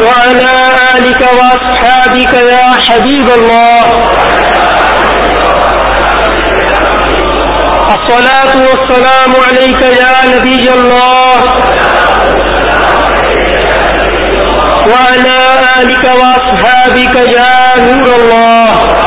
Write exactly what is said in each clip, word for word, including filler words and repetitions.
وعلى آلك وأصحابك يا حبيب الله. الصلاة والسلام عليك يا نبي الله وعلى آلك وأصحابك يا نور الله.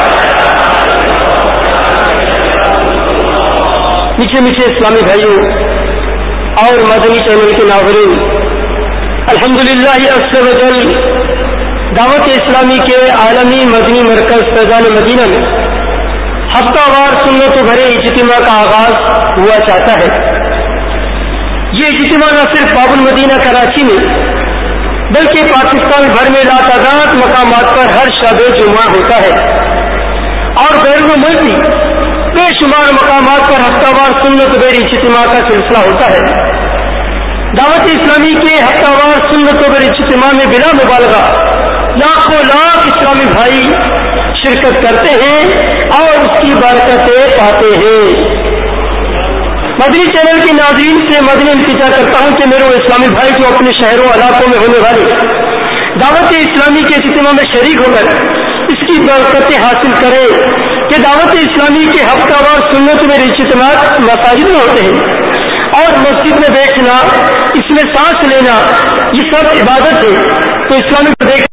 میٹھے میٹھے اسلامی بھائیوں اور مدنی چینل کے ناظرین، الحمدللہ عز و جل دعوت اسلامی کے عالمی مدنی مرکز فیضان مدینہ میں ہفتہ وار سنتوں بھرے اجتماع کا آغاز ہوا چاہتا ہے. یہ اجتماع نہ صرف باب المدینہ کراچی میں بلکہ پاکستان بھر میں لاتعداد مقامات پر ہر شب جمعہ ہوتا ہے، اور بیرون ملک بھی بے شمار مقامات پر ہفتہ وار سنت بھر اجتماع کا سلسلہ ہوتا ہے. دعوت اسلامی کے ہفتہ وار سنت بھر اجتماع میں بلا مبالغہ لاکھوں لاکھ اسلامی بھائی شرکت کرتے ہیں اور اس کی برکتیں پاتے ہیں. مدنی چینل کے ناظرین سے مدنی التجا کرتا ہوں کہ میرے اسلامی بھائی جو اپنے شہروں علاقوں میں ہونے والے دعوت اسلامی کے اجتماع میں شریک ہو کر اس کی برکتیں حاصل کریں کہ دعوت اسلامی کے ہفتہ وار سنت میں اجتماع مساجد میں ہوتے ہیں اور مسجد میں بیٹھنا، اس میں سانس لینا، یہ سب عبادت ہے. تو اسلامی کو دیکھ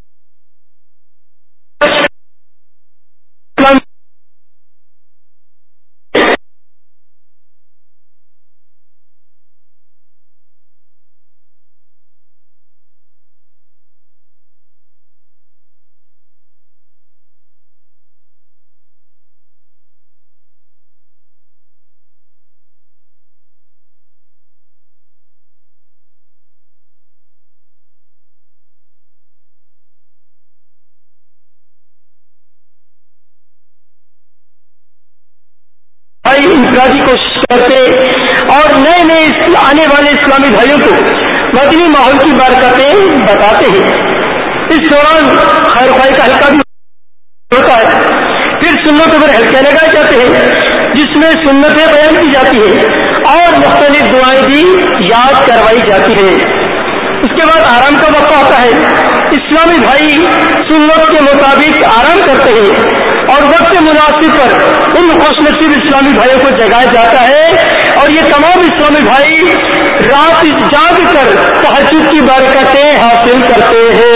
انفرادی کوشش کرتے اور نئے نئے آنے والے اسلامی بھائیوں کو مدنی ماحول کی برکتیں بتاتے ہیں. اس دوران خیر خواہی کا حلقہ بھی ہوتا ہے. پھر سنتوں پر حلقے لگائے جاتے ہیں جس میں سنتیں بیان کی جاتی ہیں اور مختلف دعائیں بھی یاد کروائی جاتی ہیں. اس کے بعد آرام کا موقع ہوتا ہے. اسلامی بھائی سنت کے مطابق آرام کرتے ہیں اور وقت مناسب پر ان خوش نصیب اسلامی بھائیوں کو جگایا جاتا ہے اور یہ تمام اسلامی بھائی رات جاگ کر تہجد کی برکتیں حاصل کرتے ہیں.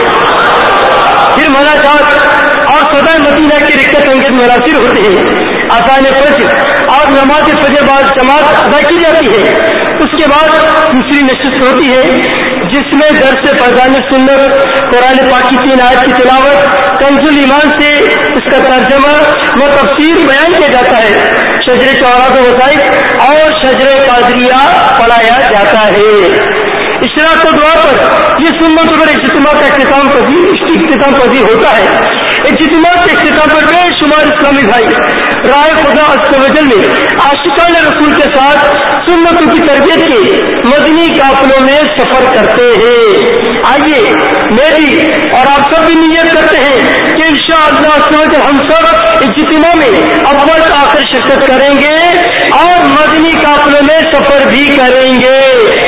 پھر مناجات اور صدائے مدینہ کی رکعت انگیز مناظر ہوتے ہیں. اذان فجر اور نماز فجر بعد جماعت ادا کی جاتی ہے. اس کے بعد دوسری نشست ہوتی ہے جس میں درس فیضان سنت، قرآن پاک کی تین آیت کی تلاوت، کنز الایمان سے اس کا ترجمہ و تفسیر بیان کیا جاتا ہے. شجر چورا و وظائف اور شجر قادریہ پڑھایا جاتا ہے. اشراق و دعا پر یہ سنت پر اجتماع کا اختتام پذیر اختتام پذیر ہوتا ہے. اجتماع کے اختتام پر بے شمار اسلامی بھائی رائے خدا عز و جل میں عاشقان رسول کے ساتھ سنتوں کی تربیت کے مدنی قافلوں میں سفر کرتے ہیں. آئیے میری اور آپ سب بھی نیت کرتے ہیں کہ انشاءاللہ ہم سب اجتماع میں اول آخر شرکت کریں گے اور مدنی قافلوں میں سفر بھی کریں گے.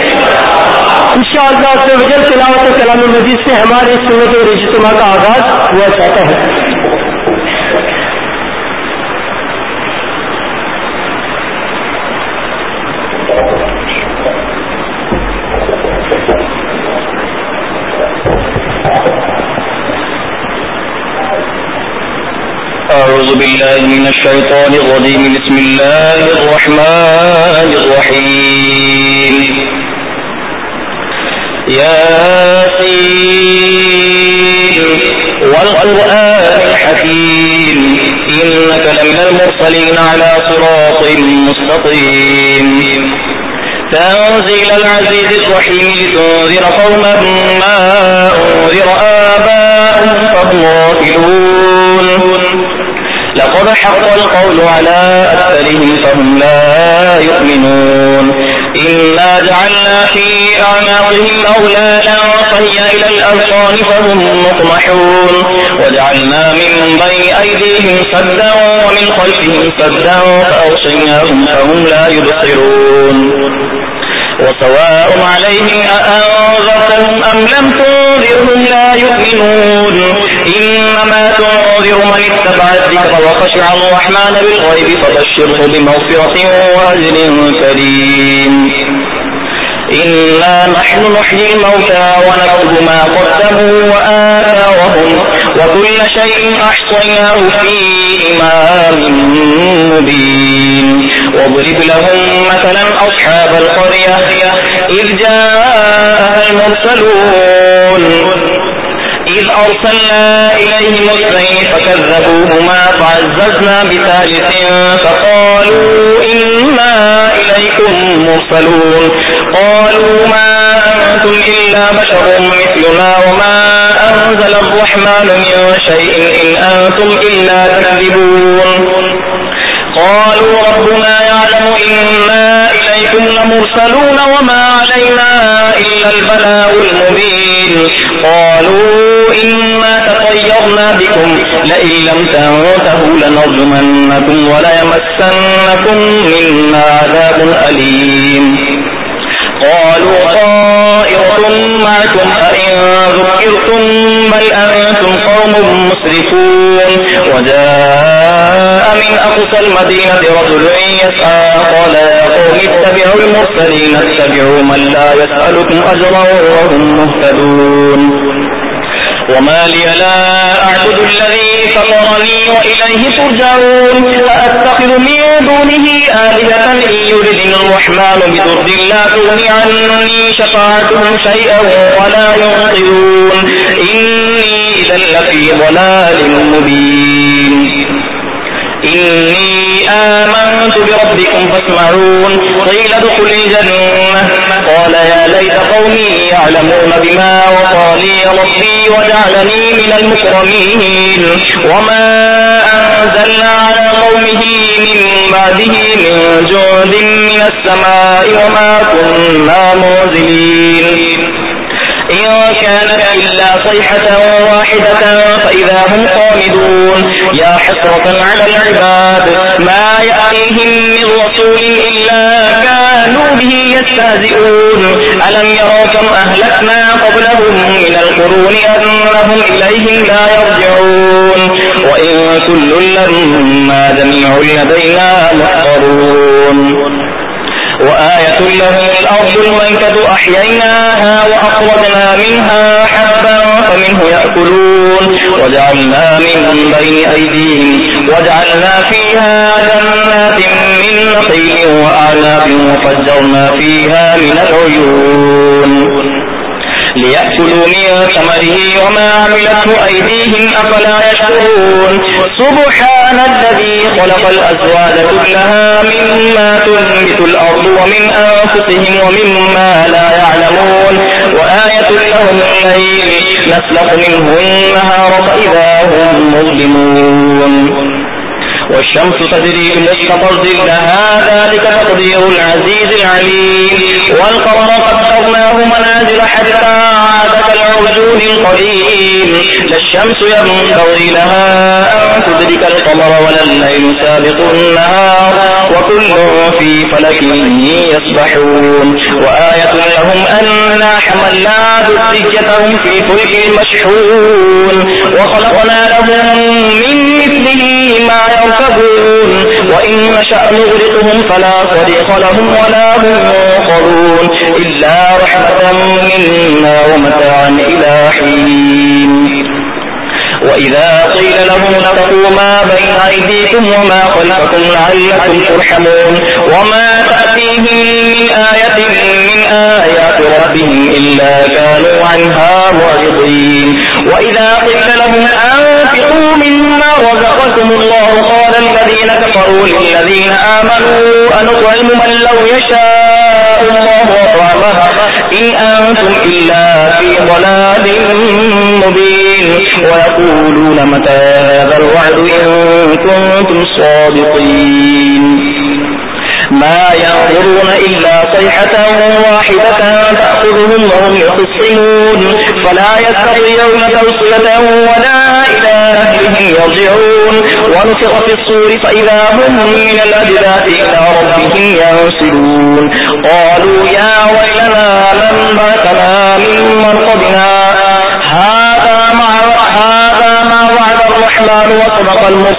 انشاءاللہ عز و جل تلاوت کلام مجید سے ہمارے سنت اور اجتماع کا آغاز ہوا چاہتا ہے. أعوذ بالله من الشيطان الرجيم. بسم الله الرحمن الرحيم. ياسين والقرآن الحكيم إنك لمن المرسلين على صراط مستقيم. تنزيل العزيز الرحيم لتنذر قوما ما أنذر آباؤهم فهم غافلون. لقد حق القول على أكثرهم فهم لا يؤمنون. إنا جعلنا في أعناقهم أغلالا فهي إلى الأذقان فهم مقمحون. وجعلنا من بين أيديهم سدا ومن خلفهم سدا فأغشيناهم فهم لا يبصرون. وسواء عليهم أأنذرتهم أم لم تنذرهم تنذرهم لا يؤمنون إنما تنذر من اتبع الذكر وخشع الرحمن بالغيب فبشره بمغفرة وأجر كريم إنا نحن نحيي الموتى ونكتب ما قدموا وآثارهم وكل شيء أحصيناه في إمام مبين واضرب لهم مثلا أصحاب القرية إذ جاء المرسلون إذ أرسلنا إليهم اثنين فكذبوهما فعززنا بثالث فقالوا إنا إليكم مرسلون قالوا ما أنتم إلا بشر مثلنا وما أنزل الرحمن من شيء إن أنتم إلا تكذبون قالوا ربنا يعلم إنا إليكم لمرسلون وما علينا إلا البلاغ المبين قالوا إنا تطيرنا بكم لئن لم تنتهوا لنرجمنكم وليمسنكم منا عذاب أليم قالوا طائركم معكم أئن ذكرتم بل أنتم قوم مسرفون وجاء من أقصى المدينة رجل يسعى قال يا قوم اتبعوا المرسلين اتبعوا من لا يسألكم أجرا وهم مهتدون وما لي لا أعبد الذي فطرني وإليه ترجعون فأتخذ من دونه آلهة إن يردني الرحمن بضر لا تغني عني شفاعتهم شيئا ولا ينقذون إني إذا لفي ضلال مبين إني آمنت بربكم فاسمعون قيل ادخل الجنة قال يا ليت قومي يعلمون بما وقى لي ربي وجعلني من المكرمين وما أنزلنا على قومه من بعده من جند من السماء وما كنا منزلين إن كانت إلا صيحة واحدة فإذا هم خامدون يا حسرة على العباد ما يأتيهم من رسول إلا كانوا به يستهزئون ألم يروا كم أهلكنا قبلهم من القرون أنهم إليهم لا يرجعون وإن كل لما جميع لدينا محضرون وآية لهم الأرض الميتة أحييناها وأخرجنا منها حبا فمنه يأكلون وجعلنا من بين أيديهم وجعلنا فيها جنات من نخيل وأعناب وفجرنا فيها من العيون ليأكلوا من ثمره وما عملته أيديهم أفلا يشكرون سبحان الذي خلق الأزواج كلها مما تنبت الأرض ومن أنفسهم ومما لا يعلمون وآية لهم الليل نسلخ منه النهار فإذا هم مظلمون والشمس تجري لمستقر لها ذلك تقدير العزيز العليم والقمر قدرناه منازل حتى عاد كالعرجون القديم لا الشمس ينبغي لها أن تدرك القمر ولا الليل سابق النهار وكل في فلك يسبحون وآية لهم أنا حملنا ذريتهم في الفلك المشحون وخلقنا لهم من مثله ما يركبون وإن نشأ نغرقهم فلا صديق لهم ولا هم ينقذون إلا رحمة منا ومتاعا إلى حين وإذا قيل لهم اتقوا ما بين أيديكم وما خلفكم لعلكم ترحمون وما تأتيهم من آية من آيات ربهم إلا كانوا عنها معرضين وإذا قيل لهم أنفقوا مما رزقكم الله قال الذين كفروا للذين آمنوا أنطعم من لو يشاء الله أطعمه إن أنتم إلا في ضلال مبين ويقولون متى هذا الوعد إن كنتم صادقين ما ينظرون إلا صيحة واحدة تأخذهم وهم يخصمون فلا يستطيعون توصية ولا إلى أهلهم يرجعون ونفخ في الصور فإذا هم من الأجداث إلى ربهم ينسلون قالوا يا ويلنا من بعثنا من مرقدنا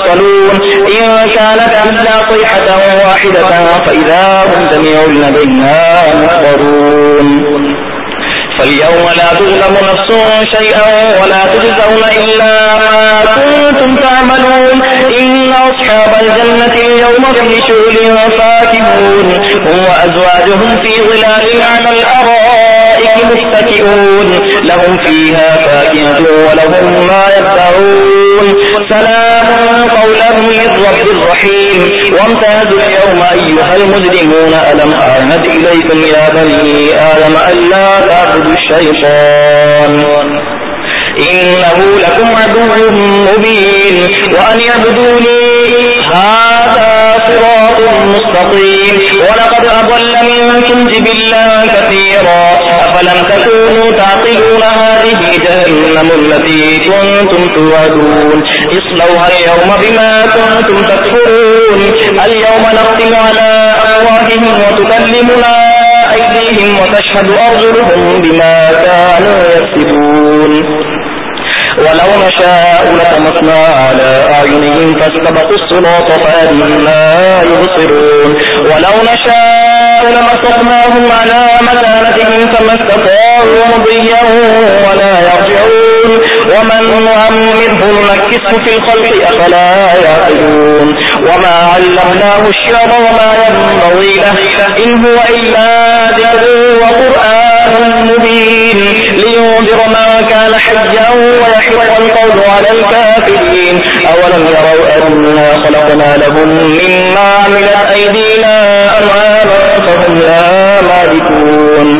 المرسلون إن كانت إلا صيحة واحدة فإذا هم جميع لدينا محضرون فاليوم لا تظلم نفس شيئا ولا تجزون إلا ما كنتم تعملون إن أصحاب الجنة اليوم في شغل فاكهون هم وأزواجهم في ظلال على الأرائك متكئون لهم فيها فاكهة ولهم ما يدعون سلام قولا من رب الرحيم وامتازوا اليوم أيها المجرمون ألم أعهد إليكم يا بني آدم ألا تعبدوا الشيطان إنه لكم عدو مبين وأن يعبدوني هذا صراط مستقيم ولقد أضل منكم جبلا كثيرا أفلم تكونوا تعقلون هذه جهنم التي كنتم توعدون اصلوها اليوم بما كنتم تكفرون اليوم نختم على أفواههم وتكلمنا أيديهم وتشهد أرجلهم بما كانوا يكسبون ولو نشاء لطمسنا على أعينهم فاستبقوا الصراط فأنا يبصرون ولو نشاء لمسخناهم على مكانتهم فما استطاعوا مضيا ولا يرجعون ومن نعمره ننكسه في الخلق أفلا يعقلون وما علمناه الشعر وما ينبغي له إن هو إلا ذكر وقرآن مبين لينذر من كان حيا ويحق القول على الكافرين أولم يروا أنا خلقنا لهم مما عملت أيدينا أنعاما فهم لها مالكون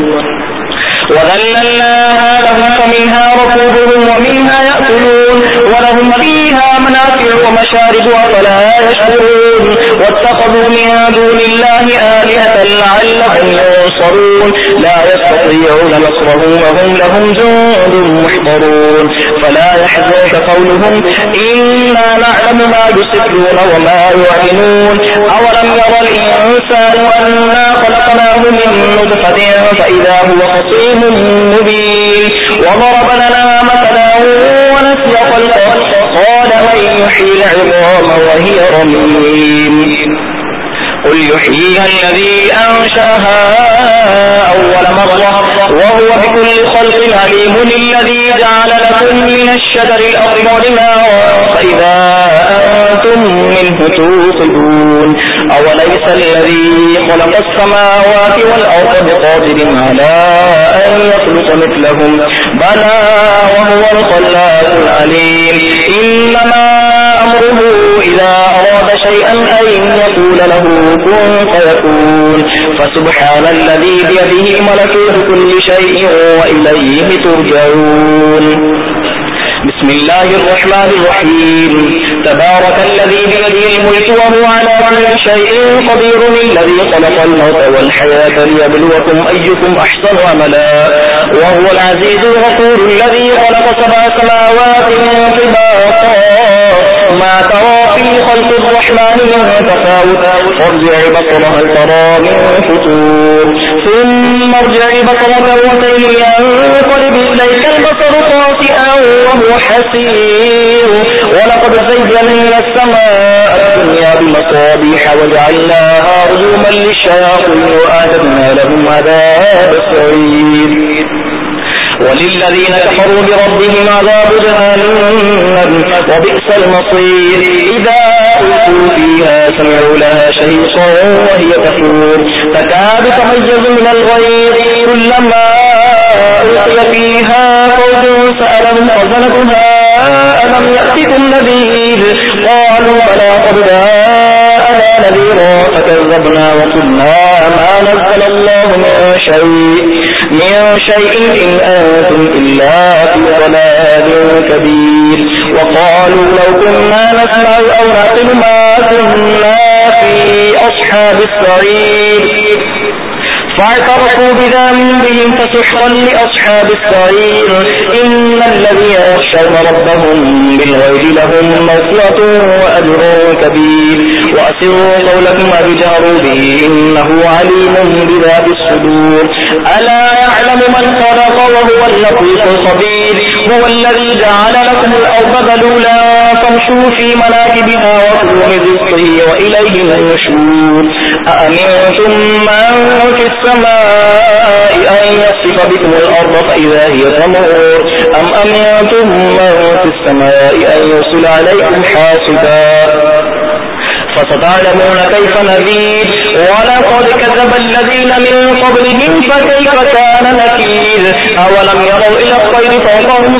وذللناها لهم فمنها ركوبهم ومنها يأكلون ولهم فيها منافع ومشارب أفلا يشكرون واتخذوا من دون الله آلهة لعلهم ينصرون لا يستطيعون نصرهم وهم لهم جند محضرون فلا يحزنك قولهم إنا نعلم ما يسرون وما يعلنون أولم ير الإنسان أنا خلقناه من نطفة فإذا هو خصيم مبين وضرب لنا مثلا ونسي خلقه قال من يحيي العظام وهي رميم قل يحييها الذي أنشأها أول مرة وهو بكل خلق عليم الذي جعل لكم من الشجر الأخضر نارا فإذا أنتم منه توقدون أوليس الذي خلق السماوات والأرض بقادر على أن يخلق مثلهم بلى وهو الخلاق العليم إنما أمره إذا أراد شيئا أن يقول له كن فيكون فسبحان الذي بيده ملكوت كل شيء وإليه ترجعون بسم الله الرحمن الرحيم تبارك الذي بيده الملك وهو على كل شيء قدير الذي خلق الموت والحياة ليبلوكم أيكم أحسن عملا وهو العزيز الغفور الذي خلق سبع سماوات طباقا ما ترى في خلق الرحمن من تفاوت فارجع بصر هل ترى من فطور ثم ارجع بصر كرتين ينقلب إليك البصر خاسئا وهو حسير ولقد زينا السماء الدنيا بمصابيح وجعلناها رجوما للشياطين وأعتدنا لهم عذاب السعير وللذين كفروا بربهم عذاب جهنم وبئس المصير إذا ألقوا فيها سمعوا لها شهيقا وهي تفور تكاد تميز من الغيظ كلما ألقي فيها فوج سألهم خزنتها ألم يأتكم نذير قالوا بلى قد جاءنا نذير فكذبنا وقلنا ما نزل الله من شيء من شيء إن أنتم إلا في ضلال كبير وقالوا لو كنا نسمع أو نعقل ما كنا في أصحاب السعير فاعترفوا بذنبهم فسحقا لأصحاب السعير إن الذين يخشون ربهم بالغيب لهم مغفرة وأجر كبير وأسروا قولكم وجهروا به إنه عليم بذات الصدور ألا يعلم من خلق وهو اللطيف الخبير هو الذي جعل لكم الأرض ذلولا فامشوا في مناكبها وكلوا من رزقه وإليه النشور أأمنتم من في السماء أن يخسف بكم الأرض فإذا هي تمور أم أمنتم من في السماء أن يرسل عليكم حاصبا فستعلمون كيف نذير ولقد كذب الذين من قبلهم فكيف كان نكير أولم يروا إلى الطير فوقهم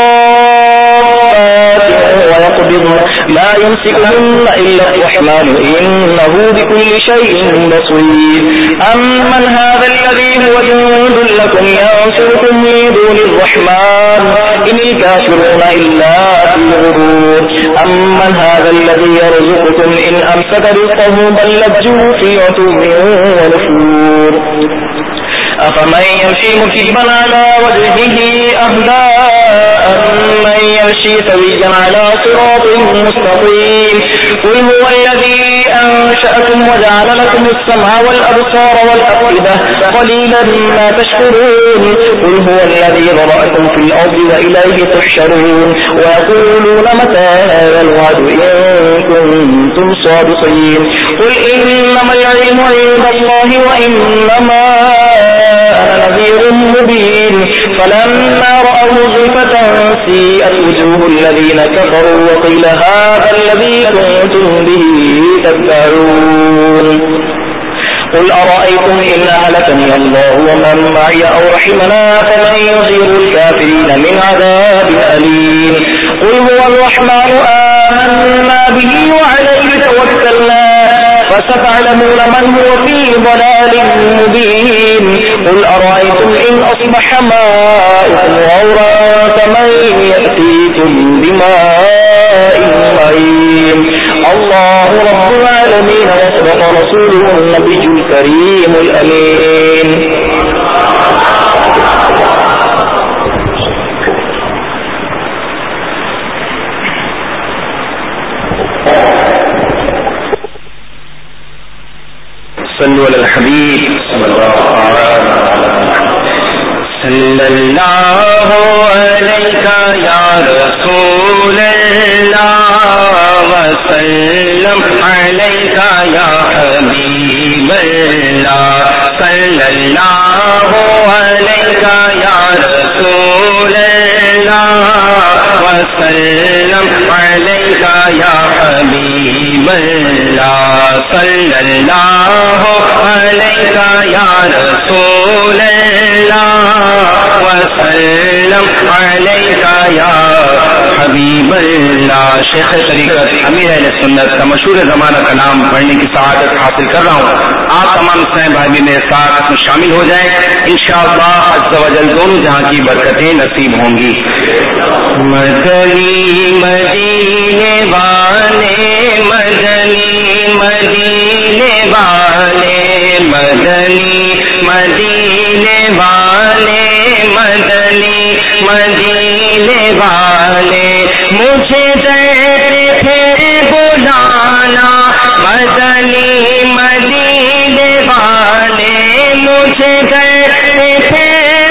صافات ويقبضن ما يمسكهن إلا الرحمن إنه بكل شيء بصير أمن هذا الذي هو جند لكم ينصركم من دون الرحمن إن الكافرون إلا في غرور أمن هذا الذي يرزقكم إن أمسك رزقه بل لجوا في عتو ونفور أفمن يمشي مكبا على وجهه أهدى أمن يمشي سويا على صراط مستقيم قل هو الذي أنشأكم وجعل لكم السمع والأبصار والأفئدة قليلا ما تشكرون قل هو الذي ذرأكم في الأرض وإليه تحشرون ويقولون متى هذا الوعد إن كنتم صادقين قل إنما العلم عند الله وإنما أنا نذير مبين فلما رأوا زلفة سيئت وجوه الذين كفروا وقيل هذا الذي كنتم به تدعون قل أرأيتم إن أهلكني الله ومن معي أو رحمنا فمن يجير الكافرين من عذاب أليم قل هو الرحمن آمنا به وعليه توكلنا فستعلمون من هو في ضلال مبين قل أرأيتم إن أصبح ماؤكم غورا فمن يأتيكم بماء معين الله رب العالمين وصدق رسوله النبي الكريم الأمين صلوا على الحبيب صلى الله عليك يا رسول الله وسلم عليك يا حبيب الله صلى الله عليك يا رسول الله وسلم عليك يا حبيب الله صلى الله عليك يا رسول الله وسلم عليك يا حبیب اللہ. شیخ طریقت امیر اہل سنت کا مشہور زمانہ کلام پڑھنے کی سعادت حاصل کر رہا ہوں. آپ تمام اسلام بھائی بھی میرے ساتھ میں شامل ہو جائیں. انشاءاللہ عز و جل دونوں جہاں کی برکتیں نصیب ہوں گی. مدنی مدینے والے مدنی مدینے والے مدنی مدینے والے مدنی مدینے والے مجھے دیتے تھے بلانا مدنی مدینے والے مجھے دیتے تھے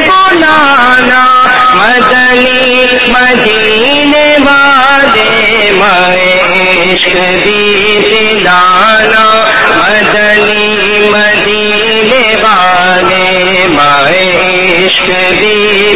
بلانا مدنی مدینے والے میں عشق دی دلانا مدنی مدینے والے میں عشق دی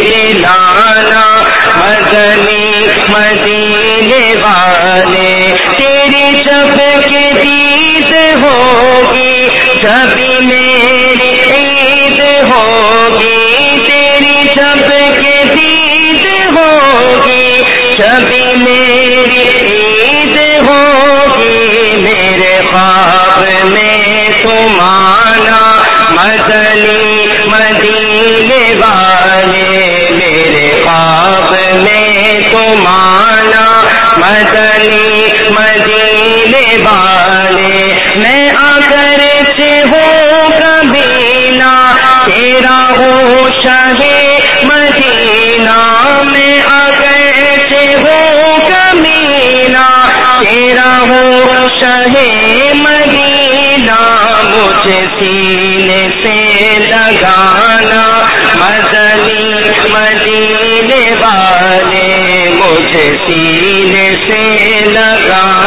دلانا مدنی مدینے والے تیری جب کے دید ہوگی جبھی میری عید ہوگی تیری جب کے دید ہوگی جبھی میری عید ہوگی میرے خواب میں تم آنا مدنی مدینے والے میرے خواب میں تم آنا مدنی مدینے والے میں اگر ہوں کبینا تیرا ہوں شاہ مدینہ میں اگر ہوں کبینا تیرا ہوں شاہ مدینہ مجھے سینے سے لگانا مدنی مدینے والے مجھے سینے سے لگانا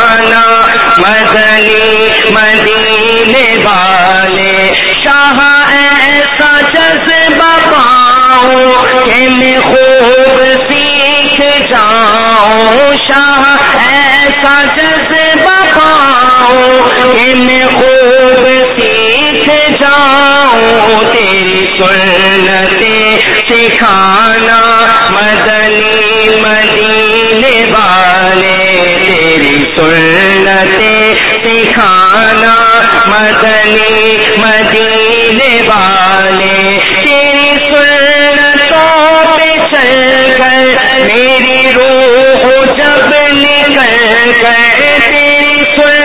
سکھانا مدنی مدینے والے شاہ ایسا جذبہ پاؤں کہ میں خوب سیکھ جاؤں شاہ ایسا جذبہ پاؤں کہ میں خوب سیکھ جاؤں تیری سنتیں سکھانا مدنی مدینے والے تیری سنتیں سکھانا مدنی مدینے والے تیری سنتوں پہ چل کر میری روح جب نکل کر تیری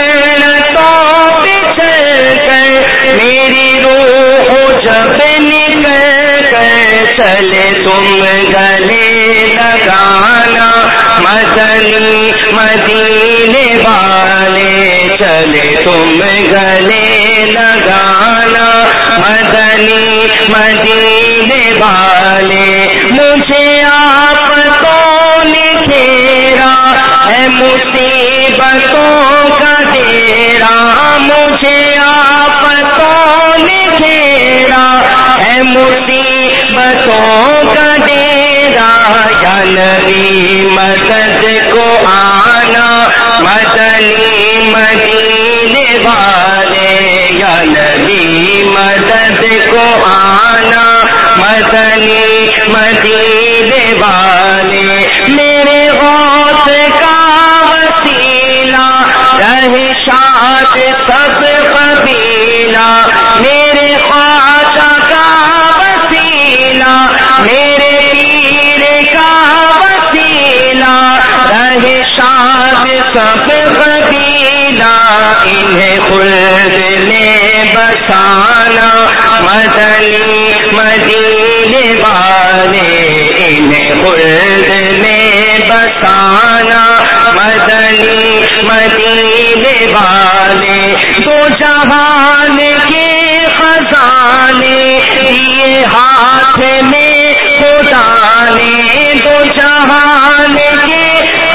سنتوں پہ چل کر میری روح جب نکل کر چلے تم گلے لگانا مدنی مدینے والے چلے تم گلے لگانا مدنی مدینے والے مجھے آپ تو نے گھیرا ہے مصیبتوں کا ڈیرا مجھے آپ تو نے گھیرا ہے مصیبتوں کا ڈیرا یا نبی مدد کو آنا مدنی مدینے والے یا نبی مدد کو آنا مدنی مدینے والے میرے غوث کا وسیلہ رہے شاد سب قبیلہ میرے خواجہ کا وسیلہ میرے پیر کا وسیلہ رہے شاد سب قبیلہ انہیں خلد میں بسانا مدنی مدینے والے انہیں خلد میں بسانا مدنی مدینے والے دو جہان کے خزانے دیے ہاتھ میں خدا نے دو جہان کے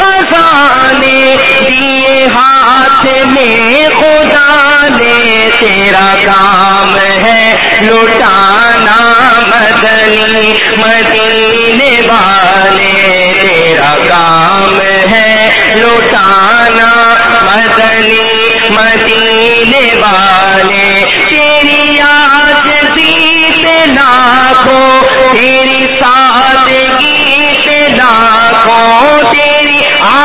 خزانے دیے ہاتھ میں خدا نے تیرا کام ہے لٹانا مدنی مدینے والے تیرا کام ہے لٹانا مدنی مدینے والے تیری عاجزی پہ لاکھوں تیری سادگی پہ لاکھوں تیری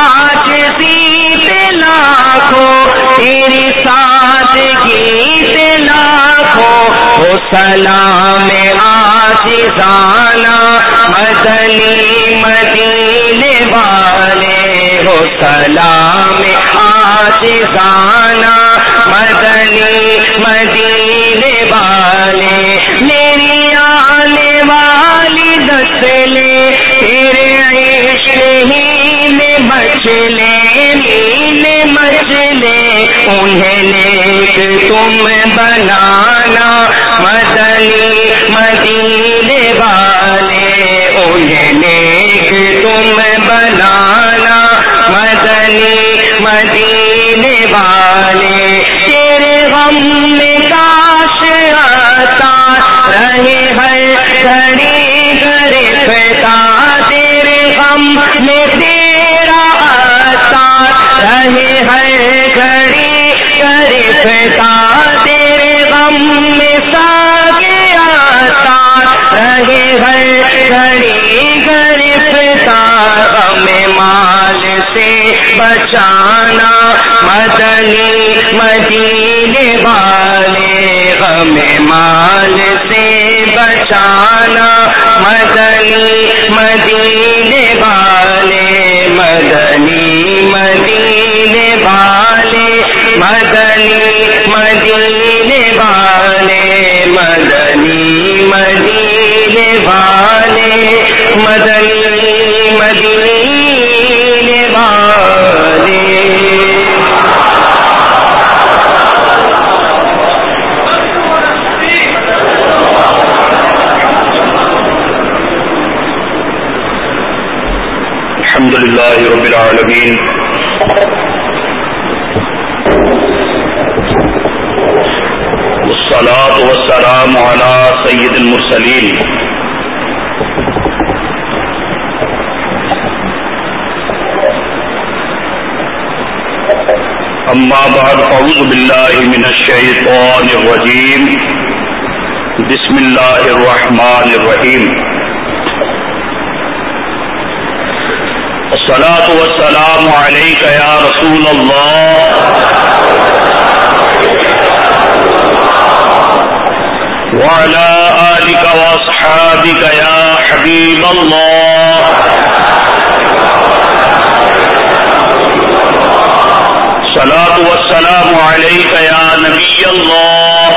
عاجزی پہ لاکھوں تیری سادگی پہ لاکھوں وہ سلام عاجزانہ مدنی مدینے والے ہو سلام عاجزانہ مدنی مدینے والے میری آنے والی نسلیں تیرے عشق ہی میں مچلے میلے مچلے انہیں نیک تم بنانا مدنی مدینے والے انہیں نیک تم بنانا مدنی مدینے والے تیرے غم میں کاش آتا رہے ہر گھڑی گرفتا تیرے غم میں تیرا آتا رہے ہر گھڑی گرفتا تیرے غم میں ساگے آتا رہے ہر گھڑی گرفتا غم مال سے بچانا مدنی مدینے والے غم مال سے بچانا مدنی مدینے والے مدنی مدینے والے مدنی مدینے والے مدنی مدینے والے مدنی مدینے والے الحمد للہ رب العالمین والصلاة والسلام على سید المرسلین اما بعد اعوذ باللہ من الشیطان الرجیم بسم اللہ الرحمن الرحیم الصلاة والسلام علیک یا رسول اللہ وعلى آلك واصحابك يا حبیب اللہ الصلاة والسلام علیک یا نبی اللہ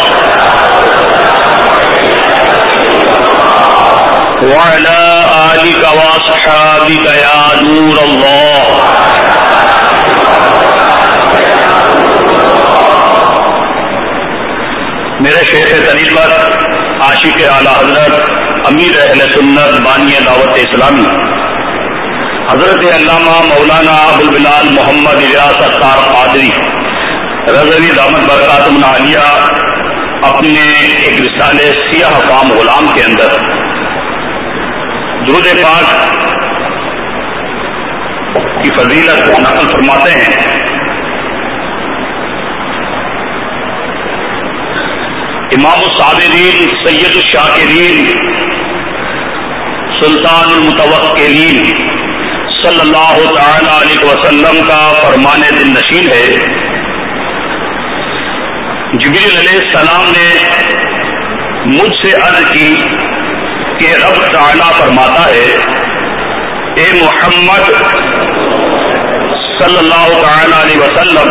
وعلى آلك واصحابك يا نور اللہ. میرے شیخ طریقت عاشق اعلی حضرت امیر اہل سنت بانی دعوت اسلامی حضرت علامہ مولانا ابوالبلال محمد الیاس ستار قادری رضوی دامت برکاتہ العالیہ اپنے ایک رسالے سیاہ فام غلام کے اندر درود پاک کی فضیلت نقل فرماتے ہیں. امام الصابرین سید الشاکرین سلطان المتوکلین صلی اللہ تعالی علیہ وسلم کا فرمان دل نشین ہے. جبریل علیہ السلام نے مجھ سے عرض کی کہ رب تعالی فرماتا ہے اے محمد صلی اللہ تعالی علیہ وسلم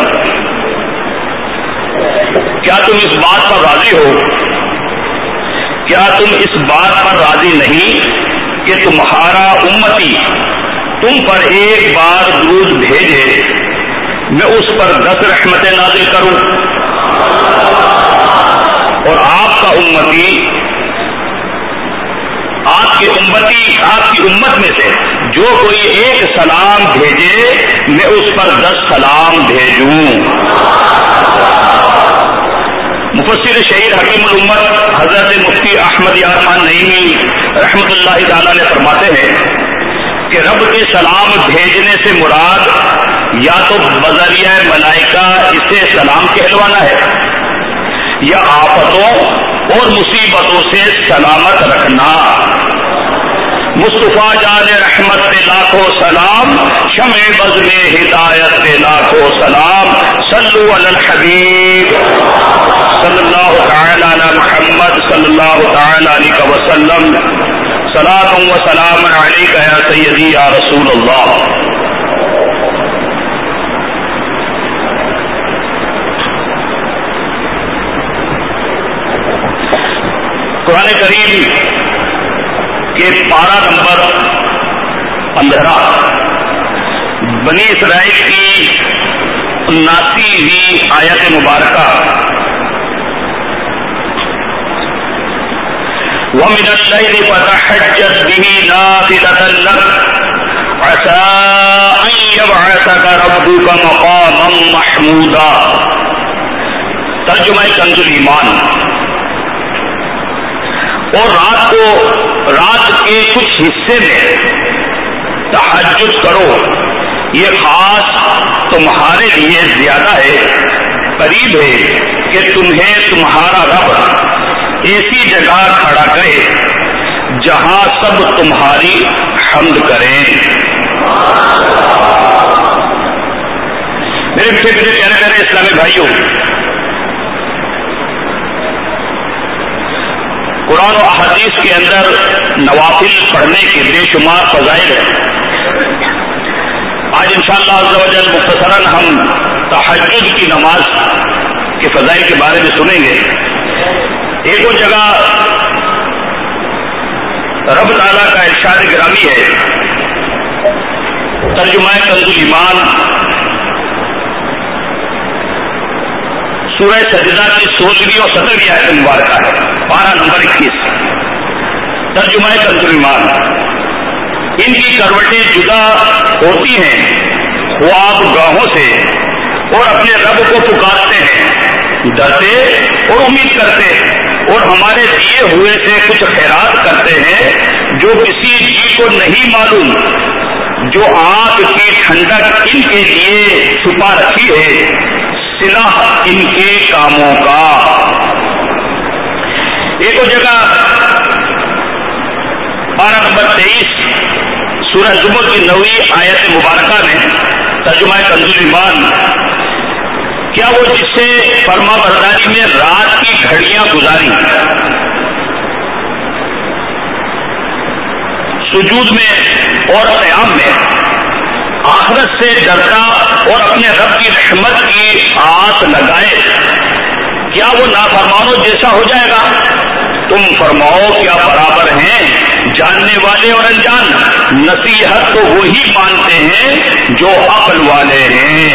کیا تم اس بات پر راضی ہو کیا تم اس بات پر راضی نہیں کہ تمہارا امتی تم پر ایک بار درود بھیجے میں اس پر دس رحمتیں نازل کروں اور آپ کا امتی آپ کی امتی آپ کی امت میں سے جو کوئی ایک سلام بھیجے میں اس پر دس سلام بھیجوں. مفسر شہید حکیم الامت حضرت مفتی احمد یار خان نعیمی رحمۃ اللہ تعالی نے فرماتے ہیں کہ رب کے سلام بھیجنے سے مراد یا تو بذریعہ ملائکہ اسے سلام کہلوانا ہے یا آفتوں اور مصیبتوں سے سلامت رکھنا. مصطفیٰ جان رحمت پہ لاکھوں سلام شمع بز میں ہدایت پہ لاکھوں سلام صلو علی الحبیب صلی اللہ تعالی علی محمد صلی اللہ تعالی علیہ وسلم صلاۃ و سلام علیک یا سیدی یا رسول اللہ. قرآن کریم کے پارہ نمبر پندرہ بنی اسرائیل کی اناسیویں آیت مبارکہ وَمِنَ اللَّيْلِ فَتَحَجَّدْ بِهِ نَافِلَةً لَكَ عَسَىٰ أَن يَبْعَثَكَ رَبُّكَ مَقَامًا مَحْمُودًا. ترجمہ کنز ایمان. اور رات کو رات کے کچھ حصے میں تہجد کرو یہ خاص تمہارے لیے زیادہ ہے قریب ہے کہ تمہیں تمہارا رب ایسی جگہ کھڑا کرے جہاں سب تمہاری حمد کریں. میرے پیچھے پیچھے پیارے پیارے اسلامی بھائیوں قرآن و احادیث کے اندر نوافل پڑھنے کے بے شمار فضائل ہیں. آج انشاءاللہ عز و جل مختصراً ہم تہجد کی نماز کے فضائل کے بارے میں سنیں گے. ایک وہ جگہ رب تعالیٰ کا ارشاد گرامی ہے ترجمہ کنز ایمان سورہ سجدہ کی سولہویں اور سترویں آیت مبارکہ ہے پارہ نمبر اکیس. ترجمہ کنز ایمان. ان کی کروٹیں جدا ہوتی ہیں خواب گاہوں سے اور اپنے رب کو پکارتے ہیں ڈرتے اور امید کرتے اور ہمارے دیے ہوئے سے کچھ خیرات کرتے ہیں جو کسی جی کو نہیں معلوم، جو آگ کی ٹھنڈک ان کے لیے چھپا رکھی ہے، صلح ان کے کاموں کا۔ ایک اور جگہ پارہ نمبر تیئیس سورہ زمر کی نویں آیت مبارکہ میں ترجمہ کنز ایمان، کیا وہ جس سے فرما برداری میں رات کی گھڑیاں گزاری، سجود میں اور قیام میں آخرت سے ڈرتا اور اپنے رب کی رحمت کی آس لگائے، کیا وہ نافرمانوں جیسا ہو جائے گا؟ تم فرماؤ کیا برابر ہیں جاننے والے اور انجان؟ نصیحت تو وہی مانتے ہیں جو عقل والے ہیں۔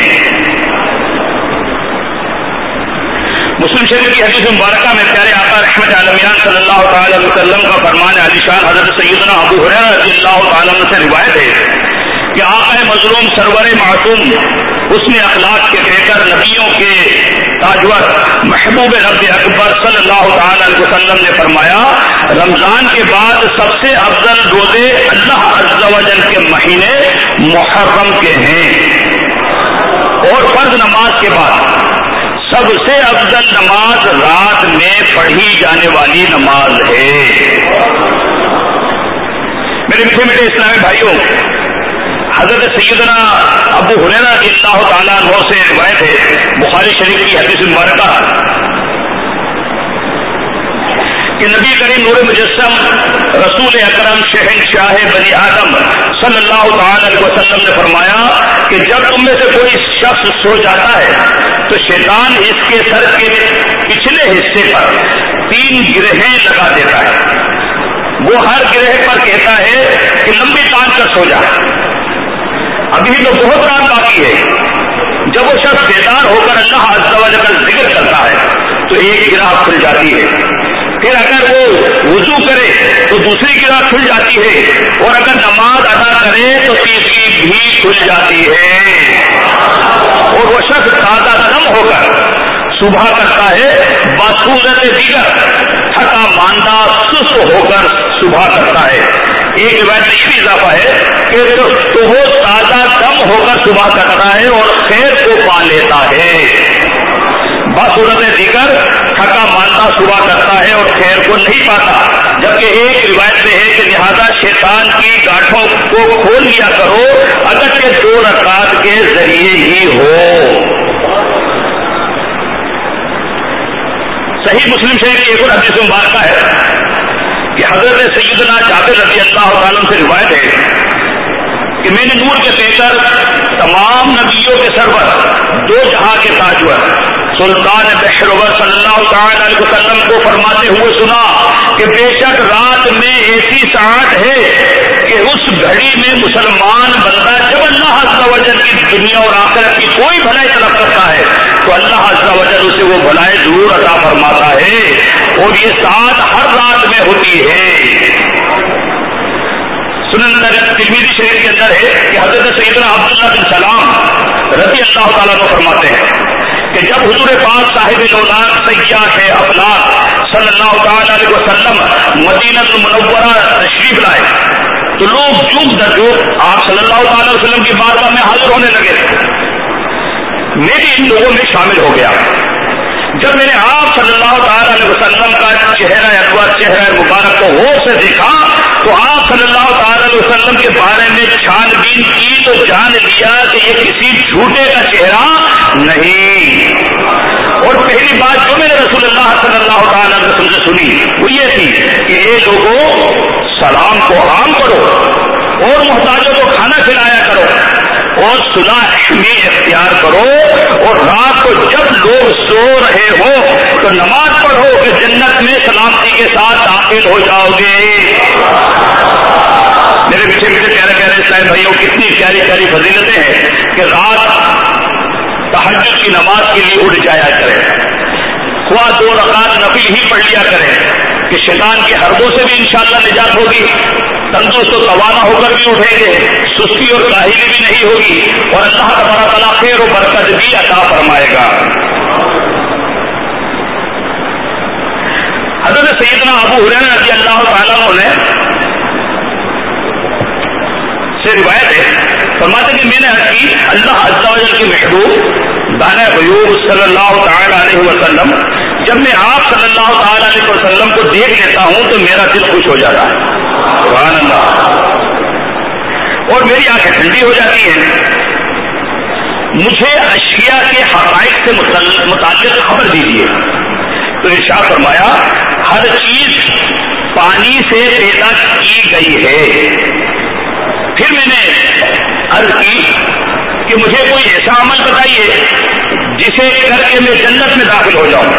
مسلم شریف کی حدیث مبارکہ میں پیارے آقا رحمت عالمیان صلی اللہ تعالی علیہ وسلم کا فرمان علی شان حضرت سیدنا ابو ہریرہ رضی اللہ تعالی عنہ سے روایت ہے کہ آقا مظلوم سرور معصوم حسن اخلاق کے پیکر نبیوں کے تاجور محبوب رب اکبر صلی اللہ تعالی علیہ وسلم نے فرمایا، رمضان کے بعد سب سے افضل روزے اللہ عز و جل کے مہینے محرم کے ہیں، اور فرض نماز کے بعد سب سے افضل نماز رات میں پڑھی جانے والی نماز ہے۔ میرے میٹھے میٹھے اسلامی بھائیوں، حضرت سیدنا ابو ہریرہ رضی اللہ تعالیٰ عنہ سے روایت ہے بخاری شریف کی حدیث مبارکہ کہ نبی کریم نور مجسم رسول اکرم شہنشاہ بنی آدم صلی اللہ تعالی علیہ وسلم نے فرمایا کہ جب تم میں سے کوئی شخص سو جاتا ہے تو شیطان اس کے سر کے پچھلے حصے پر تین گرہیں لگا دیتا ہے، وہ ہر گرہ پر کہتا ہے کہ لمبی تان کر سو جا، ابھی تو بہت رات باقی ہے۔ جب وہ شخص بیدار ہو کر اللہ عز و جل کا ذکر کرتا ہے تو ایک گرہ کھل جاتی ہے، پھر اگر وہ وضو کرے تو دوسری گرہ کھل جاتی ہے، اور اگر نماز ادا کرے تو تیسری بھی کھل جاتی ہے، اور وہ شخص تازہ دم ہو کر صبح کرتا ہے، بصورت دیگر تھکا ماندہ سست ہو کر صبح کرتا ہے۔ ایک روایت میں یہ بھی اضافہ ہے کہ تو وہ تازہ دم ہو کر صبح کرتا ہے اور خیر کو پا لیتا ہے، بصورت دیگر تھکا ماندہ صبح کرتا ہے اور خیر کو نہیں پاتا۔ جبکہ ایک روایت میں ہے کہ لہذا شیطان کی گاٹھوں کو کھول لیا کرو اگرچہ دو رکعات کے ذریعے ہی ہو۔ صحیح مسلم شریف کی ایک اور حدیث مبارکہ ہے کہ حضرت سیدنا جابر رضی اللہ تعالیٰ سے روایت ہے کہ میں نے نور کے پیکر تمام نبیوں کے سرور دو جہاں کے تاجور سلطان بحرور صلی اللہ تعالی علیہ وسلم کو فرماتے ہوئے سنا کہ بے شک رات میں ایسی ساعت ہے کہ اس گھڑی میں مسلمان بندہ جب اللہ عز و جل کی دنیا اور آخرت کی کوئی بھلائی طلب کرتا ہے تو اللہ عز و جل اسے وہ بھلائی ضرور عطا فرماتا ہے، اور یہ ساعت ہر رات میں ہوتی ہے۔ سنن ترمذی شریف کے اندر ہے کہ حضرت سیدنا عبداللہ بن سلام رضی اللہ تعالیٰ کو فرماتے ہیں کہ جب حضور پاک صاحب دولات سیاح افلاق صلی اللہ تعالی علیہ وسلم مدینہ المنورہ تشریف لائے تو لوگ جوک در جوک آپ صلی اللہ تعالی وسلم کی بارگاہ میں حاضر ہونے لگے، میں بھی ان لوگوں میں شامل ہو گیا۔ جب میں نے آپ صلی اللہ تعالی علیہ وسلم کا چہرہ انور چہرہ مبارک کو غور سے دیکھا تو آپ صلی اللہ تعالی علیہ وسلم کے بارے میں چھان بین کی تو جان لیا کہ یہ کسی جھوٹے کا چہرہ نہیں۔ اور پہلی بات جو میں نے رسول اللہ صلی اللہ تعالی علیہ وسلم سے سنی وہ یہ تھی کہ اے لوگوں سلام کو عام کرو اور محتاجوں کو کھانا کھلایا کرو اور صلح میں اختیار کرو، اور رات کو جب لوگ سو رہے ہو تو نماز پڑھو کہ جنت میں سلامتی کے ساتھ داخل ہو جاؤ گے۔ میرے پیچھے پیچھے پیارے پیارے اسلامی بھائیوں کتنی پیاری پیاری فضیلتیں ہیں کہ رات تہجد کی نماز کے لیے اٹھ جایا کرے، خواہ دو رکعت نفل ہی پڑھ لیا کرے کہ شیطان کے حربوں سے بھی انشاءاللہ نجات ہوگی، تندرست و توانا ہو کر بھی اٹھیں گے، سستی اور کاہلی بھی نہیں ہوگی، اور اللہ تبارک تعالیٰ خیر و برکت بھی عطا فرمائے گا۔ حضرت سیدنا ابو ہریرہ رضی اللہ تعالیٰ عنہ سے روایت ہے، فرماتے کہ میں نے عرض کی اللہ عز و جل کے محبوب دانا غیوب صلی اللہ تعالی علیہ وسلم، جب میں آپ صلی اللہ تعالی علیہ وسلم کو دیکھ لیتا ہوں تو میرا دل خوش ہو جاتا ہے، سبحان اللہ، اور میری آنکھیں ٹھنڈی ہو جاتی ہیں۔ مجھے اشیاء کے حقائق سے متعلق خبر دیجیے، تو ارشاد فرمایا ہر چیز پانی سے پیدا کی گئی ہے۔ پھر میں نے عرض کی کہ مجھے کوئی ایسا عمل بتائیے جسے کر کے میں جنت میں داخل ہو جاؤں،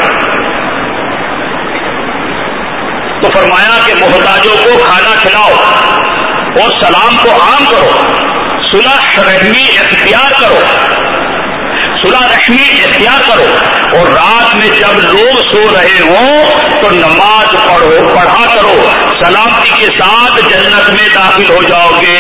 تو فرمایا کہ محتاجوں کو کھانا کھلاؤ اور سلام کو عام کرو، صلح رحمی اختیار کرو صلح رحمی اختیار کرو اور رات میں جب لوگ سو رہے ہوں تو نماز پڑھو پڑھا کرو، سلامتی کے ساتھ جنت میں داخل ہو جاؤ گے۔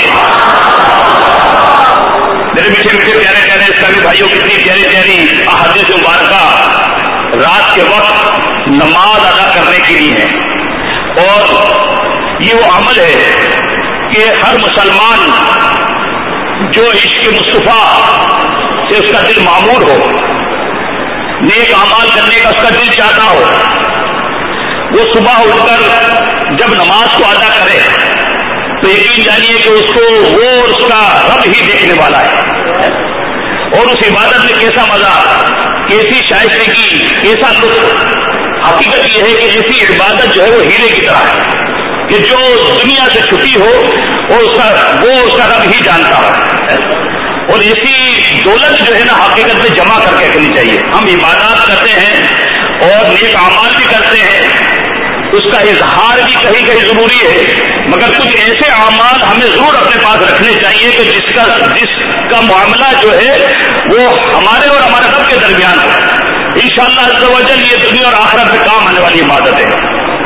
میرے میٹھے میٹھے پیارے پیارے اسلامی بھائیوں، کتنی پیاری پیاری احادیث مبارکہ رات کے وقت نماز ادا کرنے کے لیے ہے، اور یہ وہ عمل ہے کہ ہر مسلمان جو عشق مصطفیٰ سے اس کا دل معمور ہو، نیک اعمال کرنے کا اس کا دل چاہتا ہو، وہ صبح اٹھ کر جب نماز کو ادا کرے تو یقین جانیے کہ اس کو وہ اور اس کا رب ہی دیکھنے والا ہے، اور اس عبادت میں کیسا مزہ، کیسی شائستگی، کیسا لطف۔ حقیقت یہ ہے کہ ایسی عبادت جو ہے وہ ہیرے کی طرح ہے کہ جو دنیا سے چھٹی ہو اور اس کا وہ اس کا رب ہی جانتا ہو، اور اسی دولت جو ہے نا حقیقت میں جمع کر کے رکھنی چاہیے۔ ہم عبادات کرتے ہیں اور نیک اعمال بھی کرتے ہیں، اس کا اظہار بھی کہیں کہیں ضروری ہے، مگر کچھ ایسے اعمال ہمیں ضرور اپنے پاس رکھنے چاہیے کہ جس کا جس کا معاملہ جو ہے وہ ہمارے اور ہمارے رب کے درمیان ہو۔ انشاءاللہ عز و جل یہ دنیا اور آخرت میں کام آنے والی عبادت ہے۔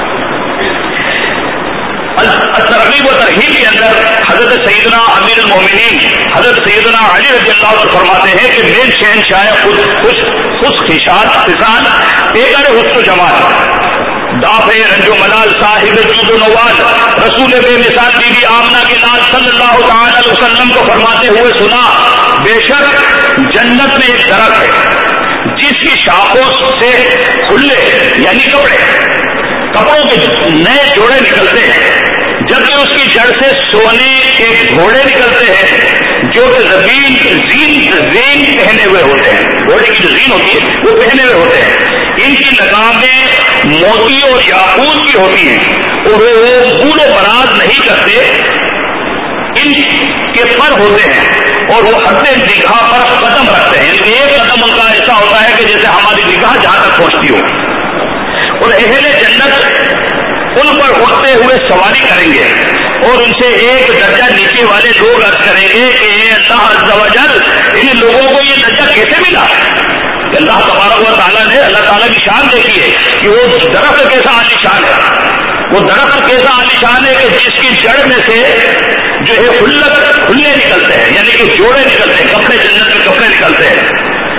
ترغیب و ترغیب کے اندر حضرت سیدنا امیر المومنین حضرت سیدنا علی رضی اللہ عنہ فرماتے ہیں کہ میل شہنشاہ خود خوش خوش خشاد خسان پیکر حسن و جمال دافع رنج و ملال صاحب جود و نوال رسول بے مثال بی بی آمنہ کے لال صلی اللہ تعالی علیہ وسلم کو فرماتے ہوئے سنا، بے شک جنت میں ایک درخت ہے جس کی شاخوں سے کھلے یعنی کپڑے کپڑوں کے نئے جوڑے نکلتے ہیں، جبکہ اس کی جڑ سے سونے کے گھوڑے نکلتے ہیں جو کہ زمین زین زین پہنے ہوئے ہوتے ہیں، گھوڑے کی جو زین ہوتی ہے وہ پہنے ہوئے ہوتے ہیں، ان کی لگامیں موتی اور یاقوت کی ہوتی ہیں اور وہ گول و براز نہیں کرتے، ان کے پر ہوتے ہیں اور وہ حد نگاہ پر قدم رکھتے ہیں، ایک قدم ان کا ایسا ہوتا ہے کہ جیسے ہماری نگاہ جہاں تک پہنچتی ہو، اور اہل جنت ان پر اٹھتے ہوئے سواری کریں گے اور ان سے ایک درجہ نیچے والے لوگ عرض کریں گے کہ اے اللہ عز و جل ان لوگوں کو یہ درجہ کیسے ملا؟ اللہ تبارک و تعالیٰ نے اللہ تعالیٰ کی شان دیکھی ہے کہ وہ درخت کیسا عالی شان ہے، وہ درخت کیسا عالی شان ہے کہ جس کی جڑ میں سے جو ہے خلت کھلے نکلتے ہیں، یعنی کہ جوڑے نکلتے ہیں، کپڑے جنت میں کپڑے نکلتے ہیں۔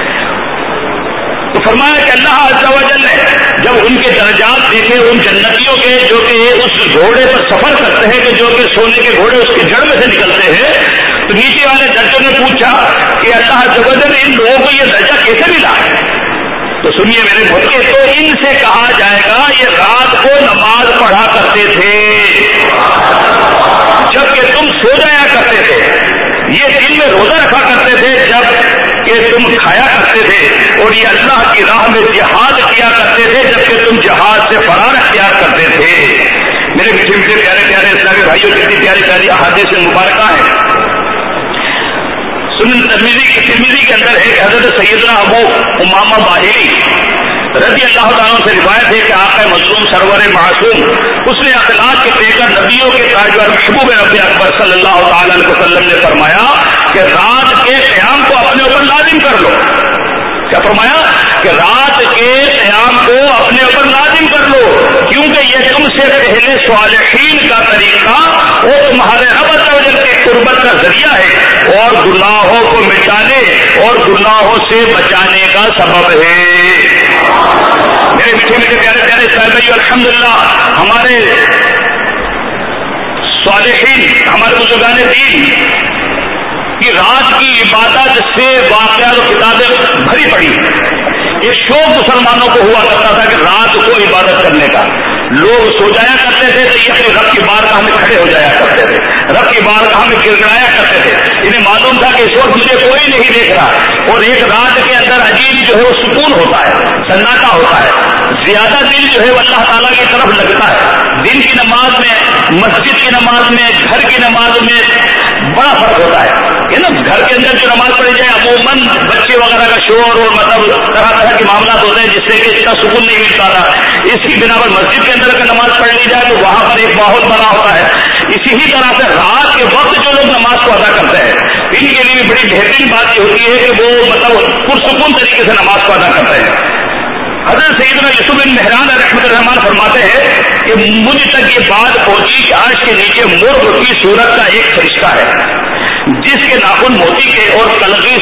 تو فرمایا کہ اللہ عز و جل نے جب ان کے درجات دیکھے ان جنتیوں کے جو کہ اس گھوڑے پر سفر کرتے ہیں کہ جو کہ سونے کے گھوڑے اس کی جڑ میں سے نکلتے ہیں، تو نیچے والے درجوں نے پوچھا کہ اللہ عز و جل ان لوگوں کو یہ درجہ کیسے ملا؟ تو سنیے میرے بھائی، تو ان سے کہا جائے گا یہ رات کو نماز پڑھا کرتے تھے جبکہ تم سو جایا کرتے تھے، یہ دن میں روزہ رکھا کرتے تھے جب کہ تم کھایا کرتے تھے، اور یہ اللہ کی راہ میں جہاد کیا کرتے تھے جبکہ تم جہاد سے فرار اختیار کرتے تھے۔ میرے میٹھے میٹھے پیارے پیارے اسلامی بھائیوں، کتنی پیاری پیاری احادیث مبارکہ ہیں۔ سنن ترمذی کی ترمذی کے اندر ہے کہ حضرت سیدنا ابو امامہ باہلی رضی اللہ تعالیٰ سے روایت ہے کہ آقا مظلوم سرور معصوم اس نے اخلاق کے دے کر نبیوں کے تاجور محبوب رب اکبر صلی اللہ تعالی علیہ وسلم نے فرمایا کہ رات کے قیام کو اپنے اوپر لازم کر لو۔ کیا فرمایا؟ کہ رات کے قیام کو اپنے اوپر لازم کر لو، کیونکہ یہ تم سے پہلے صالحین کا طریقہ اور تمہارے رب عز و جل کی قربت کا ذریعہ ذریعہ ہے اور گناہوں کو مٹانے اور گناہوں سے بچانے کا سبب ہے. میرے میٹھے میٹھے پیارے پیارے صاحب الحمدللہ ہمارے صالحین ہمارے بزرگان دین کی رات کی عبادت سے واقعات و کتابیں بھری پڑی. ایک شوق مسلمانوں کو ہوا کرتا تھا کہ رات کو عبادت کرنے کا. لوگ سو جایا کرتے تھے تو یہ اپنے رب کی بارگاہ میں کھڑے ہو جایا کرتے تھے, رب کی بارگاہ میں گر گڑایا کرتے تھے. انہیں معلوم تھا کہ اس وقت مجھے کوئی نہیں دیکھ رہا اور ایک رات کے اندر عجیب جو ہے وہ سکون ہوتا ہے, سناٹا ہوتا ہے, زیادہ دل جو ہے وہ اللہ تعالیٰ کی طرف لگتا ہے. دن کی نماز میں, مسجد کی نماز میں, گھر کی نماز میں بڑا فرق ہوتا ہے. نا گھر کے اندر جو نماز پڑھی جائے عموماً بچے وغیرہ کا شور اور مطلب طرح طرح کے معاملات ہوتے ہیں جس سے کہ اتنا سکون نہیں ملتا تھا. اس کی بنا پر مسجد کے اندر اگر نماز پڑھ لی جائے تو وہاں پر ایک ماحول بنا ہوتا ہے. اسی ہی طرح سے رات کے وقت جو لوگ نماز کو ادا کرتے ہیں ان کے لیے بڑی بہترین بات یہ ہوتی ہے کہ وہ مطلب پرسکون طریقے سے نماز کو ادا کرتے ہیں. حضرت سیدنا یوسف بن مہران رحمۃ الرحمان فرماتے ہیں کہ مجھ تک یہ بات پہنچی کہ عرش کے نیچے مرغ کی صورت کا ایک فرشتہ ہے جس کے ناخن موتی کے اور کلغی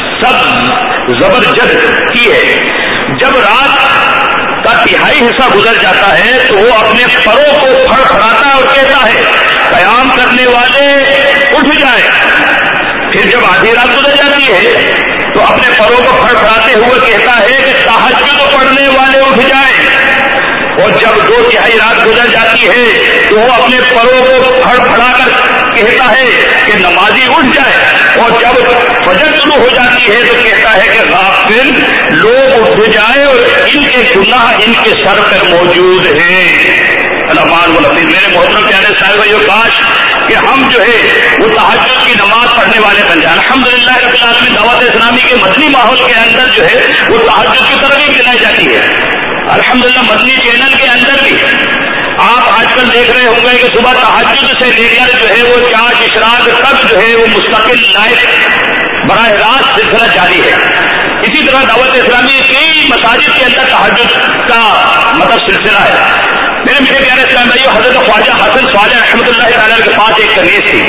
سب زبرجد کی ہے. جب رات کا تہائی حصہ گزر جاتا ہے تو وہ اپنے پروں کو پھڑ پھڑاتا ہے اور کہتا ہے قیام کرنے والے اٹھ جائیں. پھر جب آدھی رات گزر جاتی ہے تو اپنے پروں کو پھڑ پھڑاتے ہوئے کہتا ہے کہ تہجد پڑھنے والے اٹھ جائیں. اور جب دو تہائی رات گزر جاتی ہے تو وہ اپنے پروں کو پھڑ پھڑا کر کہتا ہے کہ نمازی اٹھ جائے. اور جب فجر شروع ہو جاتی ہے تو کہتا ہے کہ غافل لوگ اٹھ جائے اور ان کے گناہ ان کے سر پر موجود ہیں. رحمان الحفیظ. میرے محترم پیارے صاحب یہ کاش کہ ہم جو ہے وہ تہجد کی نماز پڑھنے والے بن جائیں. الحمدللہ رب العالمین دعوت اسلامی کے مدنی ماحول کے اندر جو ہے وہ تہجد کی ترغیب دلائی جاتی ہے. الحمدللہ مدنی چینل کے اندر بھی آپ آج کل دیکھ رہے ہوں گے کہ صبح تہجد سے لے کر جو ہے وہ چاش اشراق تک جو ہے وہ مستقل لائف براہ راست سلسلہ جاری ہے. اسی طرح دعوت اسلامی کئی مساجد کے اندر تہجد کا مطلب سلسلہ ہے. میرے میرے پیارے اسلام بھائیو حضرت خواجہ حسن خواجہ رحمۃ اللہ تعالیٰ کے پاس ایک کنیز تھی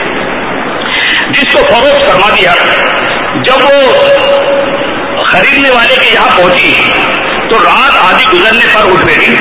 جس کو فروخت فرما دیا. جب وہ خریدنے والے کے یہاں پہنچی تو رات آدھی گزرنے پر اٹھ بیٹھی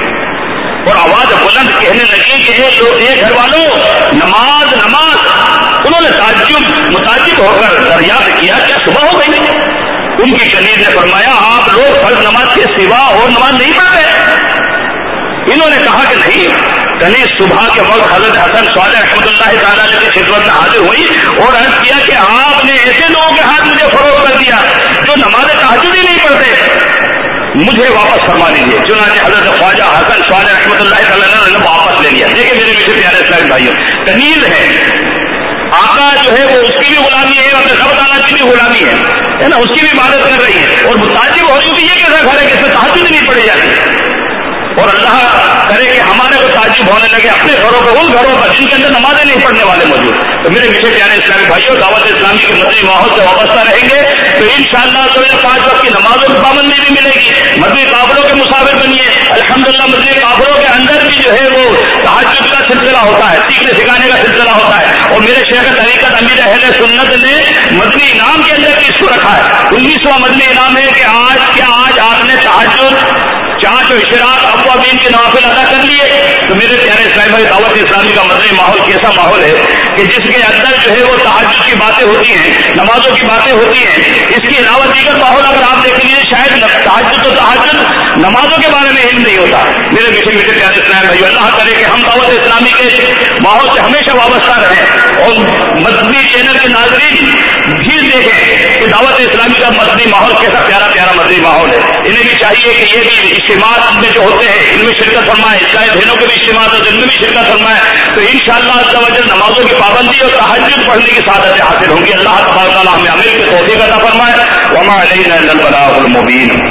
اور آواز بلند کہنے لگی کہ اے گھر والوں نماز نماز. انہوں نے تعجب متعجب ہو کر دریافت کیا کیا صبح ہو گئی؟ ان کی کنیز نے فرمایا آپ لوگ فرض نماز کے سوا اور نماز نہیں پڑھتے؟ انہوں نے کہا کہ نہیں. کنیز صبح کے وقت حضرت حسن صالح رحمۃ اللہ تعالیٰ کی خدمت میں حاضر ہوئی اور عرض کیا کہ آپ نے ایسے لوگوں کے ہاتھ مجھے فروخت کر دیا جو نماز تہجد ہی نہیں پڑھتے, مجھے واپس فرما لیجیے. چنانچہ حضرت خواجہ حسن صالح رحمۃ اللہ تعالیٰ نے واپس لے لیا. دیکھیں میرے میٹھے پیارے اسلام بھائیوں, کنیز ہے, آقا جو ہے وہ اس کی بھی غلامی ہے اور رب تعالیٰ کی بھی غلامی ہے نا, اس کی بھی عبادت کر رہی ہے اور متعجب ہو رہی ہے یہ کیسا گھر ہے کہ اس میں تہجد نہیں پڑھی جاتی. اور اللہ کرے کہ ہمارے کو تعجب ہونے لگے اپنے گھروں پہ, ان گھروں پر جن کے اندر نمازیں نہیں پڑھنے والے موجود. تو میرے میٹھے پیارے اسلامی بھائیوں دعوت اسلامی کے مدنی ماحول سے وابستہ رہیں گے تو انشاءاللہ تو پانچ وقت کی نمازوں کی پابندی بھی ملے گی. مدنی قافلوں کے مسافر بنیے. الحمدللہ مدنی قافلوں کے اندر بھی جو ہے وہ تہجد کا سلسلہ ہوتا ہے, سیکھنے سکھانے کا سلسلہ ہوتا ہے. اور میرے شیخ طریقت امیر اہل سنت نے مدنی انعام کے اندر بھی اس کو رکھا ہے. انیسواں مدنی انعام ہے کہ آج کیا آج آپ نے تہجد چاچ و اشراق ابوابین کے نوافل ادا کر لیے. تو میرے پیارے اسلام بھائی دعوت اسلامی کا مدنی ماحول کیسا ماحول ہے کہ جس کے اندر جو ہے وہ تہجد کی باتیں ہوتی ہیں, نمازوں کی باتیں ہوتی ہیں. اس کے علاوہ دیگر ماحول اگر آپ دیکھ لیجیے شاید تہجد تو تہجد نمازوں کے بارے میں علم نہیں ہوتا. میرے میٹھے میٹھے پیارے اسلام بھائی اللہ کرے کہ ہم دعوت اسلامی کے ماحول سے ہمیشہ وابستہ رہیں اور مدنی چینل کے ناظرین بھی دیکھیں کہ دعوت اسلامی کا مدنی ماحول کیسا پیارا پیارا مدنی ماحول ہے. انہیں بھی چاہیے کہ یہ بھی اجتماعات میں جو ہوتے ہیں ان میں شرکت فرمائے, چاہے بہنوں کے بھی اجتماعات ہو ان میں بھی شرکت فرمائے تو انشاءاللہ عز و جل نمازوں کی پابندی اور تہجد پڑھنے کی سعادتیں حاصل ہوں گی. اللہ تبارک و تعالیٰ ہمیں عمل کے توفیق عطا فرمائے. وما علینا الا البلاغ المبین.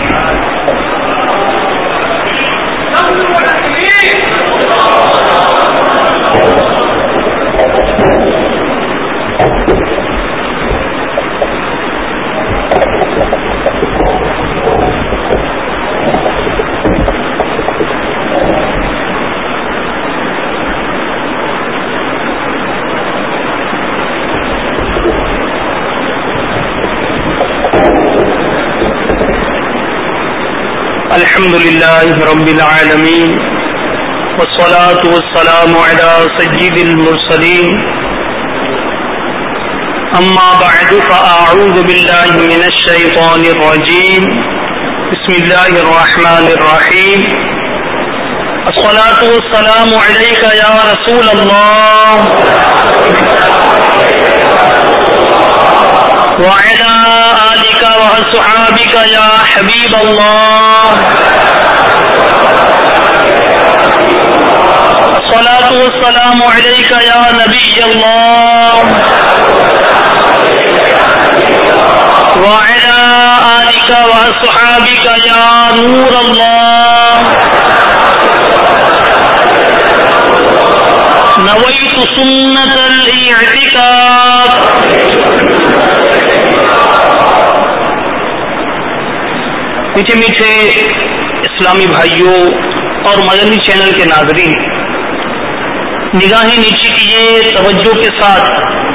الحمد لله رب العالمين والصلاة والسلام على سيد المرسلين أما بعد فأعوذ بالله من الشيطان الرجيم بسم الله الرحمن الرحيم الصلاة والسلام عليك يا رسول الله وعلى آلك وأصحابك يا حبيب الله الصلاة والسلام عليك يا نبي الله وعلى آلك وأصحابك يا نور الله نويت سنة الاعتكاف. میٹھے میٹھے اسلامی بھائیوں اور مدنی چینل کے ناظرین، نگاہیں نیچی کیے توجہ کے ساتھ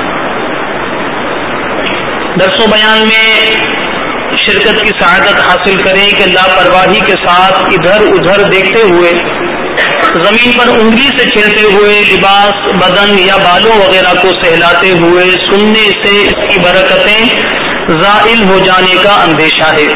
درس و بیان میں شرکت کی سعادت حاصل کریں کہ لاپرواہی کے ساتھ ادھر ادھر دیکھتے ہوئے، زمین پر انگلی سے کھیلتے ہوئے، لباس، بدن یا بالوں وغیرہ کو سہلاتے ہوئے سننے سے اس کی برکتیں زائل ہو جانے کا اندیشہ ہے۔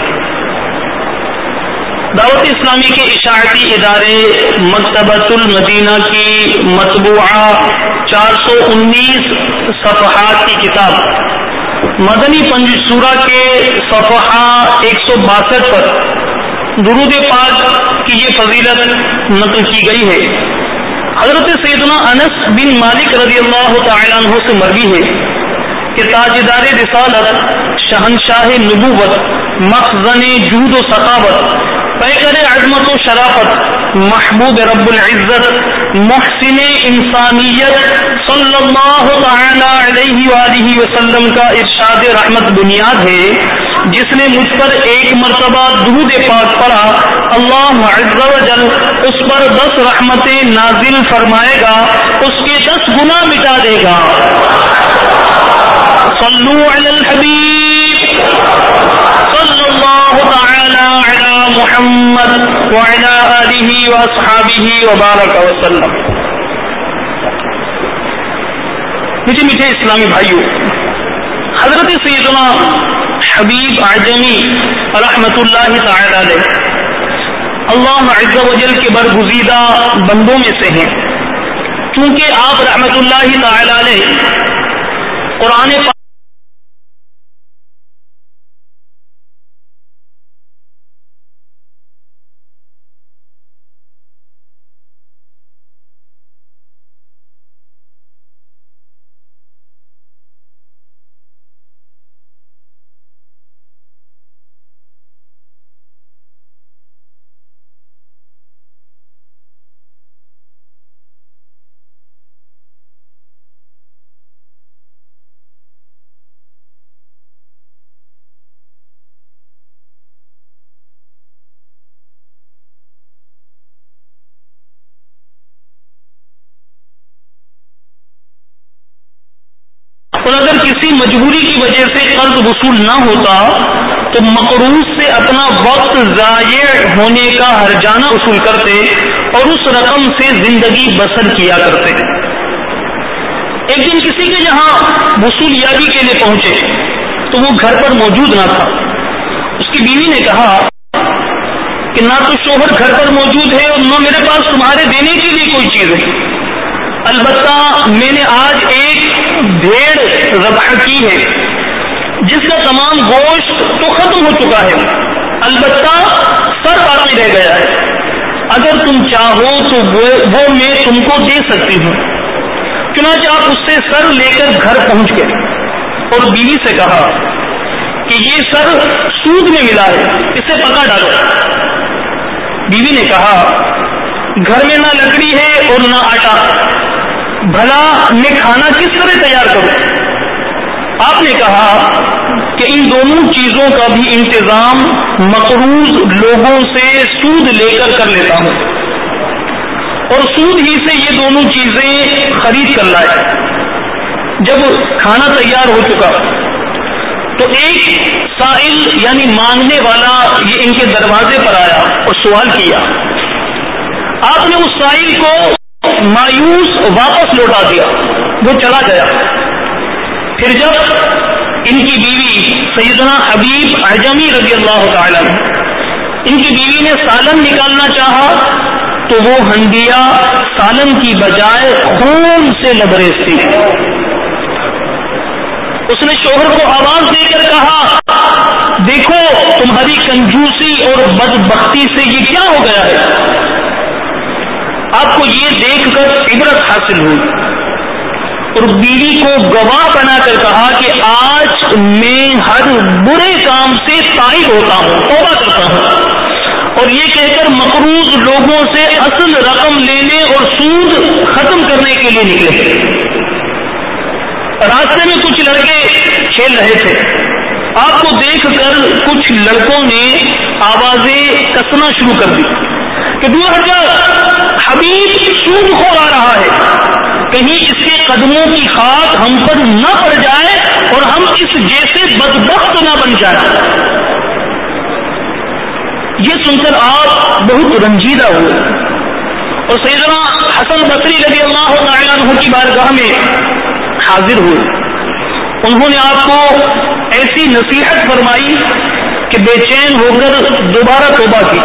دعوت اسلامی کے اشاعتی ادارے مکتبۃ المدینہ کی مطبوعہ چار سو انیس صفحات کی کتاب مدنی پنج سورہ کے صفحہ ایک سو باسٹھ پر درود پاک کی یہ فضیلت نقل کی گئی ہے۔ حضرت سیدنا انس بن مالک رضی اللہ تعالیٰ عنہ سے مروی ہے کہ تاجدار رسالت، شہنشاہ نبوت، مخزن جود و سخاوت، پیکر عظمت و شرافت، محبوب رب العزت، محسن انسانیت صلی اللہ تعالی علیہ وآلہ وسلم کا ارشاد رحمت بنیاد ہے، جس نے مجھ پر ایک مرتبہ درود پاک پڑھا، اللہ عز و جل اس پر دس رحمتیں نازل فرمائے گا، اس کے دس گناہ مٹا دے گا۔ صلو علی الحبیب صلی اللہ تعالی علی محمد وعلی آلہ واصحابہ وبارک وسلم۔ میٹھے میٹھے اسلامی بھائیوں، حضرت سیدنا حبیب اعظمی رحمت اللہ تعالی علیہ اللہ عز و جل کے برگزیدہ بندوں میں سے ہیں۔ چونکہ آپ رحمت اللہ تعالی علیہ قرآن پاک اور اگر کسی مجبوری کی وجہ سے قرض وصول نہ ہوتا تو مقروض سے اپنا وقت ضائع ہونے کا ہرجانہ وصول کرتے اور اس رقم سے زندگی بسر کیا کرتے۔ ایک دن کسی کے جہاں وصول یابی کے لیے پہنچے تو وہ گھر پر موجود نہ تھا۔ اس کی بیوی نے کہا کہ نہ تو شوہر گھر پر موجود ہے اور نہ میرے پاس تمہارے دینے کے لیے کوئی چیز ہے، البتہ میں نے آج ایک بھیڑ ذبح کی ہے جس کا تمام گوشت تو ختم ہو چکا ہے، البتہ سر باقی رہ گیا ہے، اگر تم چاہو تو وہ, وہ میں تم کو دے سکتی ہوں۔ چنانچہ آپ اس سے سر لے کر گھر پہنچ گئے اور بیوی سے کہا کہ یہ سر سود میں ملا ہے، اسے پکا ڈالو۔ بیوی نے کہا گھر میں نہ لکڑی ہے اور نہ آٹا، بھلا میں کھانا کس طرح تیار کروں؟ آپ نے کہا کہ ان دونوں چیزوں کا بھی انتظام مقروض لوگوں سے سود لے کر کر لیتا ہوں اور سود ہی سے یہ دونوں چیزیں خرید کر لائے۔ جب کھانا تیار ہو چکا تو ایک سائل یعنی مانگنے والا یہ ان کے دروازے پر آیا اور سوال کیا. آپ نے اس سائل کو مایوس واپس لوٹا دیا، وہ چلا گیا. پھر جب ان کی بیوی سیدنا حبیب اعجمی رضی اللہ تعالی عنہ ان کی بیوی نے سالن نکالنا چاہا تو وہ ہنڈیا سالن کی بجائے خون سے لبریز تھی. اس نے شوہر کو آواز دے کر کہا، دیکھو تمہاری کنجوسی اور بدبختی سے یہ کیا ہو گیا ہے. آپ کو یہ دیکھ کر عبرت حاصل ہوئی اور بیوی کو گواہ بنا کر کہا کہ آج میں ہر برے کام سے تائب ہوتا ہوں، توبہ کرتا ہوں. اور یہ کہہ کر مقروض لوگوں سے اصل رقم لینے اور سود ختم کرنے کے لیے نکلے. راستے میں کچھ لڑکے کھیل رہے تھے. آپ کو دیکھ کر کچھ لڑکوں نے آوازیں کسنا شروع کر دی کہ دور ہٹ جا، حبیب سود خور آ رہا ہے، کہیں اس کے قدموں کی خاک ہم پر نہ پڑ جائے اور ہم اس جیسے بدبخت نہ بن جائیں. یہ سن کر آپ بہت رنجیدہ ہوئے اور سیدنا حسن بصری رضی اللہ تعالیٰ عنہ کی بارگاہ میں حاضر ہوئے. انہوں نے آپ کو ایسی نصیحت فرمائی کہ بے چین ہو کر دوبارہ توبہ کی.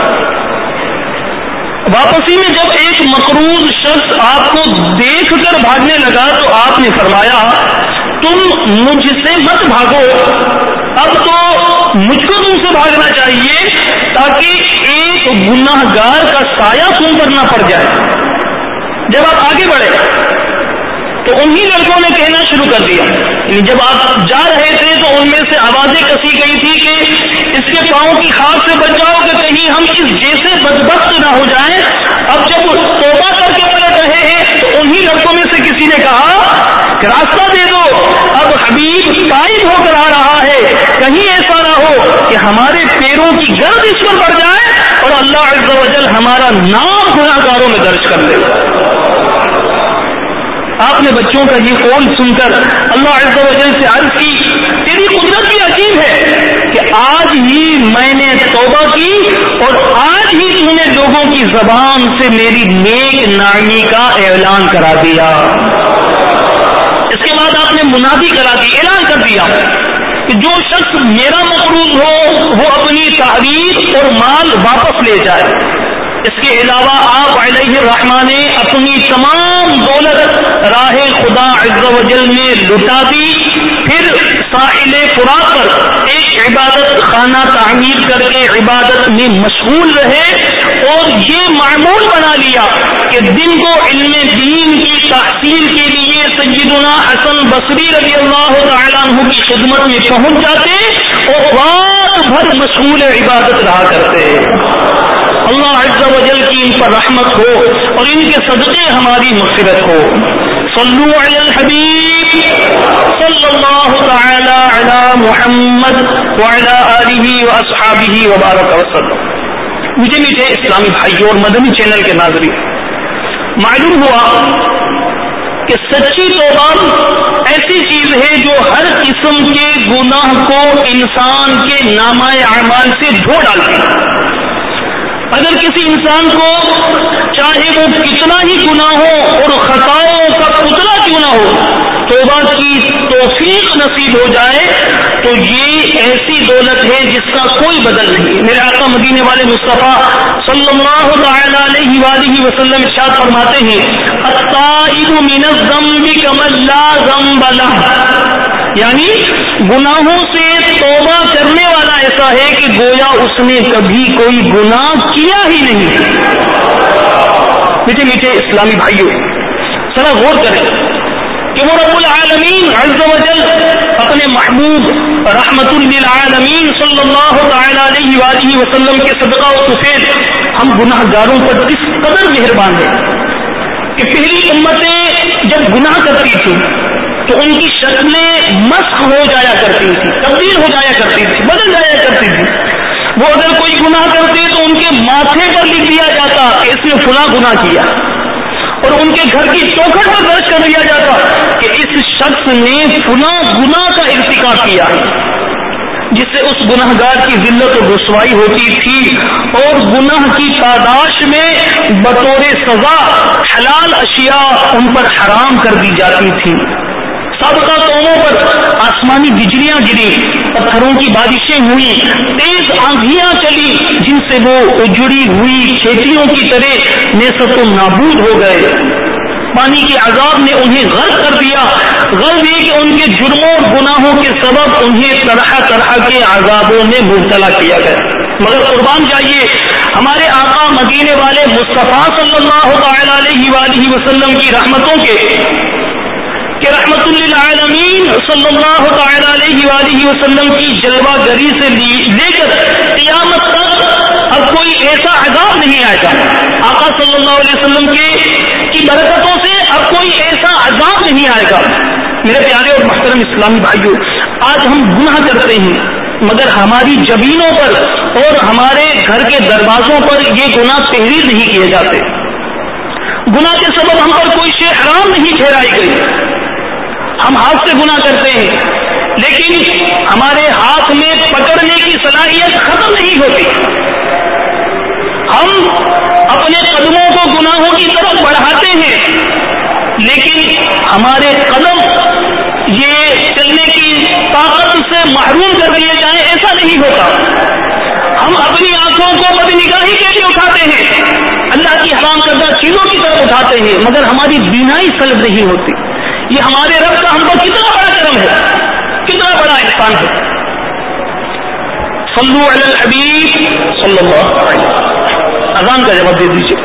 واپسی میں جب ایک مقروض شخص آپ کو دیکھ کر بھاگنے لگا تو آپ نے فرمایا، تم مجھ سے مت بھاگو، اب تو مجھ کو تم سے بھاگنا چاہیے تاکہ ایک گناہ گار کا سایہ تم پر نہ پڑ جائے. جب آپ آگے بڑھے تو انہی لڑکوں نے کہنا شروع کر دیا. جب آپ جا رہے تھے تو ان میں سے آوازیں کسی گئی تھی کہ اس کے پاؤں کی خاک سے بچ جاؤ کہ کہیں ہم اس جیسے بدبخت نہ ہو جائیں. اب جب توبہ کر کے پلٹ رہے ہیں تو انہی لڑکوں میں سے کسی نے کہا کہ راستہ دے دو، اب حبیب تائب ہو کر آ رہا ہے، کہیں ایسا نہ ہو کہ ہمارے پیروں کی گرد اس پر پڑ جائے اور اللہ عز و جل ہمارا نام گناہ گاروں میں درج کر دے. آپ نے بچوں کا یہ قول سن کر اللہ عز و جل سے عرض کی، تیری قدرت بھی عجیب ہے کہ آج ہی میں نے توبہ کی اور آج ہی تو نے لوگوں کی زبان سے میری نیک نامی کا اعلان کرا دیا. اس کے بعد آپ نے منادی کرا دی، اعلان کر دیا کہ جو شخص میرا مقروض ہو وہ اپنی تعریف اور مال واپس لے جائے. اس کے علاوہ آپ علیہ الرحمٰن نے اپنی تمام دولت راہ خدا عز و جل میں لٹا دی. پھر ساحل فرات پر ایک عبادت خانہ تعمیر کر کے عبادت میں مشغول رہے اور یہ معمول بنا لیا کہ دن کو علم دین کی تحصیل کے لیے سیدنا حسن بصری رضی اللہ تعالیٰ عنہ کی خدمت میں پہنچ جاتے اور رات بھر مشغول عبادت رہا کرتے. اللہ عز و جل کی ان پر رحمت ہو اور ان کے صدقے ہماری مغفرت ہو. صلو علی الحبیب صلی اللہ تعالی علی محمد وعلی آلہ واصحابہ وبارک وسلم. مجھے میٹھے اسلامی بھائیوں اور مدنی چینل کے ناظرین، معلوم ہوا کہ سچی توبہ ایسی چیز ہے جو ہر قسم کے گناہ کو انسان کے نامہ اعمال سے دھو ڈالتی ہے. اگر کسی انسان کو چاہے وہ کتنا ہی گناہوں اور خطاؤں کا پتلا کیوں نہ ہو توبہ کی توفیق نصیب ہو جائے تو یہ ایسی دولت ہے جس کا کوئی بدل نہیں. میرے آقا مدینے والے مصطفیٰ صلی اللہ تعالی علیہ وآلہ وسلم ارشاد فرماتے ہیں، التائب من الذنب کمن لا ذنب لہ، یعنی گناہوں سے توبہ کرنے والا ایسا ہے کہ گویا اس نے کبھی کوئی گناہ کیا ہی نہیں. میٹھے میٹھے اسلامی بھائیوں، ذرا غور کریں کہ وہ رب العالمین عز و جل اپنے محبوب رحمت للعالمین صلی اللہ تعالی علیہ وآلہ وسلم کے صدقہ و طفیل ہم گناہ گاروں پر کس قدر مہربان ہے کہ پہلی امتیں جب گناہ کرتی تھی تو ان کی شکلیں مسخ ہو جایا کرتی تھی، تبدیل ہو جایا کرتی تھی، بدل جایا کرتی تھی. وہ اگر کوئی گناہ کرتے تو ان کے ماتھے پر لکھ دیا جاتا کہ اس نے فلاں گناہ کیا، اور ان کے گھر کی چوکھٹ پر درج کر دیا جاتا کہ اس شخص نے فلاں گناہ کا ارتکاب کیا. جس سے اس گناہ گار کی ذلت و رسوائی ہوتی تھی اور گناہ کی پاداش میں بطور سزا حلال اشیاء ان پر حرام کر دی جاتی تھی. سابقہ قوموں پر آسمانی بجلیاں گری، پتھروں کی بارشیں ہوئی، تیز آندھیاں چلی جن سے وہ اجڑی ہوئی کھیتیوں کی طرح نیست و نابود ہو گئے. پانی کے عذاب نے انہیں غرق کر دیا. غرض یہ کہ ان کے جرموں اور گناہوں کے سبب انہیں طرح طرح کے عذابوں میں مبتلا کیا گیا. مگر قربان جائیے ہمارے آقا مدینے والے مصطفیٰ صلی اللہ تعالی علیہ وآلہ وسلم کی رحمتوں کے کہ رحمت للعالمین صلی اللہ تعالی علیہ وآلہ وسلم کی جلوہ گری سے لے کر قیامت تک اب کوئی ایسا عذاب نہیں آئے گا. آقا صلی اللہ علیہ وسلم کے کی برکتوں سے اب کوئی ایسا عذاب نہیں آئے گا. میرے پیارے اور محترم اسلامی بھائیوں، آج ہم گناہ کرتے ہیں مگر ہماری جبینوں پر اور ہمارے گھر کے دروازوں پر یہ گناہ تحریر نہیں کیے جاتے. گناہ کے سبب ہم پر کوئی شے حرام نہیں ٹھہرائی گئی. ہم ہاتھ سے گناہ کرتے ہیں لیکن ہمارے ہاتھ میں پکڑنے کی صلاحیت ختم نہیں ہوتی. ہم اپنے قدموں کو گناہوں کی طرف بڑھاتے ہیں لیکن ہمارے قدم یہ چلنے کی طاقت سے محروم کر دیے جائیں ایسا نہیں ہوتا. ہم اپنی آنکھوں کو بدنگاہی کے لیے اٹھاتے ہیں، اللہ کی حرام کردہ چیزوں کی طرف اٹھاتے ہیں مگر ہماری بینائی سلب نہیں ہوتی. یہ ہمارے رب کا ہم پر کتنا بڑا کرم ہے، کتنا بڑا احسان ہے. صلو علی الحبیب صلی اللہ علیہ وسلم. اذان کا جواب دے دیجیے.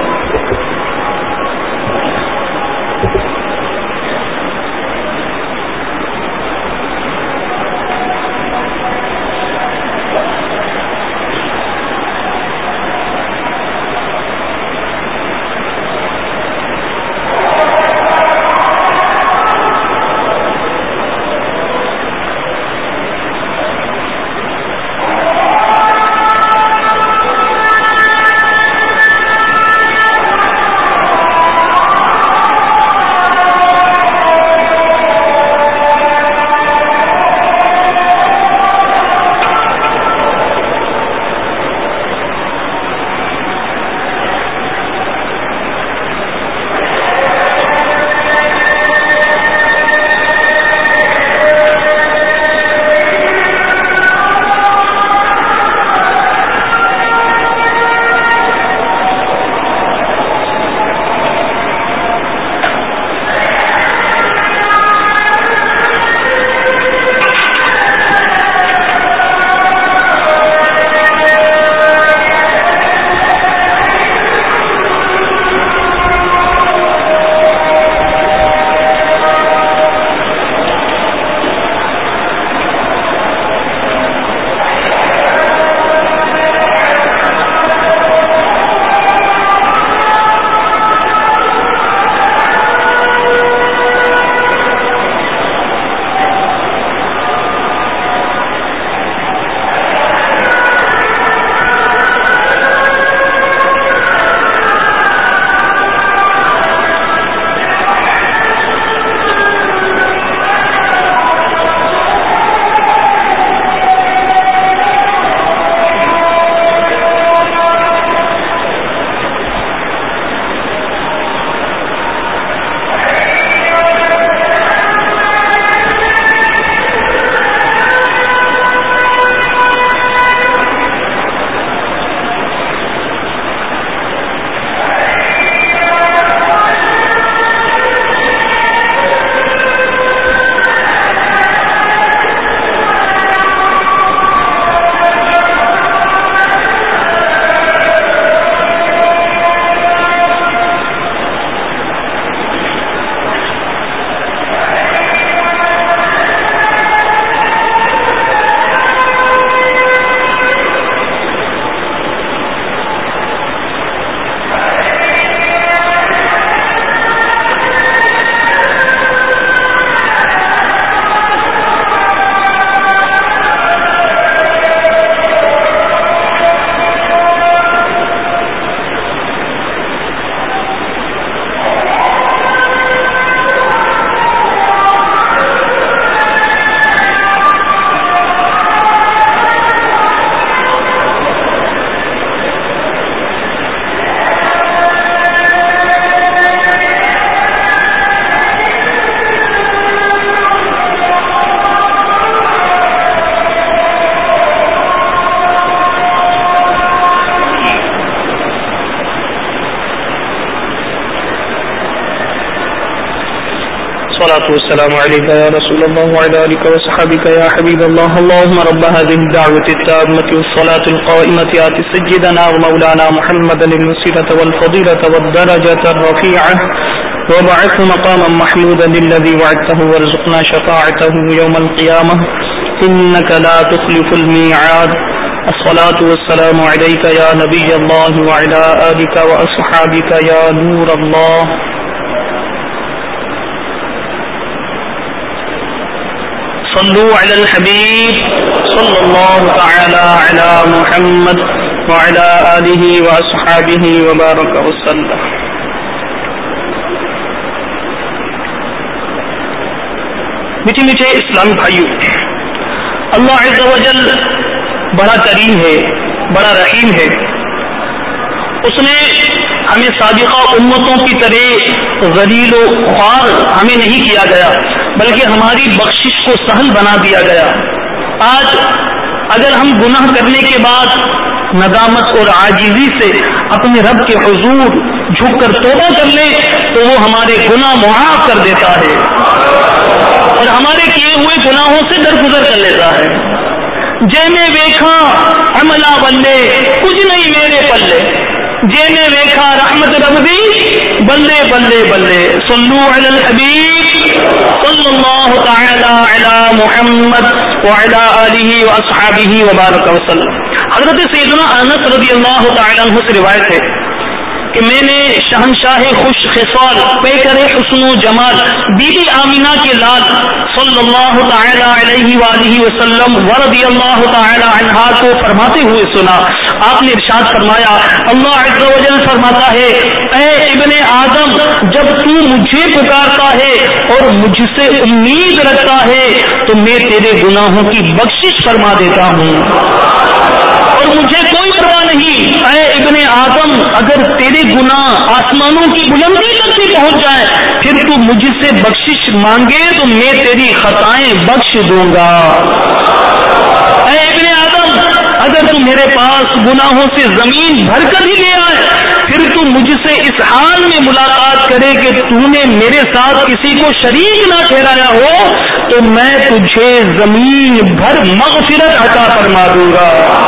الصلاة والسلام عليك يا رسول الله وعلى آلك وصحبك يا حبيب الله. اللهم رب هذه الدعوة التامة والصلاة القائمة آت سيدنا ومولانا محمدا الوسيلة والفضيلة والدرجة الرفيعة وبعث مقاما محمودا الذي وعدته وارزقنا شفاعته يوم القيامة إنك لا تخلف الميعاد. الصلاة والسلام عليك يا نبي الله وعلى آلك وأصحابك يا نور الله. صلوا على الحبيب صلى الله تعالى على محمد وعلى آله وأصحابه وبارك وسلم. میٹھے میٹھے اسلامی بھائیو، اللہ عز و جل بڑا کریم ہے، بڑا رحیم ہے. اس نے ہمیں سابقہ امتوں کی طرح ذلیل و خوار ہمیں نہیں کیا گیا، بلکہ ہماری بخشش کو سہل بنا دیا گیا. آج اگر ہم گناہ کرنے کے بعد ندامت اور عاجزی سے اپنے رب کے حضور جھک کر توبہ کر لیں تو وہ ہمارے گناہ معاف کر دیتا ہے اور ہمارے کیے ہوئے گناہوں سے درگزر کر لیتا ہے. جینے ویکھا عملہ بلے کچھ نہیں میرے پلے، جینے ویکھا رحمت رب دی بلے بلے بلے. صلو علی الحبیب صلی اللہ تعالی علی محمد وعلی آلہ واصحابہ وبارک وسلم. حضرت سیدنا انس رضی اللہ تعالی عنہ سے روایت ہے کہ میں نے شہنشاہ خوش خصال پیکر حسن و جمال بی بی آمینہ کے لال صلی اللہ تعالی علیہ وآلہ وسلم ورضی اللہ تعالی عنہا کو فرماتے ہوئے سنا. آپ نے ارشاد فرمایا، اللہ عز و جل فرماتا ہے، اے ابن آدم، جب تو مجھے پکارتا ہے اور مجھ سے امید رکھتا ہے تو میں تیرے گناہوں کی بخشش فرما دیتا ہوں اور مجھے کوئی پرواہ نہیں. اے ابن آدم، اگر تیرے گناہ آسمانوں کی بلندی تک بھی پہنچ جائے پھر تو مجھ سے بخشش مانگے تو میں تیری خطائیں بخش دوں گا. اے ابن آدم، اگر تو میرے پاس گناہوں سے زمین بھر کر ہی لے آئے پھر تو مجھ سے اس حال میں ملاقات کرے کہ تو نے میرے ساتھ کسی کو شریک نہ ٹھہرایا ہو تو میں تجھے زمین بھر مغفرت عطا فرما دوں گا.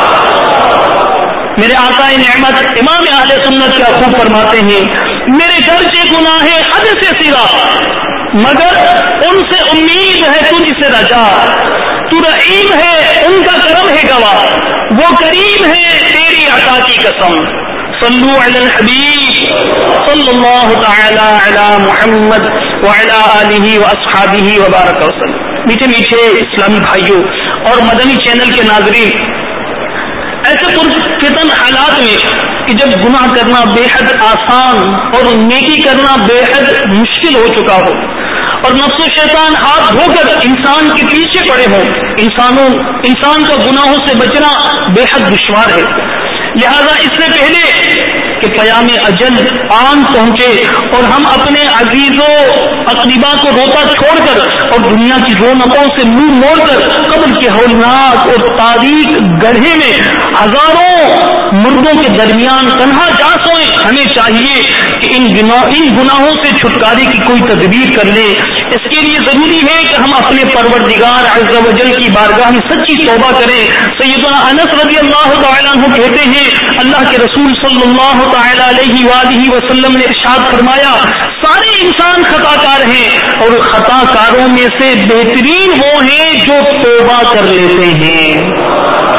میرے آقا نعمت امام اہل سنت کیا خوب فرماتے ہیں، میرے گرچہ گناہ حد سے سوا مگر ان سے امید ہے تجھ سے رجا. تو رحیم ہے، ان کا کرم ہے گواہ، وہ کریم ہے تیری عطا کی قسم. صلو علی الحبیب صلی اللہ تعالی علی محمد وعلی آلہ واصحابہ وبارک وسلم. میٹھے میٹھے اسلامی بھائیوں اور مدنی چینل کے ناظرین، ایسے پرفتن حالات میں کہ جب گناہ کرنا بے حد آسان اور نیکی کرنا بے حد مشکل ہو چکا ہو اور نفس و شیطان ہاتھ دھو کر انسان کے پیچھے پڑے ہوں، انسانوں انسان کا گناہوں سے بچنا بے حد دشوار ہے. لہذا اس سے پہلے کہ پیام اجل آن پہنچے اور ہم اپنے عزیزوں اقربا کو روتا چھوڑ کر اور دنیا کی رونقوں سے منہ موڑ کر قبر کے ہولناک اور تاریک گڑھے میں ہزاروں مردوں کے درمیان تنہا جا سوئیں، ہمیں چاہیے کہ ان گناہ ان گناہوں سے چھٹکارے کی کوئی تدبیر کر لیں. اس کے لیے ضروری ہے کہ ہم اپنے پروردگار عز و جل کی بارگاہ میں سچی توبہ کریں. سیدنا انس رضی اللہ تعالیٰ عنہ کہتے ہیں، اللہ کے رسول صلی اللہ تعالی علیہ وآلہ وسلم نے ارشاد فرمایا، سارے انسان خطا کار ہیں اور خطا کاروں میں سے بہترین وہ ہیں جو توبہ کر لیتے ہیں.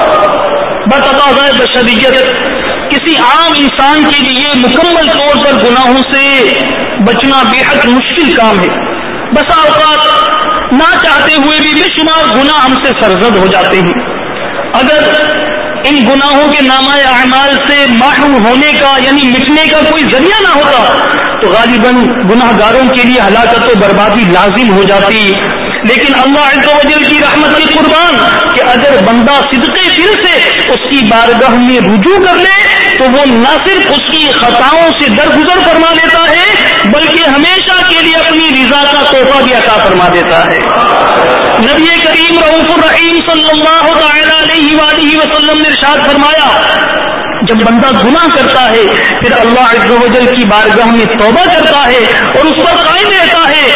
بتقاضۂ بشریت کسی عام انسان کے لیے مکمل طور پر گناہوں سے بچنا بے حد مشکل کام ہے. بسا اوقات نہ چاہتے ہوئے بھی بے شمار گناہ ہم سے سرزد ہو جاتے ہیں. اگر ان گناہوں کے نامہ اعمال سے محروم ہونے کا یعنی مٹنے کا کوئی ذریعہ نہ ہوتا تو غالباً گناہ گاروں کے لیے ہلاکت و بربادی لازم ہو جاتی. لیکن اللہ عز و جل کی رحمت کی قربان کہ اگر بندہ صدقے دل سے اس کی بارگاہ میں رجوع کر لے تو وہ نہ صرف اس کی خطاؤں سے درگزر فرما دیتا ہے بلکہ ہمیشہ کے لیے اپنی رضا کا تحفہ بھی عطا فرما دیتا ہے. نبی کریم رؤوف الرحیم صلی اللہ تعالی علیہ وآلہ وسلم نے ارشاد فرمایا، جب بندہ گناہ کرتا ہے پھر اللہ عز و جل کی بارگاہ میں توبہ کرتا ہے اور اس پر قائم رہتا ہے تو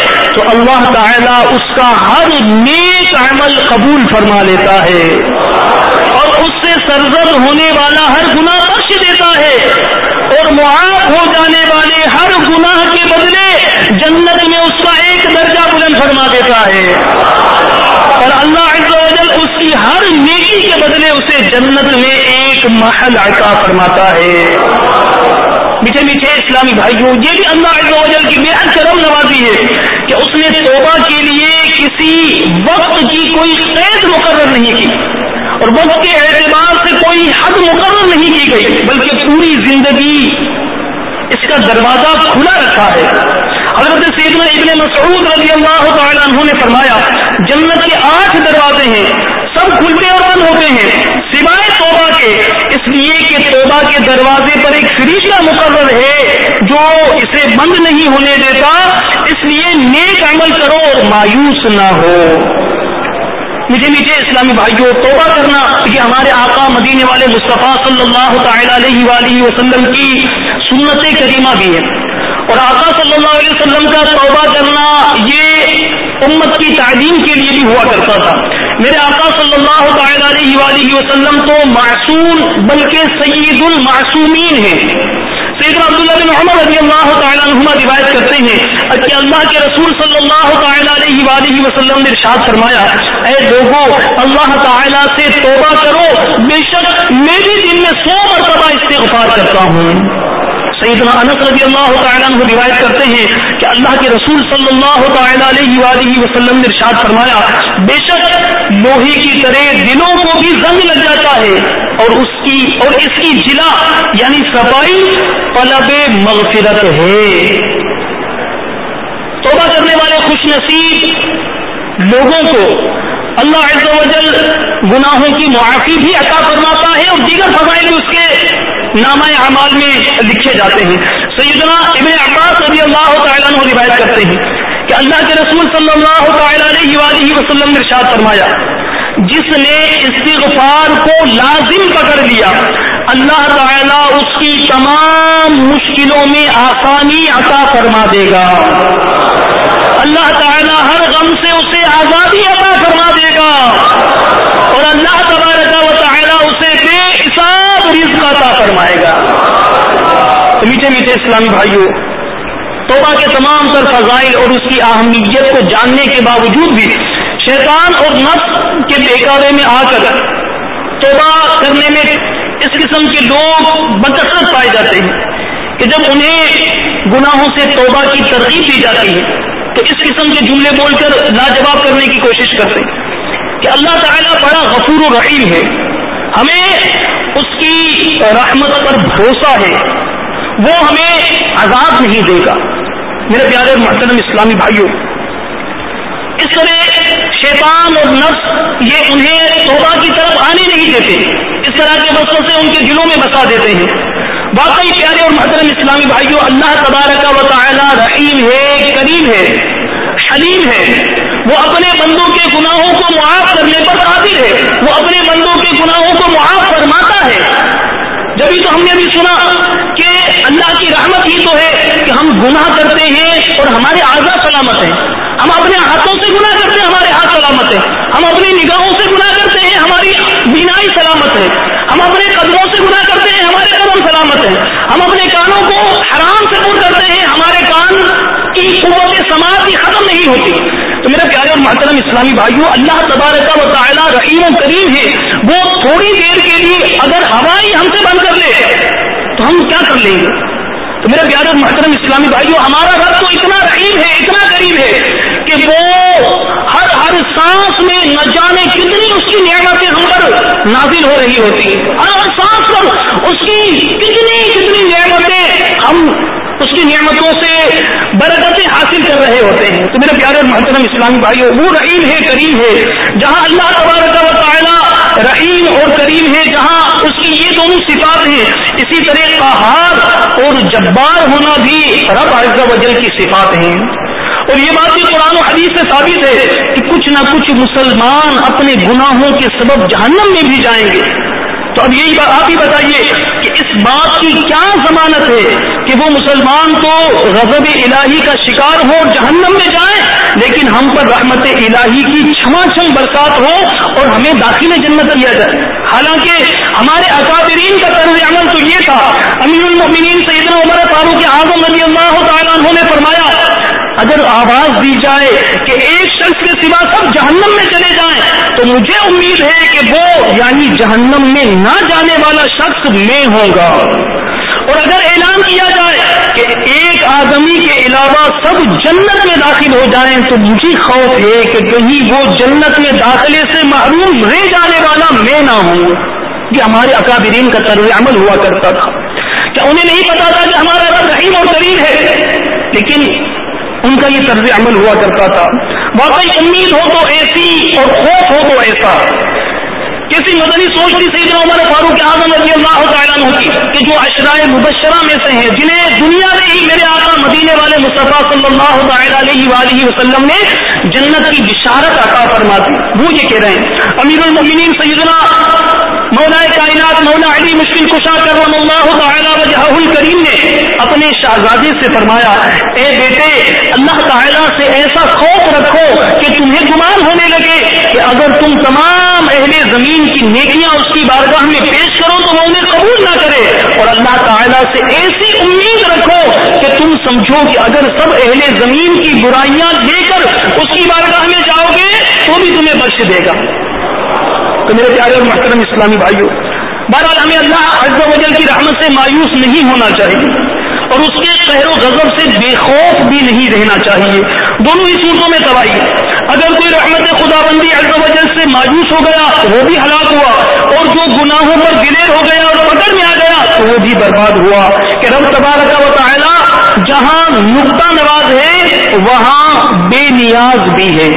اللہ تعالیٰ اس کا ہر نیک عمل قبول فرما لیتا ہے اور اس سے سرزد ہونے والا ہر گناہ بخش دیتا ہے اور معاف ہو جانے والے ہر گناہ کے بدلے جنت میں اس کا ایک درجہ بلند فرما دیتا ہے اور اللہ عز و جل اس کی ہر نیکی کے بدلے اسے جنت میں ایک محل عطا فرماتا ہے۔ میٹھے میٹھے اسلامی بھائیوں، یہ بھی اللہ عز و جل کی بے حد کرم نوازی ہے کہ اس نے توبہ کے لیے کسی وقت کی کوئی قید مقرر نہیں کی اور وقت کے اعتبار سے کوئی حد مقرر نہیں کی گئی، بلکہ پوری زندگی اس کا دروازہ کھلا رکھا ہے۔ حضرت سیدنا ابن مسعود رضی اللہ تعالیٰ عنہ نے فرمایا جنت کے آٹھ دروازے ہیں، سب کھلتے اور بند ہوتے ہیں سوائے توبہ کے، اس لیے کہ توبہ کے دروازے پر ایک فریضہ مقرر ہے جو اسے بند نہیں ہونے دیتا، اس لیے نیک عمل کرو اور مایوس نہ ہو۔ میٹھے میٹھے اسلامی بھائیوں، توبہ کرنا یہ ہمارے آقا مدینے والے مصطفیٰ صلی اللہ تعالی علیہ وآلہ وسلم کی سنت کریمہ بھی ہے، اور آقا صلی اللہ علیہ وسلم کا توبہ کرنا یہ امت کی تعلیم کے لیے بھی ہوا کرتا تھا۔ میرے آقا صلی اللہ تعالی علیہ وآلہ وسلم تو معصوم بلکہ سید المعصومین ہیں۔ سیدنا عبداللہ بن عمر رضی اللہ تعالیٰ عنہما روایت کرتے ہیں کہ اللہ کے رسول صلی اللہ تعالی علیہ وآلہ وسلم نے ارشاد فرمایا، اے لوگوں اللہ تعالیٰ سے توبہ کرو، بے شک میں بھی دن میں سو مرتبہ استغفار کرتا ہوں۔ سیدنا انس رضی اللہ تعالیٰ عنہ روایت کرتے ہیں کہ اللہ کے رسول صلی اللہ تعالی علیہ وآلہ وسلم نے ارشاد فرمایا، بے شک لوہے کی طرح دلوں کو بھی زنگ لگ جاتا ہے اور اس کی اور اس کی جلا یعنی صفائی طلب مغفرت ہے۔ توبہ کرنے والے خوش نصیب لوگوں کو اللہ عز و جل گناہوں کی معافی بھی عطا فرماتا ہے اور دیگر فضائل بھی اس کے نامہ اعمال میں لکھے جاتے ہیں۔ سیدنا ابن عباس رضی اللہ تعالیٰ عنہ روایت کرتے ہیں کہ اللہ کے رسول صلی اللہ تعالی علیہ وآلہ وسلم نے ارشاد فرمایا، جس نے استغفار کو لازم پکڑ لیا اللہ تعالیٰ اس کی تمام مشکلوں میں آسانی عطا فرما دے گا، اللہ تعالیٰ ہر غم سے اسے آزادی عطا فرما دے گا اور اللہ تبارک و تعالیٰ اسے بے حساب رزق عطا فرمائے گا۔ میٹھے میٹھے اسلامی بھائیوں، توبہ کے تمام تر فضائل اور اس کی اہمیت کو جاننے کے باوجود بھی شیطان اور نفس کے بیکارے میں آ کر توبہ کرنے میں اس قسم کے لوگ بکثرت پائے جاتے ہیں کہ جب انہیں گناہوں سے توبہ کی ترغیب دی جاتی ہے تو اس قسم کے جملے بول کر لاجواب کرنے کی کوشش کرتے ہیں کہ اللہ تعالیٰ بڑا غفور و رحیم ہے، ہمیں اس کی رحمت پر بھروسہ ہے، وہ ہمیں عذاب نہیں دے گا۔ میرے پیارے اور محترم اسلامی بھائیوں، اس طرح شیطان اور نفس یہ انہیں توبہ کی طرف آنے نہیں دیتے، اس طرح کے وسوسے ان کے دلوں میں بسا دیتے ہیں۔ واقعی پیارے اور محترم اسلامی بھائیوں، اللہ تبارک و تعالی رحیم ہے، کریم ہے، حلیم ہے، وہ اپنے بندوں کے گناہوں کو معاف کرنے پر قادر ہے، وہ اپنے بندوں کے گناہوں کو معاف فرماتا ہے۔ جبھی تو ہم نے بھی سنا کہ اللہ کی رحمت ہی تو ہے کہ ہم گناہ کرتے ہیں اور ہمارے اعضاء سلامت ہیں، ہم اپنے ہاتھوں سے گناہ کرتے ہیں ہمارے ہاتھ سلامت ہیں، ہم اپنی نگاہوں سے گناہ کرتے ہیں ہماری بینائی سلامت ہے، ہم اپنے قدموں سے گناہ کرتے ہیں ہمارے قدم سلامت ہیں، ہم اپنے کانوں کو حرام سے دور کرتے ہیں ہمارے کان کی قوت سماعت بھی ختم نہیں ہوتی۔ تو میرے پیارے اور محترم اسلامی بھائیوں، اللہ تبارک و تعالی رحیم و کریم ہے، وہ تھوڑی دیر کے لیے اگر ہوا ہی ہم سے بند کر لے تو ہم کیا کر لیں گے؟ تو میرے پیارے اور محترم اسلامی بھائیوں، ہمارا رب تو اتنا رحیم ہے، اتنا کریم ہے کہ وہ ہر ہر سانس میں نہ جانے کتنی اس کی نعمتیں ہم پر نازل ہو رہی ہوتی ہیں، ہر ہر سانس پر اس کی کتنی کتنی نعمتیں ہم اس کی نعمتوں سے برکتیں حاصل کر رہے ہوتے ہیں۔ تو میرے پیارے اور محترم اسلامی بھائیوں، وہ رحیم ہے، کریم ہے، جہاں اللہ تبارک و تعالی رحیم اور کریم ہے، جہاں اس کی یہ دونوں صفات ہیں، اسی طرح قہار اور جبار ہونا بھی رب عز و جل کی صفات ہیں۔ اور یہ بات بھی قرآن و حدیث سے ثابت ہے کہ کچھ نہ کچھ مسلمان اپنے گناہوں کے سبب جہنم میں بھی جائیں گے۔ تو اب یہی آپ ہی بتائیے کہ اس بات کی کیا ضمانت ہے کہ وہ مسلمان تو غضب الہی کا شکار ہو اور جہنم میں جائیں، ہم پر رحمت الہی کی چھما چھم برسات ہو اور ہمیں داخل جنت کیا جائے. حالانکہ ہمارے اکابرین کا طرز عمل تو یہ تھا. امیر المؤمنین سیدنا عمر فاروق اعظم رضی اللہ تعالیٰ عنہ نے فرمایا اگر آواز دی جائے کہ ایک شخص کے سوا سب جہنم میں چلے جائیں تو مجھے امید ہے کہ وہ یعنی جہنم میں نہ جانے والا شخص میں ہوں گا. اور اگر اعلان کیا جائے کہ ایک آدمی کے علاوہ سب جنت میں داخل ہو جائیں تو مجھے خوف ہے کہ کہیں وہ جنت میں داخلے سے محروم رہ جانے والا میں نہ ہوں. یہ ہمارے اکابرین کا طرز عمل ہوا کرتا تھا. کیا انہیں نہیں پتا تھا کہ ہمارا رب رحیم اور کریم ہے؟ لیکن ان کا یہ طرز عمل ہوا کرتا تھا. واقعی امید ہو تو ایسی اور خوف ہو تو ایسا. کسی مدنی سوچ تھی سیدنا عمر فاروق اعظم رضی اللہ تعالیٰ عنہ کی کہ جو عشرائے مبشرہ میں سے ہیں جنہیں دنیا میں ہی میرے آقا مدینے والے مصطفیٰ صلی اللہ تعالیٰ علیہ وآلہ وسلم نے جنت کی بشارت عطا فرما دی. وہ یہ کہہ رہے ہیں امیر المؤمنین سیدنا مولا کائنات مولا علی مشکل کشا کرم اللہ تعالیٰ وجہہ الکریم نے اپنے شہزادے سے فرمایا اے بیٹے اللہ تعالیٰ سے ایسا خوف رکھو کہ تمہیں گمان ہونے لگے کہ اگر تم تمام اہل زمین کی نیکیاں اس کی بارگاہ میں پیش کرو تو وہ انہیں قبول نہ کرے. اور اللہ تعالیٰ سے ایسی امید رکھو کہ تم سمجھو کہ اگر سب اہل زمین کی برائیاں لے کر اس کی بارگاہ میں جاؤ گے تو بھی تمہیں بخش دے گا. تو میرے پیارے اور محترم اسلامی بھائیوں، بہرحال ہمیں اللہ عز و جل کی رحمت سے مایوس نہیں ہونا چاہیے اور اس کے قہر و غضب سے بے خوف بھی نہیں رہنا چاہیے. دونوں ہی صورتوں میں تباہی. اگر کوئی رحمت خدا بندی عز و جل سے مایوس ہو گیا تو وہ بھی ہلاک ہوا، اور جو گناہوں پر دلیر ہو گیا اور پکڑ میں آ گیا تو وہ بھی برباد ہوا. کہ رب تبارک و تعالی جہاں نقطہ نواز ہے وہاں بے نیاز بھی ہے.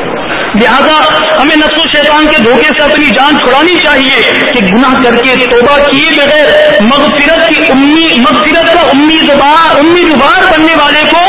لہذا ہمیں نفس و شیطان کے دھوکے سے اپنی جان چھڑانی چاہیے کہ گناہ کر کے توبہ کیے بغیر مغفرت کی امید مغفرت کا امیدوار امیدوار بننے والے کو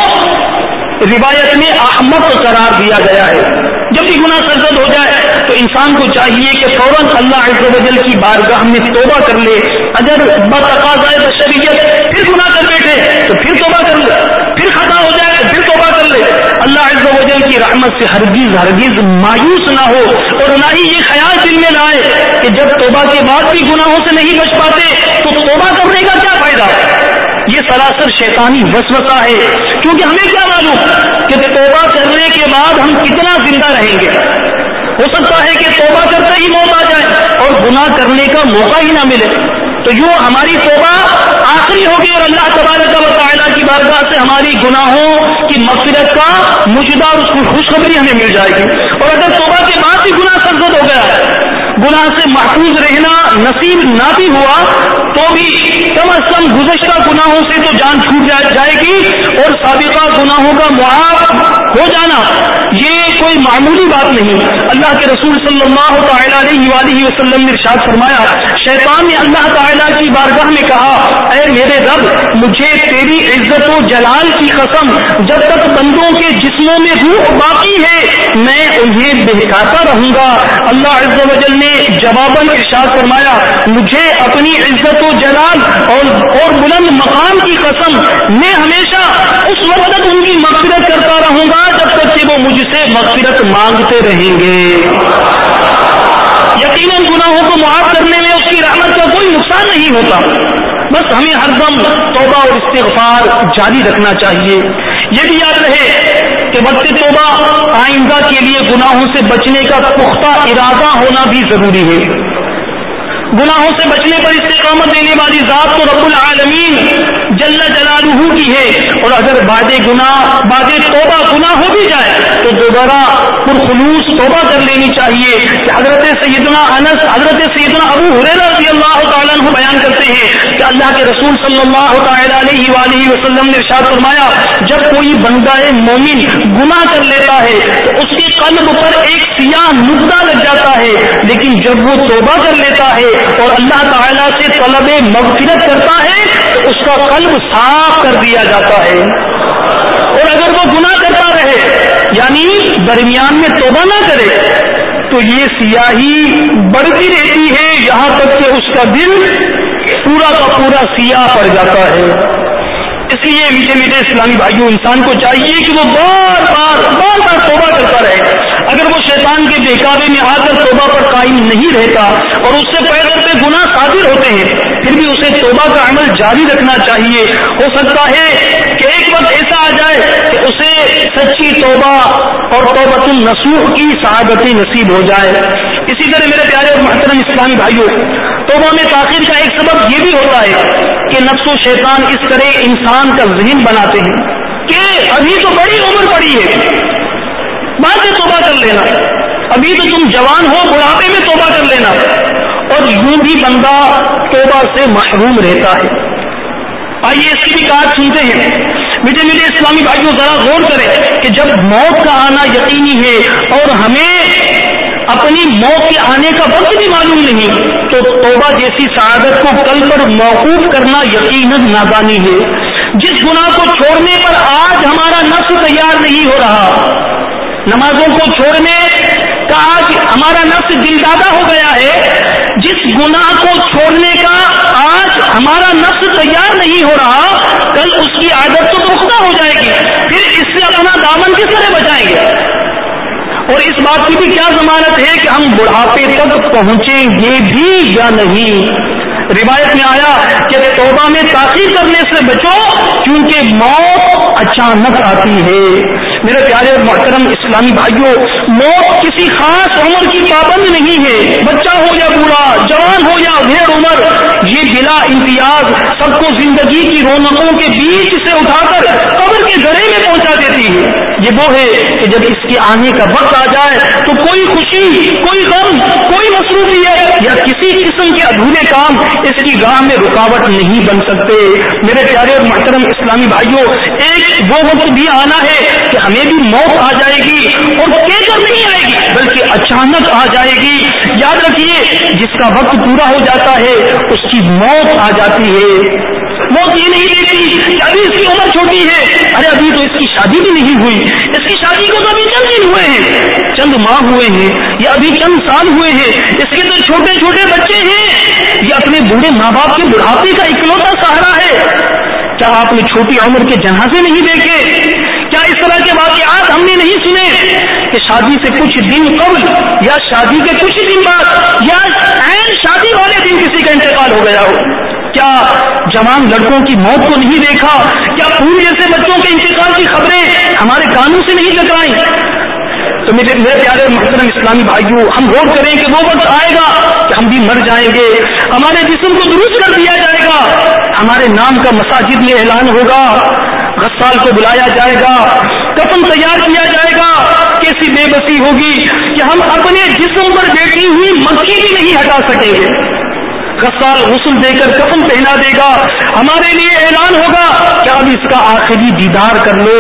روایت میں احمق قرار دیا گیا ہے. جب بھی گناہ سرزد ہو جائے تو انسان کو چاہیے کہ فوراً اللہ عز و جل کی بارگاہ میں توبہ کر لے. اگر بتقاضۂ بشریت پھر گناہ کر بیٹھے تو پھر توبہ کر لے، پھر خطا ہو جائے تو پھر توبہ کر لے. اللہ عز و جل کی رحمت سے ہرگز ہرگز مایوس نہ ہو اور نہ ہی یہ خیال دل میں لائے کہ جب توبہ کے بعد بھی گناہوں سے نہیں بچ پاتے تو توبہ کرنے کا کیا فائدہ. یہ سراسر شیطانی وسوسہ ہے، کیونکہ ہمیں کیا معلوم کہ توبہ کرنے کے بعد ہم کتنا زندہ رہیں گے. ہو سکتا ہے کہ توبہ کرتے ہی موت آ جائے اور گناہ کرنے کا موقع ہی نہ ملے. تو جو ہماری توبہ آخری ہوگی اور اللہ تبارک و تعالیٰ کی بارگاہ سے ہماری گناہوں کی مغفرت کا مجدہ اور اس کی خوشخبری ہمیں مل جائے گی. اور اگر توبہ کے بعد بھی گناہ سرزد ہو گیا، گناہ سے محفوظ رہنا نصیب نہ بھی ہوا تو بھی کم از کم گزشتہ گناہوں سے تو جان چھوٹ جائے گی اور سابقہ گناہوں کا معاف ہو جانا یہ کوئی معمولی بات نہیں. اللہ کے رسول صلی اللہ تعالیٰ علیہ وآلہ وسلم نے ارشاد فرمایا شیطان نے اللہ تعالیٰ کی بارگاہ میں کہا اے میرے رب مجھے تیری عزت و جلال کی قسم جب تک بندوں کے جسموں میں روح باقی ہے میں انہیں بہکاتا رہوں گا. اللہ عز و جل نے جواباً ارشاد فرمایا مجھے اپنی عزت و جلال اور اور بلند مقام کی قسم میں ہمیشہ اس وقت تک ان کی مغفرت کرتا رہوں گا جب تک کہ وہ مجھ سے مغفرت مانگتے رہیں گے. یقیناً گناہوں کو معاف کرنے میں اس کی رحمت کا کوئی نقصان نہیں ہوتا. بس ہمیں ہر دم توبہ اور استغفار جاری رکھنا چاہیے. یہ بھی یاد رہے کہ وقت توبہ آئندہ کے لیے گناہوں سے بچنے کا پختہ ارادہ ہونا بھی ضروری ہے. گناہوں سے بچنے پر استقامت دینے والی ذات تو رب العالمین جل جلالہ کی ہے. اور اگر بعد گناہ بعد توبہ گناہ ہو بھی جائے تو دوبارہ پرخلوص توبہ کر لینی چاہیے. کہ حضرت سیدنا انس حضرت سیدنا ابو ہریرہ رضی اللہ تعالیٰ عنہ بیان کرتے ہیں کہ اللہ کے رسول صلی اللہ تعالیٰ علیہ وآلہ وسلم نے ارشاد فرمایا جب کوئی بندہ مومن گناہ کر لیتا ہے تو اس کے قلب پر ایک سیاہ نقطہ لگ جاتا ہے، لیکن جب وہ توبہ کر لیتا ہے اور اللہ تعالیٰ سے طلب مغفرت کرتا ہے تو اس کا قلب صاف کر دیا جاتا ہے. اور اگر وہ گناہ کرتا رہے یعنی درمیان میں توبہ نہ کرے تو یہ سیاہی بڑھتی رہتی ہے یہاں تک کہ اس کا دل پورا کا پورا سیاہ پڑ جاتا ہے. اس لیے میٹھے میٹھے اسلامی بھائیوں انسان کو چاہیے کہ وہ بار بار بار بار توبہ کرے. بےکابے میں آ کر توبہ پر قائم نہیں رہتا اور اس سے پے در پہ گناہ صادر ہوتے ہیں، پھر بھی اسے توبہ کا عمل جاری رکھنا چاہیے۔ ہو سکتا ہے کہ ایک وقت ایسا آ جائے کہ اسے سچی توبہ اور توبۃ النصوح کی سعادت نصیب ہو جائے۔ اسی طرح میرے پیارے اور محترم اسلامی بھائیوں، توبہ میں تاخیر کا ایک سبب یہ بھی ہوتا ہے کہ نفس و شیطان اس طرح انسان کا ذہن بناتے ہیں کہ ابھی تو بڑی عمر پڑی ہے، بعد میں توبہ کر لینا، ابھی تو تم جوان ہو، بڑھاپے میں توبہ کر لینا، اور یوں بھی بندہ توبہ سے محروم رہتا ہے۔ آئیے اس کی بھی بات سنتے ہیں۔ میٹھے میٹھے اسلامی بھائیوں، ذرا غور کریں کہ جب موت کا آنا یقینی ہے اور ہمیں اپنی موت کے آنے کا وقت بھی معلوم نہیں، تو توبہ جیسی سعادت کو کل پر موقوف کرنا یقیناً نادانی ہے۔ جس گناہ کو چھوڑنے پر آج ہمارا نفس تیار نہیں ہو رہا، نمازوں کو چھوڑنے کا آج ہمارا نفس دل دادا ہو گیا ہے، جس گناہ کو چھوڑنے کا آج ہمارا نفس تیار نہیں ہو رہا، کل اس کی عادت تو پختہ ہو جائے گی، پھر اس سے اپنا دامن کس طرح بچائیں گے؟ اور اس بات کی بھی کیا ضمانت ہے کہ ہم بڑھاپے تک پہنچیں گے بھی یا نہیں؟ روایت میں آیا کہ توبہ میں تاخیر کرنے سے بچو کیونکہ موت اچانک آتی ہے۔ میرے پیارے اور محترم اسلامی بھائیوں، موت کسی خاص عمر کی پابند نہیں ہے، بچہ ہو یا بوڑھا، جوان ہو یا بھیڑ عمر، یہ بلا امتیاز سب کو زندگی کی رونقوں کے بیچ سے اٹھا کر قبر کے گڑھے میں پہنچا دیتی ہے۔ یہ وہ ہے کہ جب اس کے آنے کا وقت آ جائے تو کوئی خوشی، کوئی غم، کوئی مصروفیت یا کسی قسم کے ادھورے کام اس کی راہ میں رکاوٹ نہیں بن سکتے۔ میرے پیارے اور محترم اسلامی بھائیوں، ایک وہ وقت بھی آنا ہے کہ ہمیں بھی موت آ جائے گی، اور کہہ کر نہیں آئے گی بلکہ اچانک آ جائے گی۔ یاد رکھیے، جس کا وقت پورا ہو جاتا ہے اس کی موت آ جاتی ہے۔ موت یہ نہیں دیکھتی کہ ابھی اس کی عمر چھوٹی ہے، ارے ابھی تو اس کی شادی بھی نہیں ہوئی، اس کی شادی کو تو ابھی چند دن ہوئے ہیں، چند ماہ ہوئے ہیں، یا ابھی چند سال ہوئے ہیں، اس کے تو چھوٹے چھوٹے بچے ہیں، یہ اپنے بوڑھے ماں باپ کے بڑھاپے کا اکلوتا سہارا ہے۔ کیا آپ نے چھوٹی عمر کے جنازے نہیں دیکھے؟ کیا اس طرح کے واقعات ہم نے نہیں سنے کہ شادی سے کچھ دن قبل یا شادی کے کچھ دن بعد یا عین شادی والے دن کسی کا انتقال ہو گیا ہو؟ کیا جوان لڑکوں کی موت کو نہیں دیکھا؟ کیا پھول جیسے بچوں کے انتقال کی خبریں ہمارے کانوں سے نہیں ٹکرائیں؟ تو میرے میرے پیارے محترم اسلامی بھائیوں، ہم غور کریں کہ وہ وقت آئے گا کہ ہم بھی مر جائیں گے، ہمارے جسم کو درست کر دیا جائے گا، ہمارے نام کا مساجد میں اعلان ہوگا، غسال کو بلایا جائے گا، کفن تیار کیا جائے گا۔ کیسی بے بسی ہوگی کہ ہم اپنے جسم پر بیٹھی ہوئی مکھی بھی نہیں ہٹا سکیں گے۔ غسال غسل دے کر کفن پہنا دے گا، ہمارے لیے اعلان ہوگا کہ اب اس کا آخری دیدار کر لو۔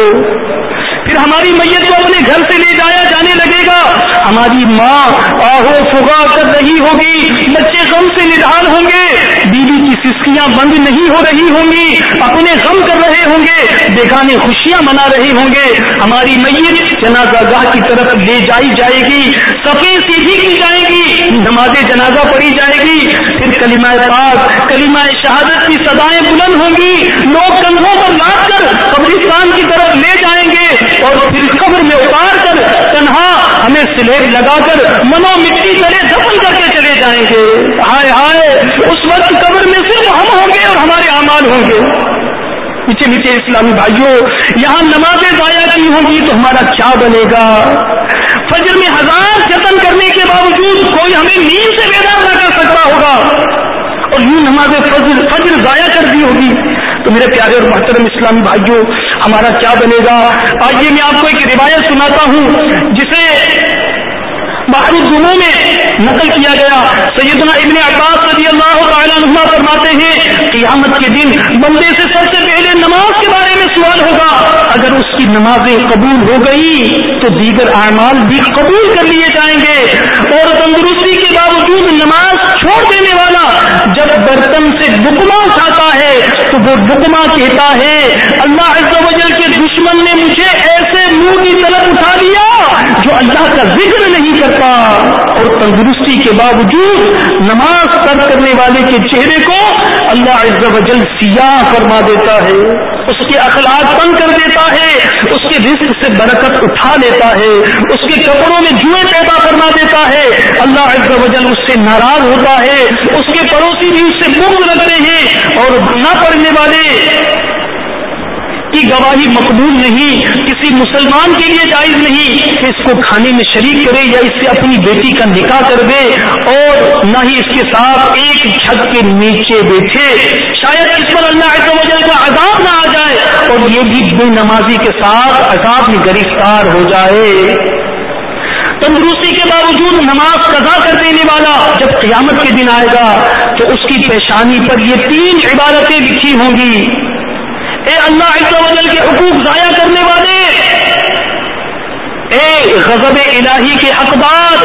پھر ہماری میت کو اپنے گھر سے لے جایا جانے لگے گا، ہماری ماں آہو فغا کر رہی ہوگی، بچے غم سے نڈھال ہوں گے، بیوی کی سسکیاں بند نہیں ہو رہی ہوں گی، اپنے غم کر رہے ہوں گے، بیگانے خوشیاں منا رہے ہوں گے۔ ہماری میت جنازہ گاہ کی طرف لے جائی جائے گی، صفیں سیدھی کی جائیں گی، نماز جنازہ پڑھی جائے گی، پھر کلمہ پاک، کلمہ شہادت کی صدائیں بلند ہوں گی، لوگ کندھوں پر لاد کر قبرستان کی طرف لے جائیں گے، اور پھر قبر میں اتار کر تنہا ہمیں سلیب لگا کر منو مٹی تلے دفن کر کے چلے جائیں گے۔ ہائے ہائے، اس وقت قبر میں صرف ہم ہوں گے اور ہمارے اعمال ہوں گے۔ میٹھے میٹھے اسلامی بھائیوں، یہاں نمازیں ضائع کی ہوں گی تو ہمارا کیا بنے گا؟ فجر میں ہزار جتن کرنے کے باوجود کوئی ہمیں نیند سے بیدار نہ کر سکتا ہوگا، اور یوں نماز فجر فجر ضائع کر دی ہوگی، تو میرے پیارے اور محترم اسلامی بھائیوں ہمارا کیا بنے گا؟ آئیے میں آپ کو ایک روایت سناتا ہوں جسے بحر الدموع میں نقل کیا گیا۔ سیدنا ابن عباس رضی اللہ تعالیٰ عنہ فرماتے ہیں، قیامت کے دن بندے سے سب سے پہلے نماز کے بارے میں سوال ہوگا، اگر اس کی نمازیں قبول ہو گئی تو دیگر اعمال بھی قبول کر لیے جائیں گے، اور تندرستی کے باوجود نماز چھوڑ دینے والا جب برتن سے لقمہ اٹھاتا ہے تو وہ لقمہ کہتا ہے، اللہ عز و جل کے دشمن نے مجھے ایسے منہ کی طرف اٹھا دیا جو اللہ کا ذکر نہیں کرتا، اور تندرستی کے باوجود نماز ترک کرنے والے کے چہرے کو اللہ عز و جل سیاہ فرما دیتا ہے، اس کے اخلاق تنگ کر دیتا ہے، اس کے رزق سے برکت اٹھا لیتا ہے، اس کے کپڑوں میں جوئیں پیدا فرما دیتا ہے، اللہ عز و جل اس سے ناراض ہوتا ہے، اس کے پڑوسی بھی اس سے بغض رکھتے ہیں، اور نہ پڑھنے والے کی گواہی مقبول نہیں، کسی مسلمان کے لیے جائز نہیں کہ اس کو کھانے میں شریک کرے یا اس سے اپنی بیٹی کا نکاح کر دے، اور نہ ہی اس کے ساتھ ایک چھت کے نیچے بیٹھے، شاید اس پر اللہ عز و جل کا عذاب نہ آ جائے اور یہ بھی بے نمازی کے ساتھ عذاب میں گرفتار ہو جائے۔ تندرستی کے باوجود نماز قضا کر دینے والا جب قیامت کے دن آئے گا تو اس کی پیشانی پر یہ تین عبادتیں لکھی ہوں گی۔ اے اللہ عز و جل کے حقوق ضائع کرنے والے، اے غضب الہی کے حقدار،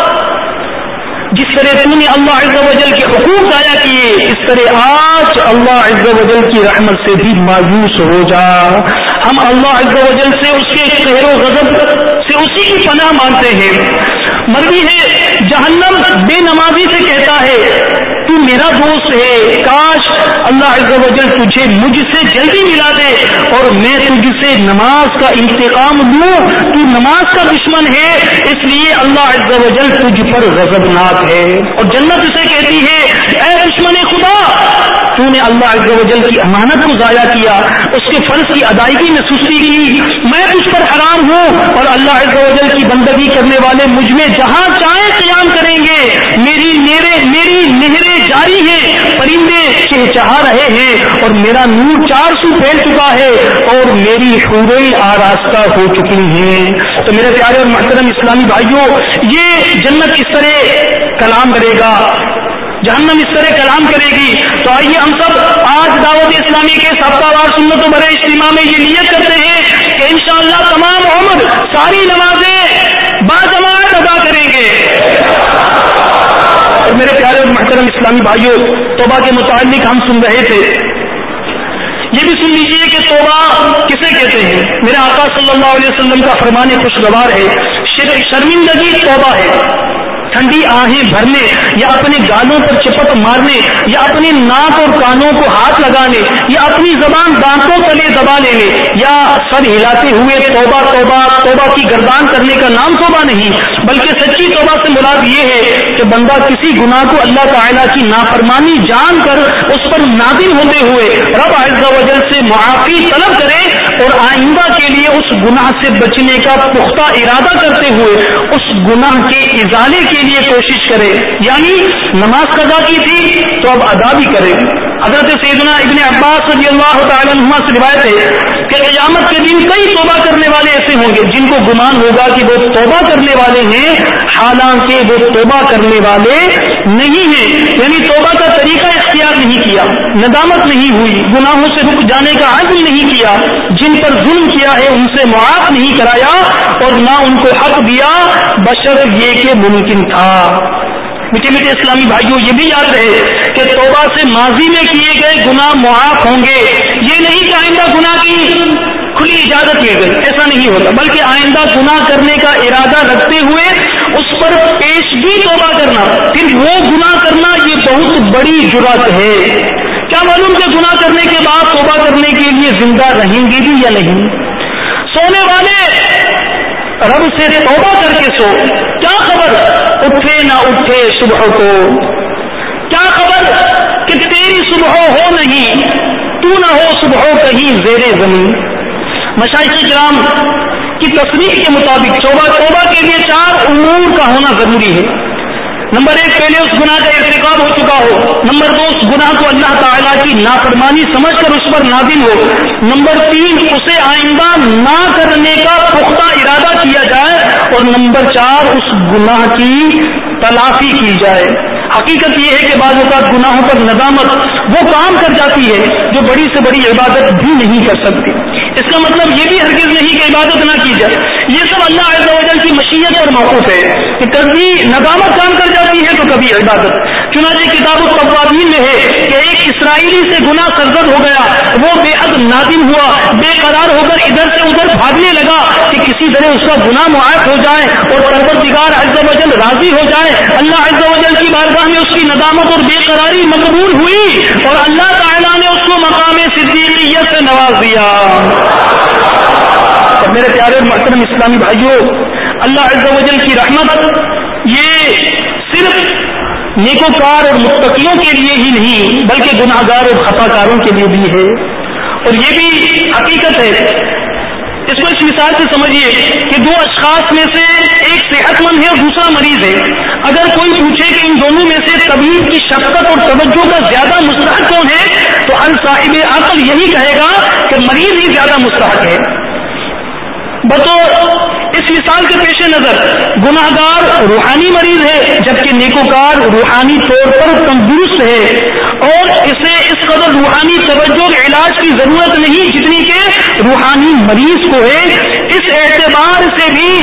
جس طرح تم نے اللہ عز و جل کے حقوق ضائع کیے، اس طرح آج اللہ عز و جل کی رحمت سے بھی مایوس ہو جا۔ ہم اللہ عز و جل سے اس کے قہر و غضب سے اسی کی پناہ مانگتے ہیں۔ مروی ہے جہنم بے نمازی سے کہتا ہے تو میرا دوست ہے، کاش اللہ عز و جل تجھے مجھ سے جلدی ملا دے اور میں تجھ سے نماز کا انتقام لوں، تو نماز کا دشمن ہے اس لیے اللہ عز و جل تجھ پر غضبناک ہے۔ اور جنت اسے کہتی ہے اے دشمن خدا، تو نے اللہ عز و جل کی امانت کو ضائع کیا، اس کے فرض کی ادائیگی میں سستی کی، میں تجھ پر حرام ہوں اور اللہ عز و جل کی بندگی کرنے والے مجھ میں جہاں چاہے قیام کریں گے، میری میرے میری نہریں جاری ہیں، پرندے چہچہا رہے ہیں اور میرا نور چار سو پھیل چکا ہے اور میری حوریں آراستہ ہو چکی ہیں۔ تو میرے پیارے اور محترم اسلامی بھائیوں، یہ جنت اس طرح کلام کرے گا، جہنم اس طرح کلام کرے گی۔ تو آئیے ہم سب آج دعوت اسلامی کے ہفتہ وار سنت و بڑے اجتماع میں یہ نیت کرتے ہیں کہ انشاءاللہ تمام عمر ساری نمازیں باجماعت ادا کریں گے۔ اور میرے پیارے اور محترم اسلامی بھائیوں، توبہ کے متعلق ہم سن رہے تھے، یہ بھی سن لیجئے کہ توبہ کسے کہتے ہیں۔ میرے آقا صلی اللہ علیہ وسلم کا فرمان خوشگوار ہے، شرمندگی توبہ ہے، ٹھنڈی آہیں بھرنے یا اپنے گالوں پر چپٹ مارنے یا اپنے ناک اور کانوں کو ہاتھ لگانے یا اپنی زبان دانتوں تلے دبا لینے یا سر ہلاتے ہوئے توبہ توبہ توبہ کی گردان کرنے کا نام توبہ نہیں، بلکہ سچی توبہ سے مراد یہ ہے کہ بندہ کسی گناہ کو اللہ تعالیٰ کی نافرمانی جان کر اس پر نادم ہوتے ہوئے رب عز و جل سے معافی طلب کرے اور آئندہ کے لیے اس گناہ سے بچنے کا پختہ ارادہ کرتے ہوئے اس گناہ کے ازالے کے لیے کوشش کرے۔ یعنی نماز قضا کی تھی تو اب ادا بھی کرے۔ حضرت سیدنا ابن عباس رضی اللہ تعالیٰ عنہما سے روایت ہے کہ قیامت کے دن کئی توبہ کرنے والے ایسے ہوں گے جن کو گمان ہوگا کہ وہ توبہ کرنے والے ہیں، حالانکہ وہ توبہ کرنے والے نہیں ہیں، یعنی توبہ کا طریقہ اختیار نہیں کیا، ندامت نہیں ہوئی، گناہوں سے رک جانے کا عزم نہیں کیا، جن پر ظلم کیا ہے ان سے معاف نہیں کرایا اور نہ ان کو حق دیا بشرط یہ کہ ممکن تھا۔ میٹھے میٹھے اسلامی بھائیوں، یہ بھی یاد رہے کہ توبہ سے ماضی میں کیے گئے گناہ معاف ہوں گے، یہ نہیں کہ آئندہ گناہ کی کھلی اجازت مل گئی، ایسا نہیں ہوتا، بلکہ آئندہ گناہ کرنے کا ارادہ رکھتے ہوئے اس پر پیشگی توبہ کرنا، پھر وہ گناہ کرنا، یہ بہت بڑی جرأت ہے۔ کیا معلوم کہ گناہ کرنے کے بعد توبہ کرنے کے لیے زندہ رہیں گے بھی یا نہیں۔ سونے والے رب سے توبہ کر کے سو، کیا خبر اٹھے نہ اٹھے صبح کو، کیا خبر کہ تیری صبح ہو نہیں، تو نہ ہو صبح کہیں زیر زمین۔ مشائخ کرام کی تصریح کے مطابق توبہ توبہ کے لیے چار امور کا ہونا ضروری ہے۔ نمبر ایک، پہلے اس گناہ کا ارتکاب ہو چکا ہو۔ نمبر دو، اس گناہ کو اللہ تعالیٰ کی نافرمانی سمجھ کر اس پر نادم ہو۔ نمبر تین، اسے آئندہ نہ کرنے کا پختہ ارادہ کیا جائے۔ اور نمبر چار، اس گناہ کی تلافی کی جائے۔ حقیقت یہ ہے کہ بعض اوقات گناہوں پر ندامت وہ کام کر جاتی ہے جو بڑی سے بڑی عبادت بھی نہیں کر سکتی۔ اس کا مطلب یہ بھی ہرگز نہیں کہ عبادت نہ کی جائے، یہ سب اللہ عز و جل کی مشیت پر موقوف ہے کہ کبھی ندامت کام کر جاتی ہے تو کبھی عبادت۔ چنانچہ کتاب التوابین میں ہے کہ ایک اسرائیلی سے گناہ سرزد ہو گیا، وہ بے حد نادم ہوا، بے قرار ہو کر ادھر سے ادھر بھاگنے لگا کہ کسی طرح اس کا گناہ معاف ہو جائے اور پروردگار عز و جل راضی ہو جائے۔ اللہ عز و جل کی بارگاہ میں اس کی ندامت اور بے قراری مقبول ہوئی اور اللہ تعالیٰ نے اس کو مقام صدیقیت سے نواز دیا۔ اور میرے پیارے اور محترم اسلامی بھائیوں، اللہ عز و جل کی رحمت یہ صرف نیکوکار اور متقیوں کے لیے ہی نہیں بلکہ گناہ گار اور خطا کاروں کے لیے بھی ہے، اور یہ بھی حقیقت ہے۔ اس کو اس مثال سے سمجھیے کہ دو اشخاص میں سے ایک صحت مند ہے اور دوسرا مریض ہے۔ اگر کوئی پوچھے کہ ان دونوں میں سے طبیب کی شفقت اور توجہ کا زیادہ مستحق کون ہے، تو ہر صاحب عقل یہی کہے گا کہ مریض ہی زیادہ مستحق ہے۔ بطور اس مثال کے پیش نظر گناہ گار روحانی مریض ہے جبکہ نیکوکار روحانی طور پر تندرست ہے، اور اسے اس قدر روحانی توجہ اور علاج کی ضرورت نہیں جتنی کہ روحانی مریض کو ہے۔ اس اعتبار سے بھی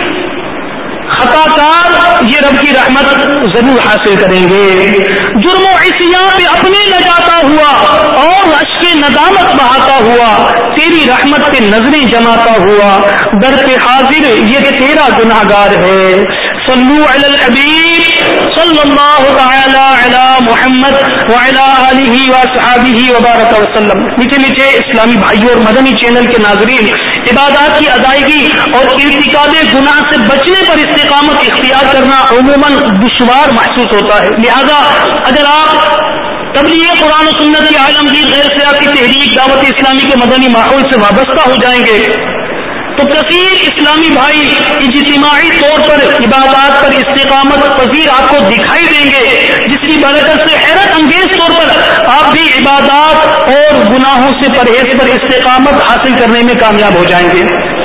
خطا کار یہ رب کی رحمت ضرور حاصل کریں گے۔ جرم و عصیان پہ اپنے لگاتا ہوا اور اشک ندامت بہاتا ہوا، تیری رحمت پہ نظریں جماتا ہوا، در پہ حاضر یہ تیرا گناہ گار ہے۔ صلو علی الحبیب صلی اللہ تعالی علی محمد وعلی آلہ وصحبہ وبارک وسلم۔ میٹھے میٹھے اسلامی بھائیوں اور مدنی چینل کے ناظرین، عبادات کی ادائیگی اور ارتکاب گناہ سے بچنے پر استقامت اختیار کرنا عموماً دشوار محسوس ہوتا ہے، لہذا اگر آپ تبلیغ قرآن و سنت کی عالمگیر غیر سیاسی تحریک دعوت اسلامی کے مدنی ماحول سے وابستہ ہو جائیں گے تو کثیر اسلامی بھائی اجتماعی طور پر عبادات پر استقامت پذیر آپ کو دکھائی دیں گے، جس کی برکت سے حیرت انگیز طور پر آپ بھی عبادات اور گناہوں سے پرہیز پر استقامت حاصل کرنے میں کامیاب ہو جائیں گے۔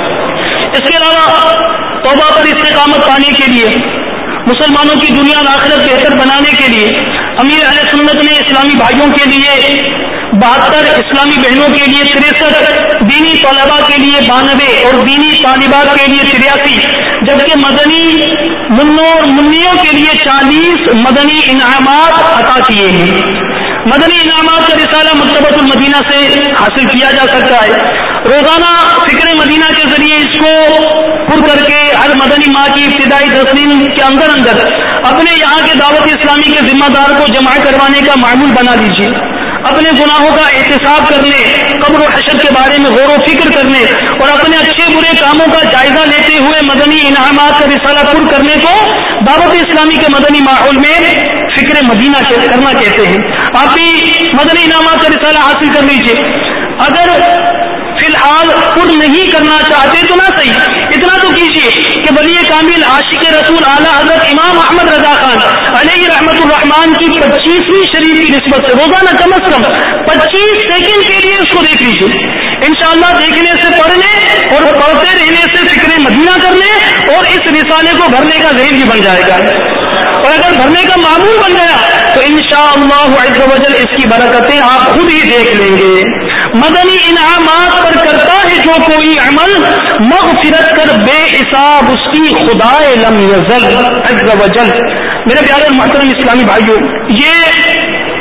اس کے علاوہ توبہ پر استقامت پانے کے لیے، مسلمانوں کی دنیا اور آخرت بہتر بنانے کے لیے امیر اہل سنت نے اسلامی بھائیوں کے لیے بہتر، اسلامی بہنوں کے لیے تریسٹھ، دینی طلباء کے لیے بانوے اور دینی طالبات کے لیے تریاسی، جبکہ مدنی منوں اور منیوں کے لیے چالیس مدنی انعامات عطا کیے ہیں۔ مدنی انعامات کا رسالہ مکتبۃ المدینہ سے حاصل کیا جا سکتا ہے۔ روزانہ فکر مدینہ کے ذریعے اس کو پر کر کے ہر مدنی ماہ کی ابتدائی دس دن کے اندر اندر اپنے یہاں کے دعوت اسلامی کے ذمہ دار کو جمع کروانے کا معمول بنا لیجیے۔ اپنے گناہوں کا احتساب کرنے، قبر و حشر کے بارے میں غور و فکر کرنے اور اپنے اچھے برے کاموں کا جائزہ لیتے ہوئے مدنی انعامات کا رسالہ پر کرنے کو دعوت اسلامی کے مدنی ماحول میں فکر مدینہ کرنا کہتے ہیں۔ آپ بھی مدنی انعامات کا رسالہ حاصل کر لیجیے۔ اگر فی الحال پر نہیں کرنا چاہتے تو نہ صحیح، اتنا تو کیجیے کہ ولی کامل عاشق رسول اعلیٰ حضرت امام احمد رضا خان علیہ رحمت الرحمان کی پچیسویں شریف کی نسبت سے روزانہ کم از کم پچیس سیکنڈ کے لیے اس کو دیکھ لیجیے۔ انشاءاللہ دیکھنے سے پڑھنے اور پڑھتے رہنے سے فکر مدینہ کرنے اور اس رسالے کو بھرنے کا ذہن بھی بن جائے گا، اور اگر بھرنے کا معمول بن گیا تو انشاءاللہ عز و جل اس کی برکتیں آپ خود ہی دیکھ لیں گے۔ مدنی انعامات پر کرتا ہے جو کوئی عمل، مغفرت کر بے حساب اس کی خدائے لم یزل عز و جل۔ میرے پیارے محترم اسلامی بھائیوں، یہ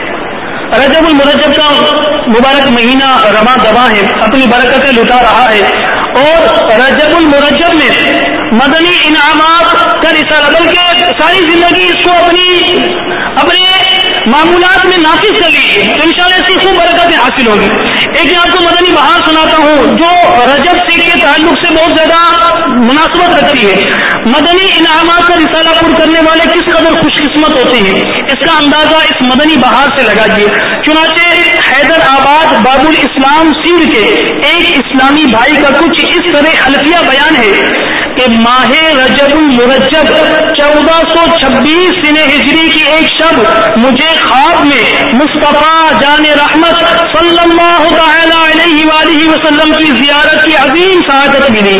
رجب المرجب کا مبارک مہینہ رواں دواں ہے، اپنی برکتیں لٹا رہا ہے، اور رجب المرجب میں مدنی انعامات کا رسالہ بلکہ ساری زندگی اس کو اپنی اپنے معمولات میں نافذ کر لیجیے تو انشاءاللہ اس کی خوب برکتیں حاصل ہوگی۔ ایک میں آپ کو مدنی بہار سناتا ہوں جو رجب سے کے تعلق سے بہت زیادہ مناسبت رکھتی ہے۔ مدنی انعامات کا رسالہ پر کرنے والے کس قدر خوش قسمت ہوتے ہیں، اس کا اندازہ اس مدنی بہار سے لگائیے۔ چنانچہ حیدر آباد باب الاسلام سندھ کے ایک اسلامی بھائی کا کچھ اس طرح حلفیہ بیان ہے کہ ماہ رجب المرجب چودہ سو چھبیس سن ہجری کی ایک شب مجھے خواب میں مصطفیٰ جان رحمت صلی اللہ تعالی علیہ وآلہ وسلم کی زیارت کی عظیم سعادت ملی۔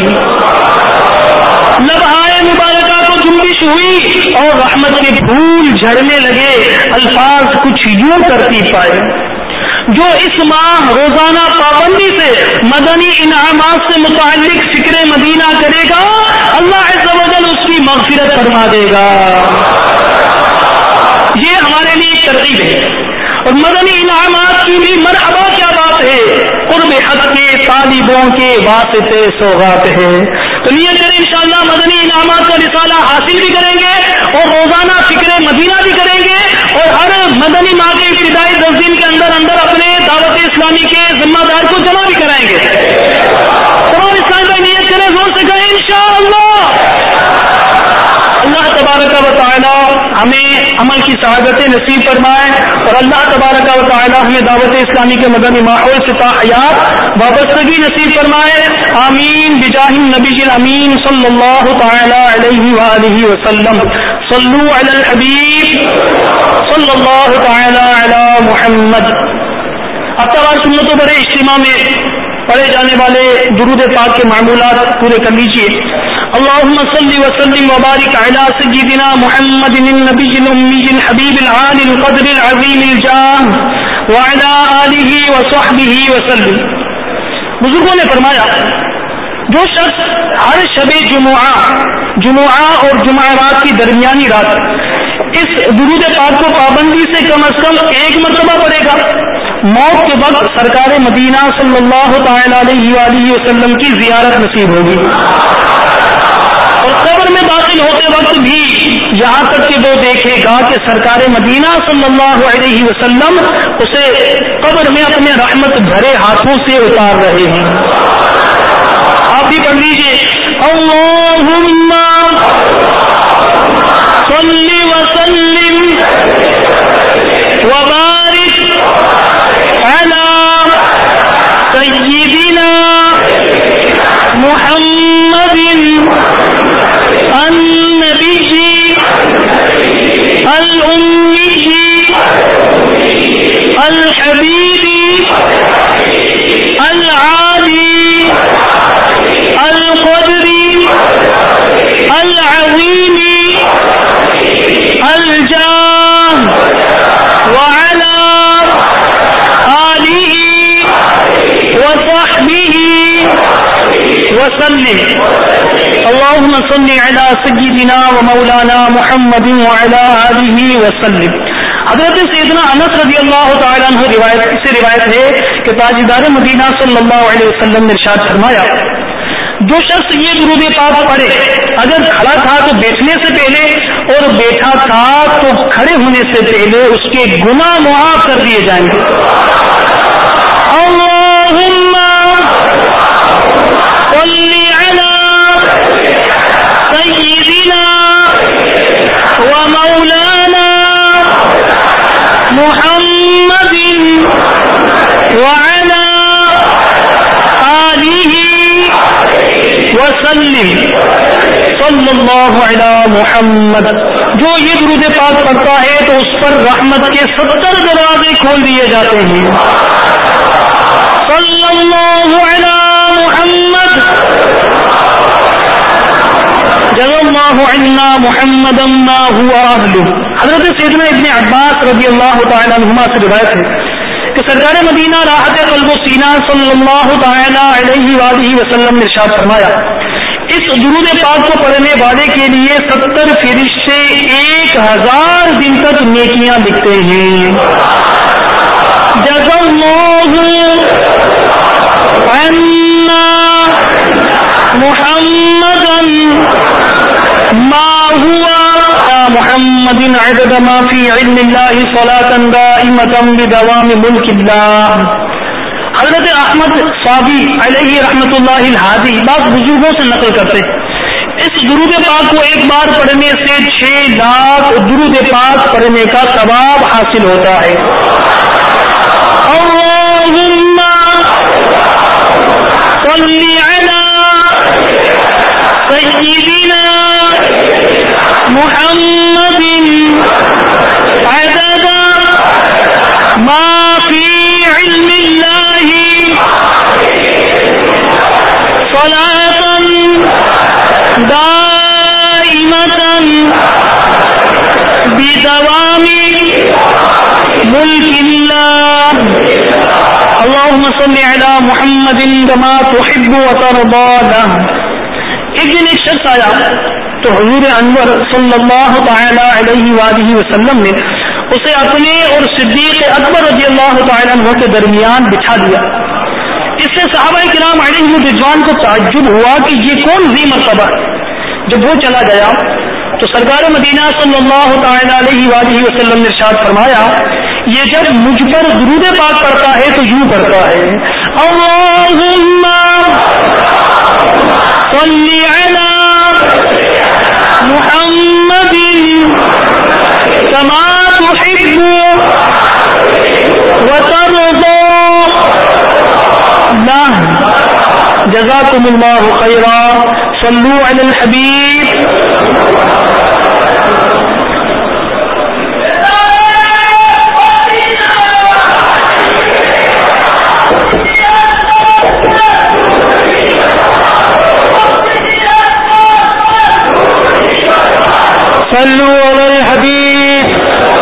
لبہائے مبارکہ کو جنبش ہوئی اور رحمت کے پھول جھڑنے لگے، الفاظ کچھ یوں ترتیب پائے: جو اس ماہ روزانہ پابندی سے مدنی انعامات سے متعلق فکر مدینہ کرے گا، اللہ عز و جل اس کی مغفرت فرما دے گا۔ یہ ہمارے لیے ایک ترغیب ہے، اور مدنی انعامات کی بھی مرحبا کیا بات ہے، قرب حق کے طالبوں کے واسطے سوغات ہے۔ تو نیت کریں انشاءاللہ مدنی انعامات کا رسالہ حاصل بھی کریں گے، اور روزانہ فکر مدینہ بھی کریں گے، اور ہر مدنی ماہ کے ابتدائی دس دن کے اندر اندر اپنے دعوت اسلامی کے ذمہ دار کو جمع بھی کرائیں گے۔ تمام اسلام بھائی نیت کریں، زور سے کہیں انشاءاللہ۔ اللہ تبارک و تعالی ہمیں عمل کی سعادت نصیب فرمائے، اور اللہ تبارک و تعالی ہمیں دعوت اسلامی کے مدنی ماحول سے تا حیات وابستگی نصیب فرمائے، آمین بجاہ النبی الامین صلی اللہ تعالی علیہ وآلہ وسلم۔ صلو علی الحبیب صلی اللہ تعالی علی محمد۔ اتوار سنتوں بڑے اجتماع میں پڑھے جانے والے درود پاک کے معمولات پورے کر لیجیے۔ اللهم صل وسلم وبارك على سيدنا محمد النبي الأمي الحبيب العالي القدر العظيم الجاه وعلى آله وصحبه وسلم۔ بزرگوں نے فرمایا جو شخص ہر شب جمعہ جمعہ اور جمعرات کی درمیانی رات اس درود پاک کو پابندی سے کم از کم ایک مرتبہ پڑھے گا، موت کے وقت سرکار مدینہ صلی اللہ تعالی علیہ وآلہ وسلم کی زیارت نصیب ہوگی، اور قبر میں داخل ہوتے وقت بھی یہاں تک کہ وہ دیکھے گا کہ سرکار مدینہ صلی اللہ علیہ وسلم اسے قبر میں اپنے رحمت بھرے ہاتھوں سے اتار رہے ہیں۔ آپ بھی پڑھ لیجیے، اللہم صل وسلم وبارک علی سیدنا محمد النبی الأمی الحبیب العالی القدر العظیم الجاہ وعلى آلہ وصحبہ وسلم۔ اللهم صل على سيدنا ومولانا محمد وعلى آلہ وسلم۔ حضرت سیدنا انس رضی اللہ تعالیٰ عنہ روایت سے روایت ہے کہ تاجدار مدینہ صلی اللہ علیہ وسلم نے ارشاد فرمایا جو شخص یہ درود پاک پڑھے اگر کھڑا تھا تو بیٹھنے سے پہلے اور بیٹھا تھا تو کھڑے ہونے سے پہلے اس کے گناہ معاف کر دیے جائیں گے۔ اللہم صل علی سیدنا ومولانا محمد وعلى آلہ وسلم۔ صلی اللہ علی محمد۔ جو یہ درود پاک پڑھتا ہے تو اس پر رحمت کے ستر دروازے کھول دیے جاتے ہیں۔ صلی اللہ علی محمد جزا اللہ عنا محمدا ما هو اہلہ۔ حضرت سیدنا ابن عباس رضی اللہ تعالی عنہما سے روایت ہے کہ سرکار مدینہ راحت قلب و سینہ صلی اللہ تعالی علیہ وآلہ وسلم نے ارشاد فرمایا اس درود پاک کو پڑھنے والے کے لیے ستر فرشتے ایک ہزار دن تک نیکیاں لکھتے ہیں۔ جزا اللہ عنا محمدا ما هو محمد عدد ما في علم الله صلاة دائمة بدوام ملك الله۔ حضرت احمد صابی علیہ رحمت اللہ الہادی بعض بزرگوں سے نقل کرتے اس درود پاک کو ایک بار پڑھنے سے چھ لاکھ درود پاک پڑھنے کا ثواب حاصل ہوتا ہے۔ اللہم صل علی سیدنا محمد عدد ما فی علم اللہ صلاة دائمة بدوام ملک اللہ۔ اللہم صل علی محمد كما تحب وترضى له۔ ایک دن ایک شخص آیا تو حضور انور صلی اللہ تعالی علیہ وآلہ وسلم نے اسے اپنے اور صدیق اکبر رضی اللہ تعالیٰ عنہ کے درمیان بٹھا دیا۔ اس سے صحابہ کرام علیہم رضوان کو تعجب ہوا کہ یہ کون ذی مرتبہ ہے۔ جب وہ چلا گیا تو سرکار مدینہ صلی اللہ تعالیٰ علیہ وآلہ وسلم نے ارشاد فرمایا، یہ جب مجھ پر درود پاک پڑھتا ہے تو یوں پڑھتا ہے، اللہم صلی علی محمد کما تحب وترضى۔ جزاکم اللہ خیرا، صلو علی الحبیب۔ صلو علی الحبیب۔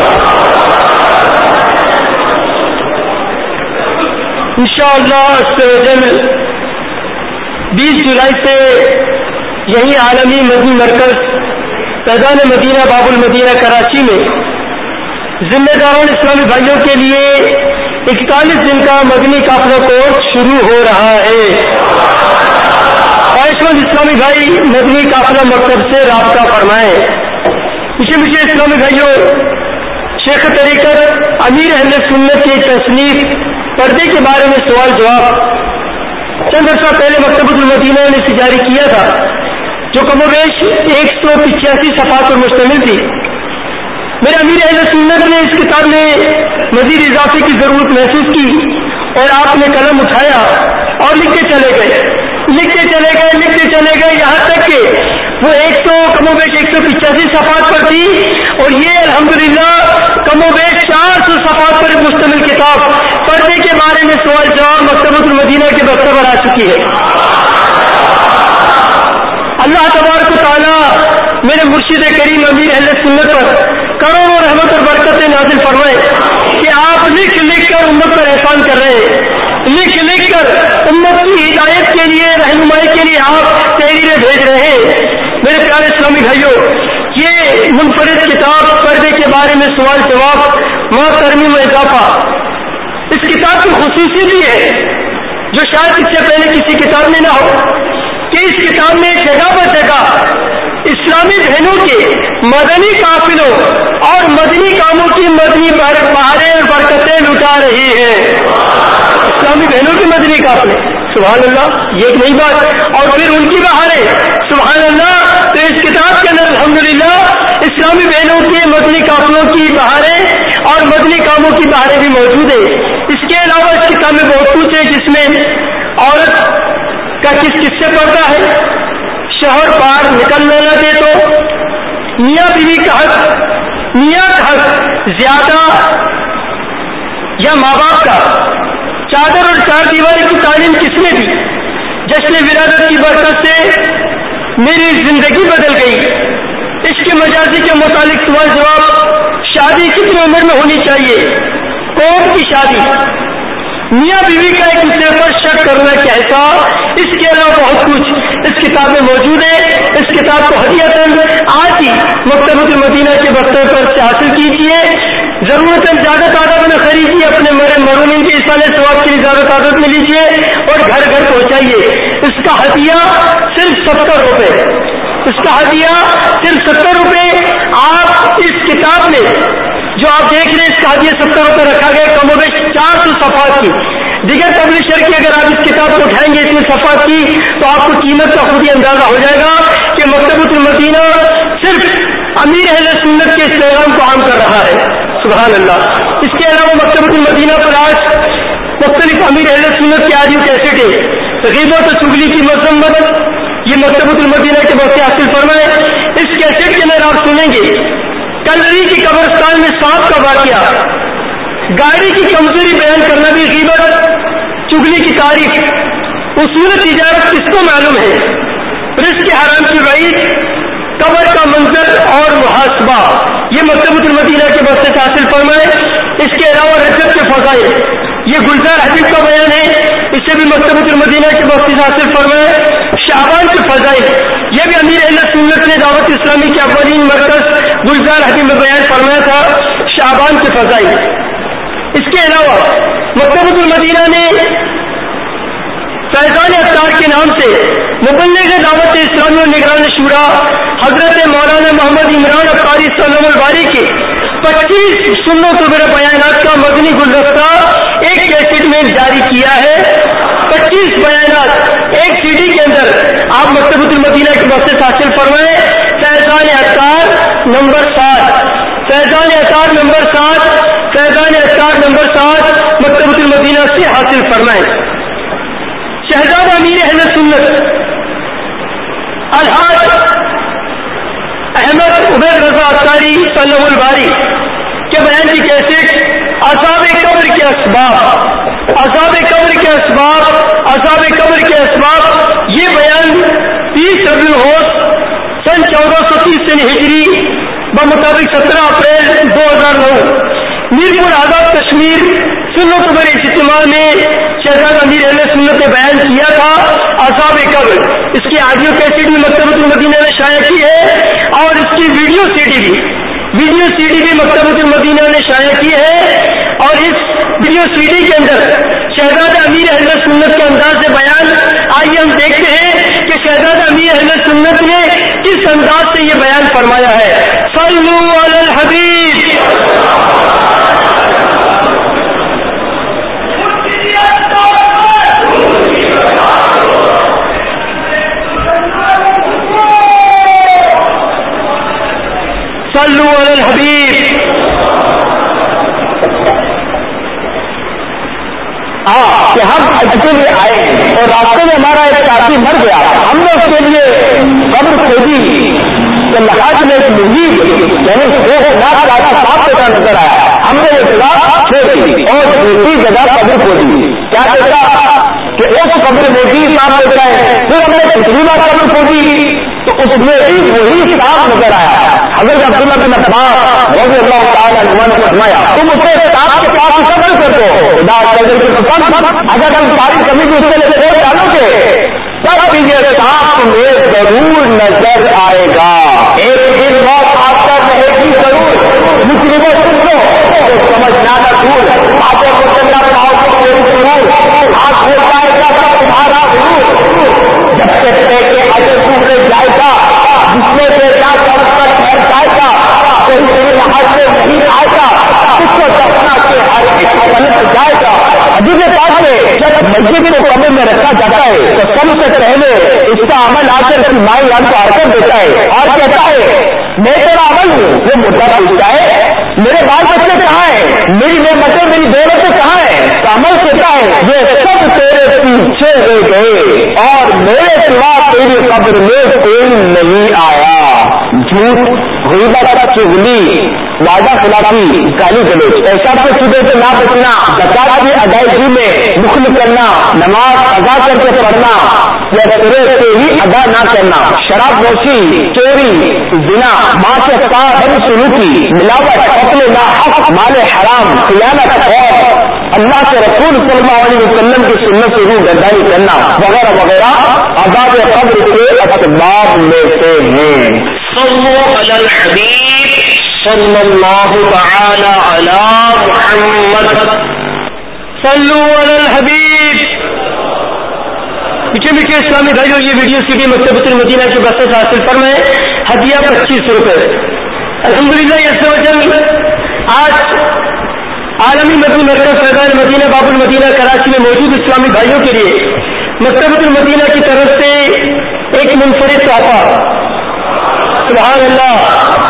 انشاءاللہ عزوجل بیس جولائی سے یہی عالمی مدنی مرکز فیضان مدینہ باب المدینہ کراچی میں ذمہ داران اسلامی بھائیوں کے لیے اکتالیس دن کا مدنی قافلہ کورس شروع ہو رہا ہے۔ خواہشمند اسلامی بھائی مدنی قافلہ مکتب سے رابطہ فرمائیں۔ پیچھے پیچھے اسلامی بھائیوں، شیخ طریقت امیر اہل سنت کی تصنیف پردے کے بارے میں سوال جواب چند عرصہ پہلے مکتبۃ المدینہ نے اسے جاری کیا تھا، جو کم و بیش ایک سو پچاسی صفحات پر مشتمل تھی۔ میرے امیر اہل سنت نے اس کتاب میں مزید اضافے کی ضرورت محسوس کی اور آپ نے قلم اٹھایا اور لکھتے چلے گئے لکھتے چلے گئے لکھتے چلے گئے یہاں تک کہ وہ ایک سو کم و بیش ایک سو پچاسی صفحات پر تھی، اور یہ الحمدللہ کم و بیش چار سو صفحات پر مشتمل کتاب پردے کے بارے میں سوال جواب مکتبۃ المدینہ کے دفتر پر آ چکی ہے۔ اللہ تبارک و تعالیٰ میرے مرشد کریم امیر اہل سنت پر کروڑوں رحمت اور برکتیں نازل فرمائے کہ آپ لکھ لکھ کر امت پر احسان کر رہے ہیں، لکھ لکھ کر امت کی ہدایت کے لیے رہنمائی کے لیے آپ تحریریں بھیج رہے ہیں۔ میرے پیارے اسلامی بھائیوں، یہ منفرد کتاب پردے کے بارے میں سوال جواب ماں ترمیم و اضافہ اس کتاب کی خصوصیت یہ ہے جو شاید اس سے پہلے کسی کتاب میں نہ ہو کہ اس کتاب میں جگہ پر جگہ اسلامی بہنوں کے مدنی قافلوں اور مدنی کاموں کی مدنی بہاریں اور برکتیں لٹا رہی ہیں۔ اسلامی بہنوں کے مدنی قافلے، سبحان اللہ، یہ ایک نئی بات، اور پھر ان کی بہاریں، سبحان اللہ۔ تو اس کتاب کے اندر الحمدللہ اسلامی بہنوں کے مدنی قافلوں کی بہاریں اور مدنی کاموں کی بہاریں بھی موجود ہیں۔ اس کے علاوہ اس کتاب میں بہت کچھ ہے جس میں عورت کا کس کس سے پڑتا ہے، شوہر باہر نکلنا نہ دے تو میاں بیوی کا حق، میاں کا حق زیادہ یا ماں باپ کا، چادر اور چار دیواری کی تعلیم کس نے دی، جشن ولادت کی برکت سے میری زندگی بدل گئی، اس کے مجازی کے متعلق سوال جواب، شادی کتنی عمر میں ہونی چاہیے، کون کی شادی، میاں بیوی کا ایک دوسرے پر شک کرنا کیسا، اس کے علاوہ بہت کچھ اس کتاب میں موجود ہے۔ اس کتاب کو ہدیۃً آج ہی مکتبۃ المدینہ کے دفتر پر سے حاصل کیجیے، ضرورت زیادہ تعداد میں خریدیے، اپنے مرحومین کے اصال ثواب کی زیادہ تعداد میں لیجیے اور گھر گھر پہنچائیے۔ اس کا ہدیہ صرف ستر روپے اس کا ہدیہ صرف ستر روپے آپ اس کتاب میں جو آپ دیکھ رہے ہیں اس کا ہدیہ ستر روپے رکھا گیا، کم و بیش چار سو صفحات کی۔ دیگر پبلشر کی اگر آپ اس کتاب کو اٹھائیں گے اتنے صفحات کی تو آپ کو قیمت کا خود ہی اندازہ ہو جائے گا کہ مکتبۃ المدینہ صرف امیر اہل سنت کے اس پیغام کو عام کر رہا ہے، سبحان اللہ۔ اس کے علاوہ مکتبۃ المدینہ پر آج مختلف امیر اہل سنت کے آڈیو کیسٹیں، غیبت و چغلی کی مذمت، یہ مکتبۃ المدینہ کے بہت سے حاصل فرمائے۔ اس کیسٹ کے اندر آپ سنیں گے کلری کی قبرستان میں سانپ کا واقعہ، گاڑی کی کمزوری بیان کرنا بھی غیبت، چغلی کی تاریخ، اصول تجارت کس کو معلوم ہے، رزق حرام کی وعید، قبر کا منظر اور محاسبہ، یہ مکتبۃ المدینہ کے بہت سے حاصل فرمائے۔ اس کے علاوہ رجب کے فضائل، یہ گلزار حبیب کا بیان ہے، اسے بھی مکتبۃ المدینہ کے بہت سے حاصل فرمائے۔ شعبان کے فضائل، یہ بھی امیر اہل سنت نے دعوت اسلامی کے اولین مرکز گلزار حبیب میں بیان فرمایا تھا۔ شعبان کے فضائل. اس کے علاوہ مکتبۃ المدینہ نے فیضان افطار کے نام سے مبلغ دعوت اسلامی اور نگران شورا حضرت مولانا محمد عمران افطاری صلی اللہ الباری کے پچیس سنت و بیانات کا مدنی گلدستہ ایک کیسٹ میں جاری کیا ہے. پچیس بیانات ایک سی ڈی کے اندر آپ مکتبۃ المدینہ کی بخشش حاصل فرمائیں. فیضان افطار نمبر سات فیضان افطار نمبر سات فیضان افطار نمبر سات مکتبۃ المدینہ سے حاصل فرمائیں. شہزادہ امیر اہل سنت الحاج احمد عبید رضا افطاری صلی اللہ الباری کے بیان کی کیسٹ عذاب قبر کے اسباب عذاب قبر کے اسباب عذاب قبر کے اسباب یہ بیان تیس ربیع الاوّل سن چودہ سو تیس سے ہجری بمطابق سترہ اپریل دو ہزار نو میرپور آزاد کشمیر سنت بر اجتماع میں شہزادہ امیر اہل سنت نے بیان کیا تھا عذاب قبر. اس کی آڈیو کیسٹ بھی مکتبۃ المدینہ نے شائع کی ہے اور اس کی ویڈیو سی ڈی بھی ویڈیو سی ڈی بھی مکتبۃ المدینہ نے شائع کی ہے. اور اس ویڈیو سی ڈی کے اندر شہزادہ امیر اہل سنت کے انداز سے بیان. آئیے ہم دیکھتے ہیں کہ شہزادہ امیر اہل سنت نے کس انداز سے یہ بیان فرمایا ہے. صلو علی الحبیب. صلو علی الحبیب. ہاں کہ ہم حج کے لیے آئے اور راستے میں ہمارا ایک ساتھی مر گیا. ہم نے اس کے لیے قبر کھودی تو لحاظ میں ایک مجیب یعنی ایک لاکھ لاکھ صاف پیدا نظر آیا. ہم نے یہ جگہ چھوڑ دی اور دوسری جگہ قبر کھودی. کیا دیکھا کہ اس قبر میں بھی صاف نظر آئے. پھر ہم نے پچھلی بار قبر کھودی تو اس میں بھی وہی صاف نظر آیا. حضرت عبداللہ بن عباس رضی اللہ تعالیٰ عنہ نے فرمایا تم اسے صاف کے پاس قبر کر دو. اگر ہم ساری کمی بھی اس کے لیے چھوڑ ڈالو گے تب یہ صاف تمہیں ضرور نظر آئے گا. ایک دن موت آپ کا رہے گی ضرور. مسلموں سن لو سمجھنا نہ دور آگے کو چلنا پاؤ کو میری ضرور آج ہو جائے گا سب تمہارا ضرور. جب سے کے آگے ڈوبنے جائے گا جس میں بیٹا سڑک پر ٹھہر جائے گا کوئی میرے لحاظ سے نہیں آئے گا اس کو دفنا کے ہر ایک پلٹ جائے گا. حدیث پاک میں جب مسجد کو قبر میں رکھا جاتا ہے تو سب سے پہلے اس کا عمل آ کر اپنی مائی رام کو حرکت دیتا ہے اور کہتا ہے میں تیرا عمل ہوں. وہ مدعا پوچھتا ہے میرے بال بچے کہاں ہیں, میری نعمتیں میری دولتیں کہاں ہیں. تو عمل کہتا ہے یہ سب تیرے پیچھے رہ گئے اور میرے سوا تیری قبر میں کوئی نہیں آیا. جھوٹ, غیبت, چغلی, وعدہ خلافی, گالی گلوچ, پیشاب کے صوبے سے نہ بچنا, زکات کی ادائیگی میں بخل کرنا, نماز ادا کر کے پڑھنا یا سرے سے ہی ادا نہ کرنا, شراب نوشی, چوری, زنا, ماں کے ساتھ بدسلوکی, ملاوٹ, قتل ناحق, مال حرام, خیانت اور اللہ کے رسول صلی اللہ علیہ وسلم کی سنت سے روح گردانی کرنا وغیرہ وغیرہ عذاب قبر کے اسباب میں سے ہیں. صلو علی الحبیب صلی اللہ تعالی علی محمد. صلو علی الحبیب. میٹھے میٹھے اسلامی بھائیوں, یہ ویڈیو سی ڈی مکتبۃ المدینہ کی بخشش حاصل فرمائے. ہدیہ پچیس روپے. الحمدللہ یہ آج عالمی مدنی مرکز فیضان مدینہ باب المدینہ کراچی میں موجود اسلامی بھائیوں کے لیے مکتبۃ المدینہ کی طرف سے ایک منفرد تحفہ. سبحان اللہ.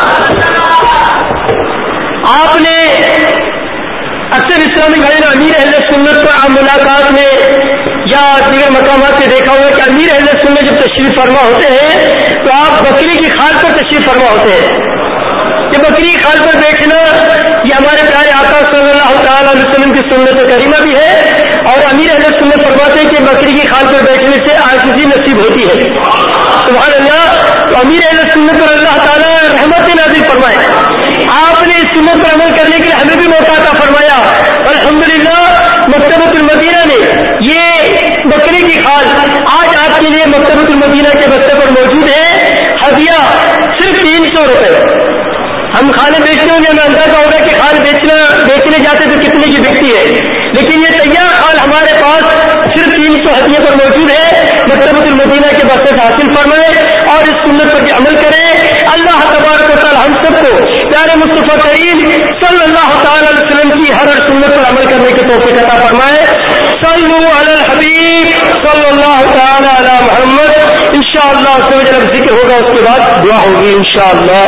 آپ نے اکثر اسلامی بھائی امیر اہل سنت کو عام ملاقات میں یا دیگر مقامات سے دیکھا ہوا کہ امیر اہل سنت جب تشریف فرما ہوتے ہیں تو آپ بکری کی کھال پر تشریف فرما ہوتے ہیں. کہ بکری کی کھال پر بیٹھنا یہ ہمارے پیارے آقا صلی اللہ تعالیٰ علیہ وسلم کی سنت کریمہ بھی ہے. اور امیر اہل سنت فرماتے ہیں کہ بکری کی کھال پر بیٹھنے سے عاجزی نصیب ہوتی ہے. سبحان اللہ. تو امیر اہل سنت پر اللہ تعالیٰ رحمت نازل فرمائے. آپ نے اس سنت پر عمل کرنے کے لیے ہمیں بھی موقع عطا فرمایا. الحمدللہ مکتبۃ المدینہ نے یہ بکری کی کھال آج آپ کے لیے مکتبۃ المدینہ کے بستے پر موجود ہے. ہدیہ صرف تین سو روپے ہم کھانے بیچتے ہوں گے ہمیں اندازہ ہوگا کہ کھال بیچنا بیچنے جاتے تو کتنے کی بکتی ہے، لیکن یہ تیار کھال ہمارے پاس صرف تین سو ہدیے پر موجود ہے. مکتبۃ المدینہ کے بس سے حاصل فرمائے اور اس سنت پر عمل کریں. اللہ تبارک و تعالی ہم سب کو پیارے مصطفیٰ کریم صلی اللہ تعالی علیہ وسلم کی ہر ہر سنت پر عمل کرنے کی توفیق عطا فرمائے. صلو علی الحبیب صلی اللہ تعالی علی محمد. انشاءاللہ جب ذکر ہوگا اس کے بعد دعا ہوگی انشاءاللہ.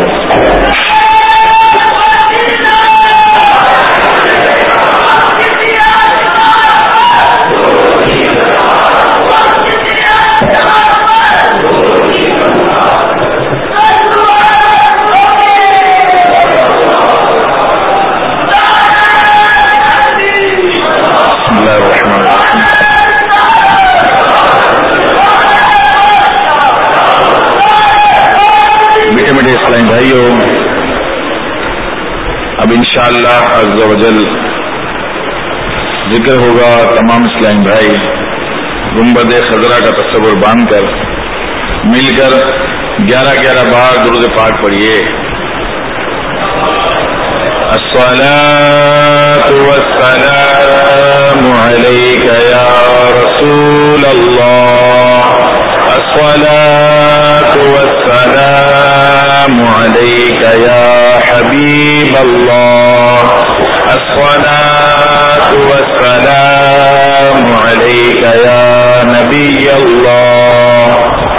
اسلام بھائیو، اب انشاءاللہ عز و جل ذکر ہوگا. تمام اسلام بھائی گنبد خضرا کا تصور باندھ کر مل کر گیارہ گیارہ بار درود پاک پڑھیے. الصلاۃ والسلام علیک یا رسول اللہ، الصلاۃ والسلام علیک یا حبیب اللہ، الصلاۃ والسلام علیک یا نبی اللہ،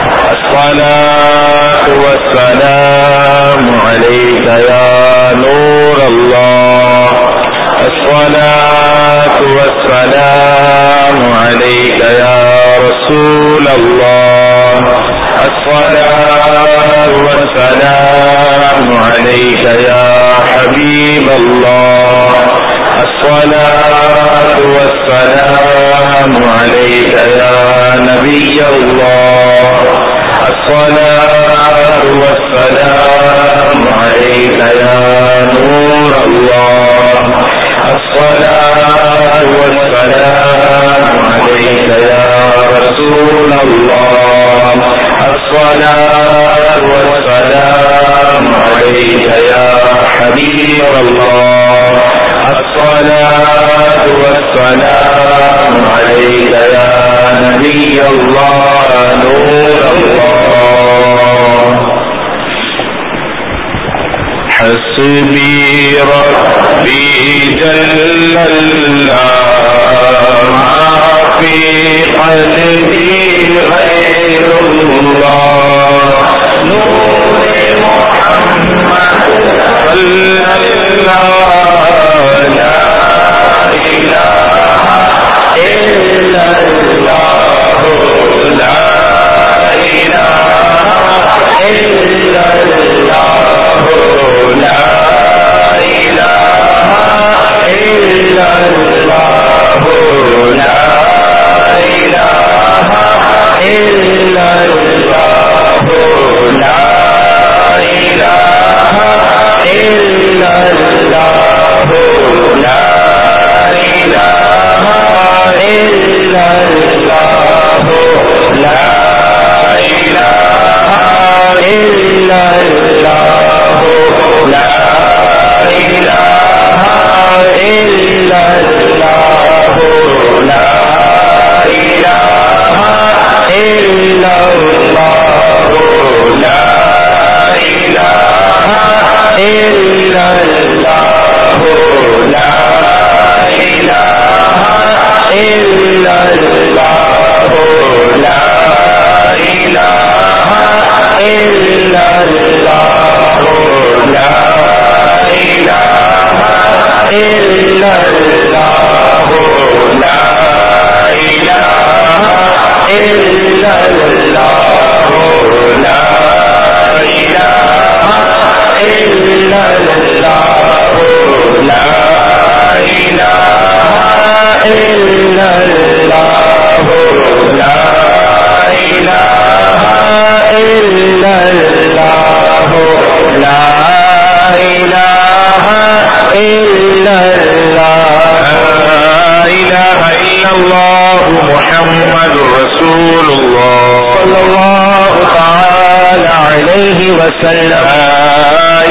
الصلاۃ والسلام علیک یا نور اللہ، الصلاۃ والسلام علیک یا رسول اللہ، الصلاۃ والسلام علیک یا حبیب اللہ، الصلاۃ والسلام علیک یا نبی اللہ، الصلاۃ والسلام علیک یا نور اللہ، الصلاۃ والسلام علیک یا رسول اللہ، الصلاۃ والسلام علیک یا حبیب اللہ، الصلاۃ والسلام علیک یا نبی اللہ نور اللہ. حسبی ربی جل اللہ ما فی قلبی غیر اللہ، نور محمد صلی اللہ، لا الہ الا اللہ، لا الہ الا اللہ، لا الہ الا اللہ، لا الہ الا اللہ، لا الہ الا اللہ، لا الہ الا اللہ، لا الہ الا اللہ، لا الہ الا اللہ، لا الہ الا اللہ، لا الہ الا اللہ، لا الہ الا اللہ، لا الہ الا اللہ، لا الہ الا اللہ، لا الہ الا اللہ، لا الہ الا اللہ، لا الہ الا اللہ، لا الہ الا اللہ، لا الہ الا اللہ، لا الہ الا اللہ محمد رسول اللہ صلی اللہ تعالی علیہ وسلم، لا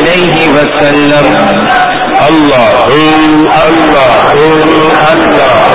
عليه وسلم اللہ اللہ اللہ اللہ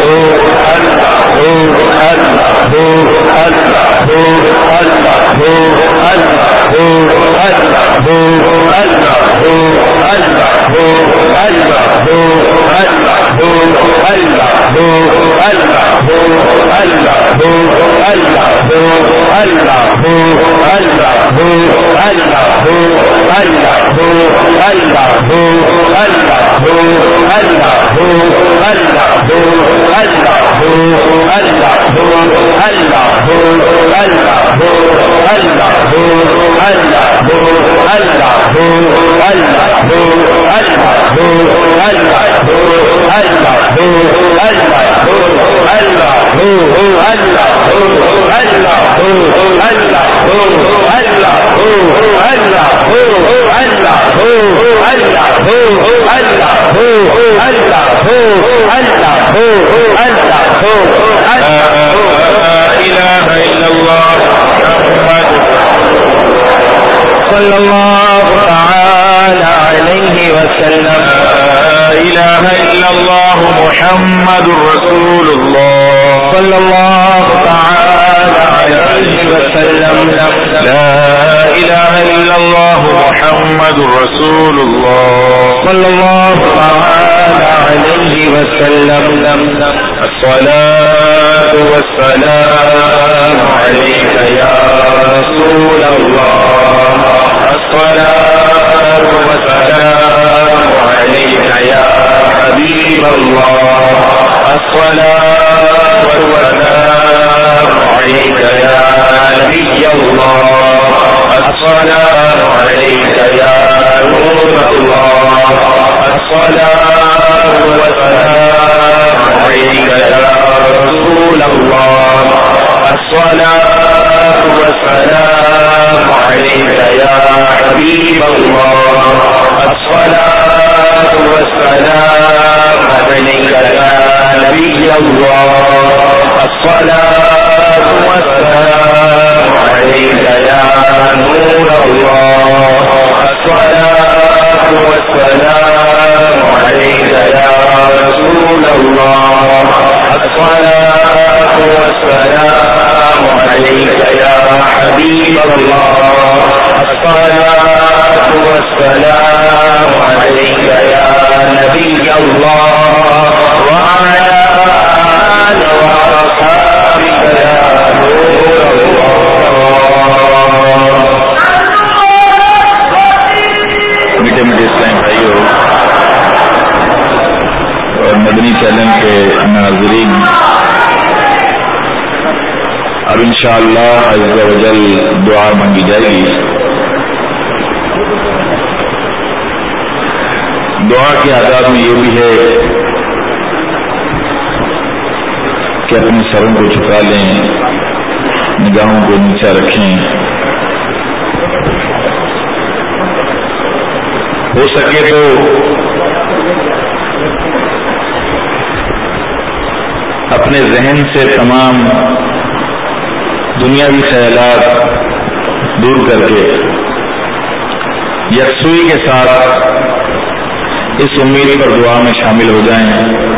صلی اللہ تعالی علیہ وسلم لا الہ الا اللہ محمد رسول اللہ صلی اللہ تعالی علیہ وسلم لا الہ الا اللہ محمد رسول اللہ صلی اللہ تعالی علیہ وسلم الصلاة والسلام عليك يا رسول الله الصلاة والسلام عليك يا حبيب الله الصلاة والسلام عليك يا نبي الله الصلاة عليك يا نور الله الصلاة والسلام عليك يا رسول الله الصلاة والسلام عليك يا حبيب الله الصلاة والسلام عليك يا نبي الله الصلاة والسلام عليك يا نور الله الصلاة والسلام عليك يا رسول الله الصلاة والسلام عليك يا حبيب الله الصلاة والسلام عليك يا نبي الله وعلى آله وأصحابك يا نور الله. میٹھے میٹھے اسلام بھائیو اور مدنی چینل کے ناظرین، اب انشاءاللہ عز و جل دعا مانگی جائے گی. دعا کے آداب میں یہ بھی ہے کہ اپنے سروں کو جھکا لیں، نگاہوں کو نیچا رکھیں، ہو سکے تو اپنے ذہن سے تمام دنیاوی خیالات دور کر کے یکسوئی کے ساتھ اس امید پر دعا میں شامل ہو جائیں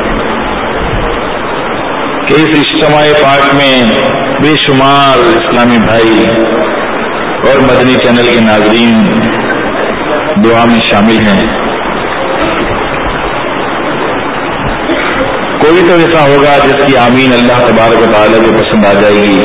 کہ اس اجتماع پاک میں بے شمار اسلامی بھائی اور مدنی چینل کے ناظرین دعا میں شامل ہیں. کوئی تو ایسا ہوگا جس کی آمین اللہ تبارک و تعالیٰ کو پسند آ جائے گی،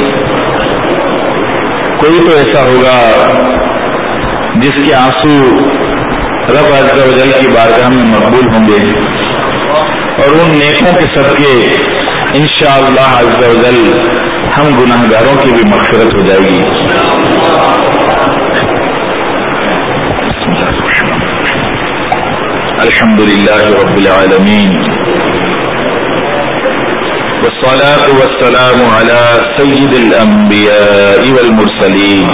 کوئی تو ایسا ہوگا جس کے آنسو رب عز و جل کی بارگاہ میں مقبول ہوں گے، اور ان نیکوں کے صدقے انشاءاللہ عز و جل ہم گناہ گاروں کی بھی مغفرت ہو جائے گی. الحمدللہ رب العالمین والصلاة والسلام على سید الانبیاء والمرسلین.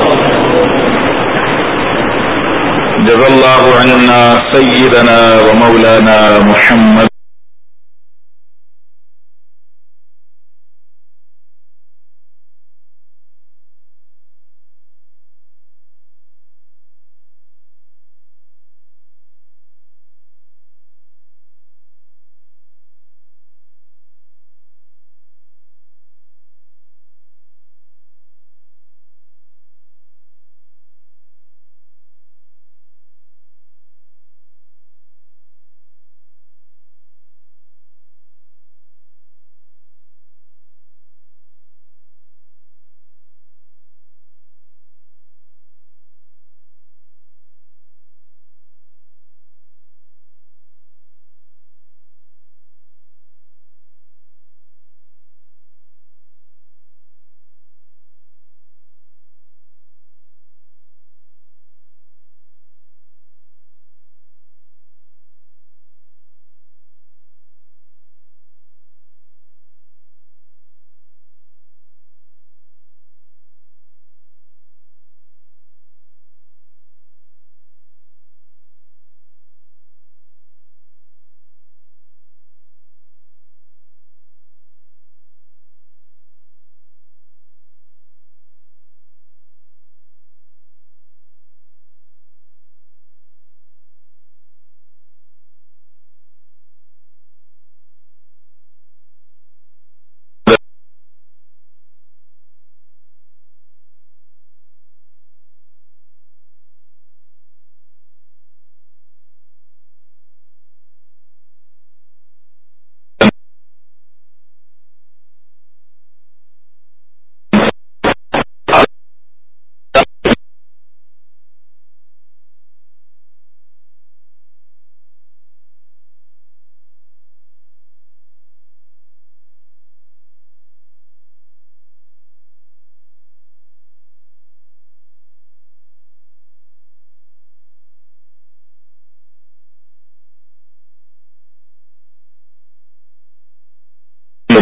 جزا اللہ عنا سیدنا ومولانا محمد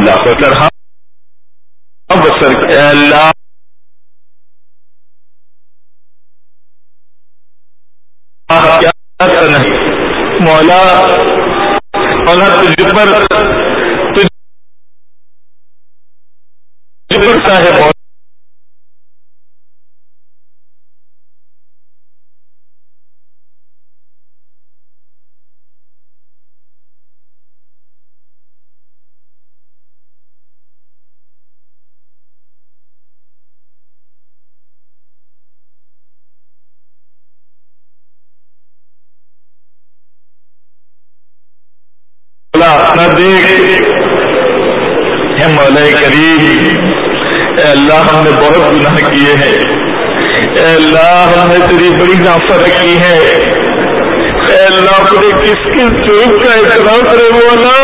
اللہ بسر ہم بسر اے اللہ کیا مولا مولا تجھ پر تجھ پر صاحب نہ دیکھ ہے مولا کریم. اے اللہ ہم نے بہت گناہ کیے ہیں. اے اللہ ہم نے تیری بڑی نافرمانی کی ہے. اے اللہ اپنے کس کس جرم کا اعتراف کرے مولا.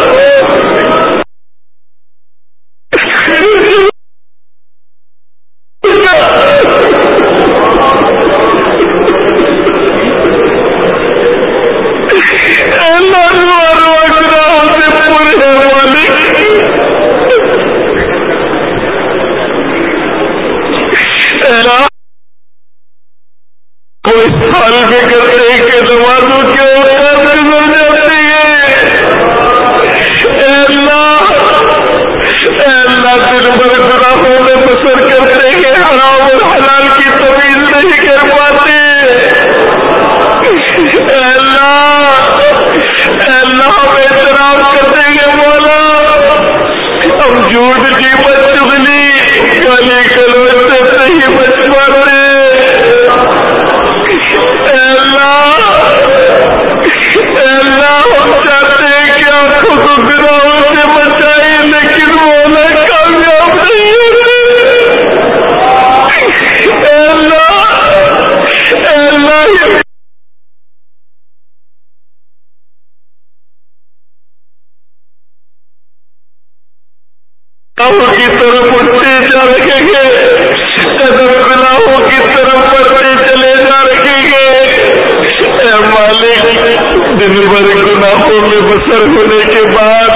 کی طرف اٹھتے جا رکھیں گے, گناہوں کی طرف بڑھتے چلے جا رکھیں گے. اے مالک دن بھر گناہوں میں بسر ہونے کے بعد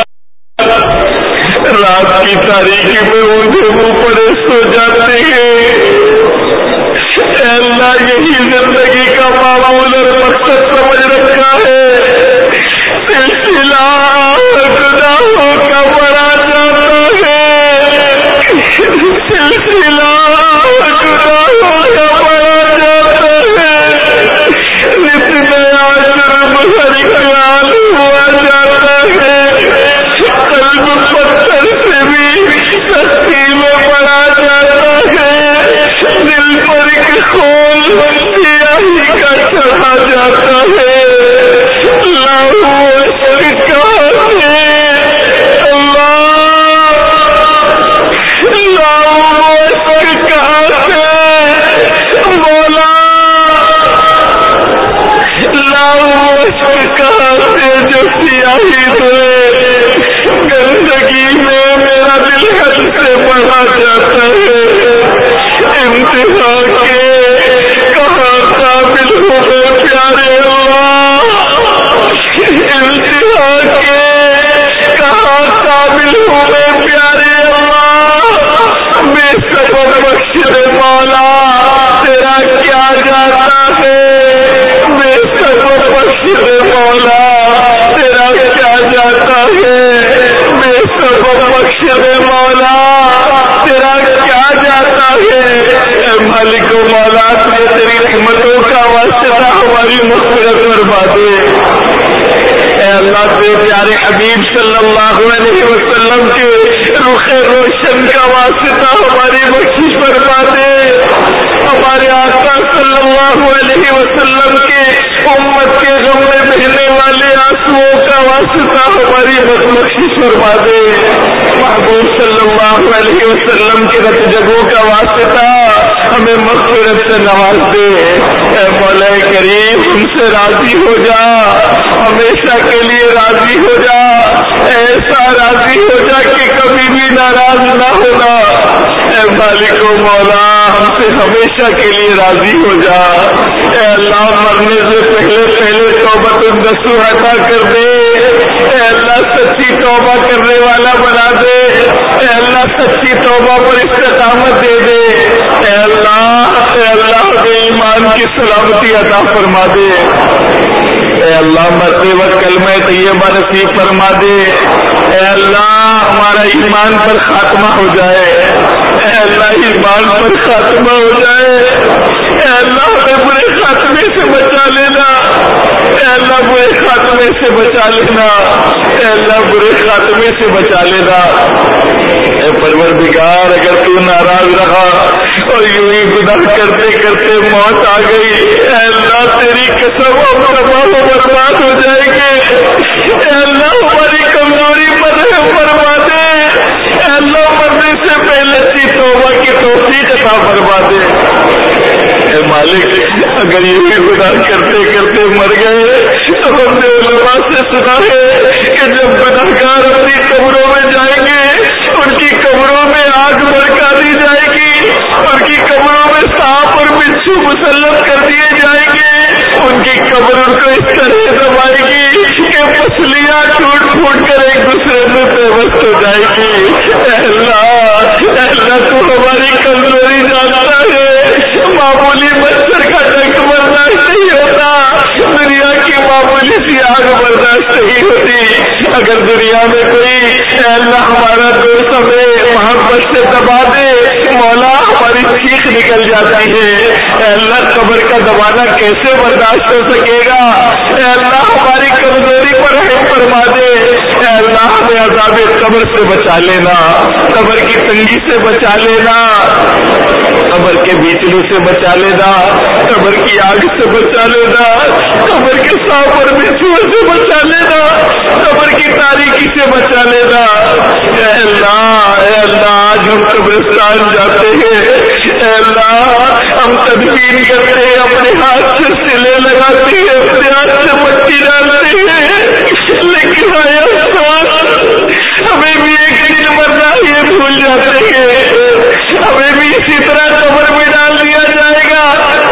رات کی تاریخی میں اونھے منہ پڑے سو جاتے ہیں. اے اللہ یہی زندگی کا معمول اور مقصد سمجھ رکھا ہے. سلسلہ گناہوں کا بڑا جاتا ہے. سلسلہ گناہوں کا بڑا جاتا ہے. نت نیا جرم ہر خیال ہوا جاتا ہے. قلب پتھر سے بھی سختی میں بڑا جاتا ہے. دل پر ایک خون سیاہی کا چڑھا جاتا ہے. گندگی میں میرا دل حد سے بڑھا جاتا ہے. امتحان کے کہاں قابل ہوئے پیارے اللہ. امتحان کے کہاں قابل ہوئے پیارے اللہ. بے سبب بخش دے مولا تیرا کیا جاتا ہے. بے سبب بخش دے مولا تیرا کیا جاتا ہے. بے سبب بخش دے مولا تیرا کیا جاتا ہے. اے مالک و مولا تجھے تیری رحمتوں کا واسطہ ہماری مغفرت فرما دے. اے اللہ تیرے پیارے حبیب صلی اللہ علیہ وسلم کے رخ روشن کا واسطہ ہماری بخشش فرما دے. ہمارے آقا صلی اللہ علیہ وسلم کے امت کے غم میں بہنے والے آنسوؤں کا واسطہ ہماری بخشش فرما دے. محبوب صلی اللہ علیہ وسلم کے رت جگہوں کا واسطہ ہمیں مغفرت سے نواز دے. اے مولا کریم ہم سے راضی ہو جا, ہمیشہ کے لیے راضی ہو جا. ایسا راضی ہو جا کہ کبھی بھی ناراض نہ ہونا. اے مالک و مولا ہم سے ہمیشہ کے لیے راضی ہو جا. اے اللہ مرنے سے پہلے پہلے توبۃ النصوح عطا کر دے. اے اللہ سچی توبہ کرنے والا بنا دے، اے اللہ سچی توبہ پر استقامت دے دے، اے اللہ اے اللہ ہمیں ایمان کی سلامتی عطا فرما دے، اے اللہ مرتے وقت کلمہ طیبہ نصیب فرما دے، اے اللہ ہمارا ایمان پر خاتمہ ہو جائے، اے اللہ ایمان پر خاتمہ ہو جائے، اے اللہ ہمیں برے خاتمے سے بچا لینا، اے اللہ برے خاتمے سے بچا لینا، اے اللہ برے خاتمے سے بچا لینا، اے پروردگار اگر تو ناراض رہا اور یوں ہی گناہ کرتے کرتے موت آ گئی، اے اللہ تیری قسم ہم تباہ و برباد ہو جائے گے، اے اللہ ہماری کمزوری پر رحم فرما دے، اے اللہ مرنے سے پہلے سی توبہ کی توفیق عطا فرما دے، اے مالک اگر یہ بھی گناہ کرتے کرتے مر گئے تو ہم نے علماء سے سنا ہے کہ جب گناہگار اپنی قبروں میں جائیں گے ان کی قبروں میں آگ بھڑکا دی جائے گی، ان کی قبروں میں سانپ اور بچھو مسلط کر دیے جائیں گے، ان کی قبر ان کو اس طرح دبائے گی کہ پسلیاں ٹوٹ پھوٹ کر ایک دوسرے میں پیوست ہو جائے گی، اے اللہ اے اللہ تو ہماری کمزوری جانتا ہے، معمولی مچھر کا ڈنک برداشت نہیں ہوتا، دنیا کی معمولی سی آگ برداشت نہیں ہوتی، اگر دنیا میں کوئی اے اللہ ہمارا دوست ہمیں محبت سے دبا دے مولا ہماری چیخ نکل جاتی ہے، اے اللہ قبر کا دبانا کیسے برداشت ہو سکے گا، اے اللہ ہماری کمزوری پر رحم فرما دے، اے اللہ ہمیں عذاب قبر سے بچا لینا، قبر کی تنگی سے بچا لینا، قبر کے بیچلو سے بچا لینا، قبر کی آگ سے بچا لینا، قبر کے سانپ اور بچھو سے بچا لینا، قبر کی تاریکی سے بچا لینا، اے اللہ اے اللہ آج ہم قبرستان جاتے ہیں، اے اللہ ہم تدبیر کرتے ہیں، اپنے ہاتھ سے سلے لگاتے ہیں، اپنے ہاتھ سے مٹی ڈالتے ہیں، لیکن آئے افسوس ہمیں بھی ایک دن مرنا یہ بھول جاتے ہیں، ہمیں بھی اسی طرح قبر میں ڈال دیا جائے گا،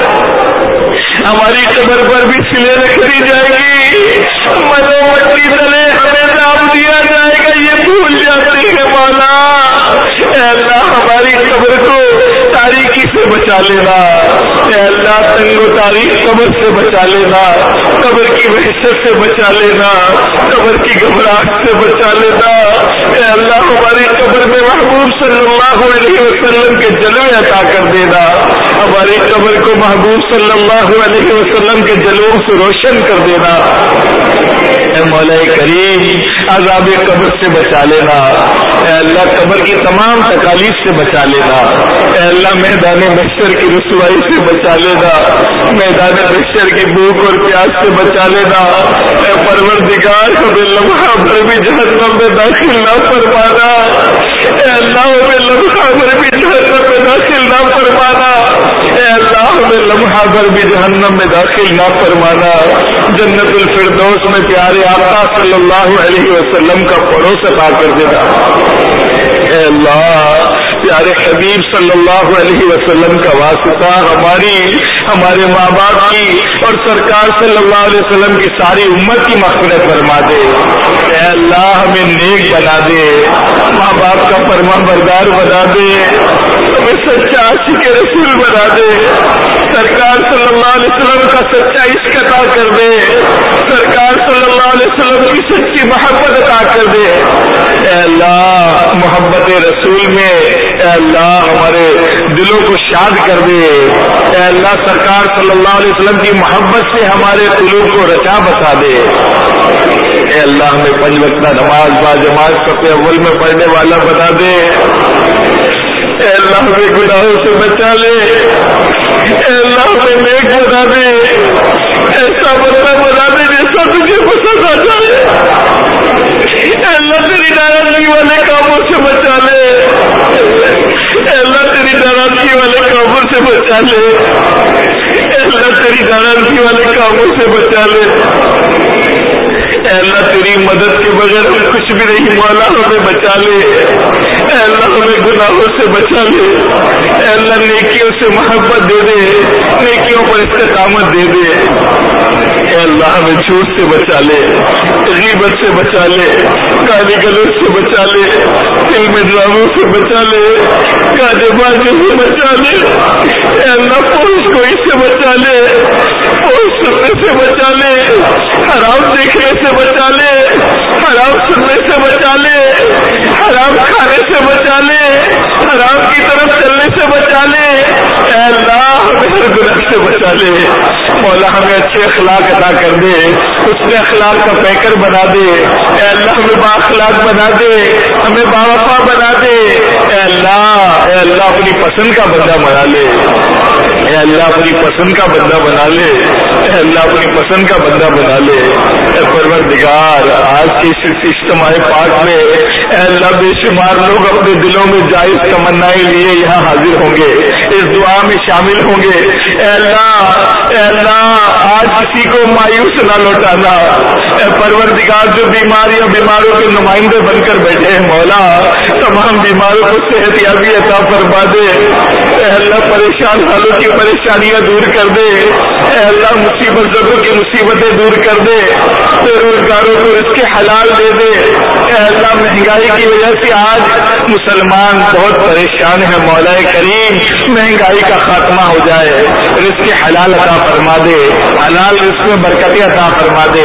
ہماری قبر پر بھی سلے رکھ دی جائے گی، منو مٹی تلے ہمیں ڈال دیا جائے گا، یہ بھول جاتے ہیں مولا، اے اللہ ہماری قبر کو تاریکی سے بچا لینا، اے اللہ تنگ و تاریخ قبر سے بچا لینا، قبر کی وحشت سے بچا لینا، قبر کی گھبراہٹ سے بچا لینا، اے اللہ ہماری قبر میں محبوب صلی اللہ علیہ وسلم کے جلوے عطا کر دینا، ہماری قبر کو محبوب صلی اللہ علیہ وسلم کے جلووں سے روشن کر دینا، اے مولا کریم عذاب قبر سے بچا لینا، اے اللہ قبر کی تمام تکالیف سے بچا لینا، اے اللہ میدان محشر کی رسوائی سے بچا لینا، میدان محشر کی بھوک اور پیاس سے بچا لینا، اے پروردگار ہمیں لمحہ بھر بھی جہنم میں داخل نہ فرمانا، اے اللہ ہمیں لمحہ بھر بھی جہنم میں داخل نہ فرمانا، اے اللہ ہمیں لمحہ بھر بھی جہنم میں داخل نہ فرمانا، جنت الفردوس میں پیارے آقا صلی اللہ علیہ وسلم کا پڑوس عطا کر دینا، اے اللہ پیارے حبیب صلی اللہ علیہ وسلم کا واسطہ ہماری ہمارے ماں باپ کی اور سرکار صلی اللہ علیہ وسلم کی ساری امت کی مغفرت فرما دے، اے اللہ ہمیں نیک بنا دے، ماں باپ کا فرما بردار بنا دے، ہمیں سچا عاشق رسول بنا دے، سرکار صلی اللہ علیہ وسلم کا سچا عشق عطا کر دے، سرکار صلی اللہ علیہ وسلم کی سچی محبت عطا کر دے، اے اللہ محبت رسول میں اے اللہ ہمارے دلوں کو شاد کر دے، اے اللہ سرکار صلی اللہ علیہ وسلم کی محبت سے ہمارے قلوب کو رچا بسا دے، اے اللہ ہمیں پنج وقتہ نماز با جماعت صف اول میں پڑھنے والا بنا دے، اے اللہ ہمیں گناہوں سے بچا لے، اے اللہ ہمیں نیک بنا دے، ایسا بندہ بنا دے جیسا تجھے پسند آ جائے، اے اللہ تیری ناراضگی والے کاموں سے بچا لے، اے اللہ تیری ناراضگی والے کاموں سے بچا لے، اے اللہ تیری ناراضگی والے کاموں سے بچا لے، اے اللہ تیری مدد کے بغیر ہم کچھ بھی نہیں، مولا ہمیں بچا لے، اے اللہ ہمیں گناہوں سے بچا لے، اے اللہ نیکیوں سے محبت دے دے، نیکیوں پر استقامت دے دے، اے اللہ ہمیں جھوٹ سے بچا لے، غیبت سے بچا لے، گالی گلوچ سے بچا لے، فلم ڈراموں سے بچا لے، گانے بازی سے بچا لے، اے اللہ پولیس گوئی سے بچا لے، پولیس سننے سے بچا لے، حرام دیکھنے سے بچا لے، حرام سننے سے بچا لے، حرام کھانے سے بچا لے، حرام کی طرف چلنے سے بچا لے، اے اللہ ہمیں ہر گناہ سے بچا لے، مولا ہمیں اچھے اخلاق عطا کر دے، اس نے اخلاق کا پیکر بنا دے، اے اللہ ہمیں با اخلاق بنا دے، ہمیں باوفا بنا دے، اے اللہ اے اللہ اپنی پسند کا بندہ بنا لے، اے اللہ اپنی پسند کا بندہ بنا لے، اے اللہ اپنی پسند کا بندہ بنا لے، اے پروردگار آج کے اس اجتماع پاک میں اے اللہ بے شمار لوگ اپنے دلوں میں جائز تمنائیں لیے یہاں حاضر ہوں گے، اس دعا میں شامل ہوں گے، اے اللہ اے اللہ آج کسی کو مایوس نہ لوٹانا، اے پروردگار جو بیمار یا بیماروں کے نمائندے بن کر بیٹھے ہیں مولا تمام بیماروں کو صحت یابی عطا فرما دے، اے اللہ پریشان حالوں کی پریشانیاں دور کر دے، اے اللہ مصیبت زدوں کی مصیبتیں دور کر دے، بے روزگاروں کو رزق حلال دے دے، اے اللہ مہنگائی کی وجہ سے آج مسلمان بہت پریشان ہے، مولا کریم مہنگائی کا خاتمہ ہو جائے، رزق حلال عطا فرما دے، حلال رزق میں برکتیں عطا فرما دے،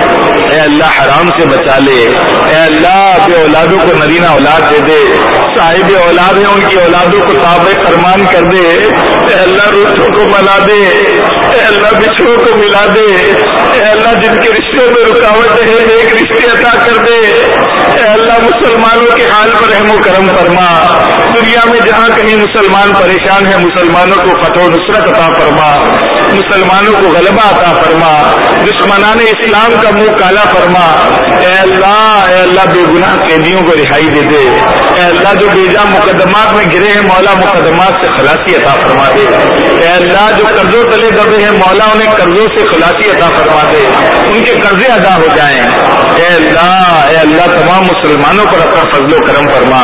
اے اللہ حرام سے بچا لے، اے اللہ بے اولادوں کو نرینہ اولاد دے دے، صاحب اولاد ہیں ان کی اولادوں کو تابع فرمان کر دے، اے اللہ روٹوں کو ملا دے، اے اللہ بچھڑوں کو ملا دے، اے اللہ جن کے رشتوں میں رکاوٹ ہے ایک رشتے عطا کر دے، اے اللہ مسلمانوں کے حال پر رحم و کرم فرما، دنیا میں جہاں کہیں مسلمان پریشان ہیں مسلمانوں کو فتح و نصرت عطا فرما، مسلمانوں کو غلبہ عطا فرما، دشمنان اسلام کا منہ کالا فرما، اے اللہ اے اللہ بے گناہ قیدیوں کو رہائی دے دے، اے اللہ جو بیجا مقدمات میں گرے ہیں مولا مقدمات سے خلاصی عطا فرما دے، اے اللہ جو قرضوں تلے دبے ہیں مولا انہیں قرضوں سے خلاصی عطا فرما دے، ان کے قرضے ادا ہو جائیں، اے اللہ اے اللہ تمام مسلمانوں پر اپنا فضل و کرم فرما،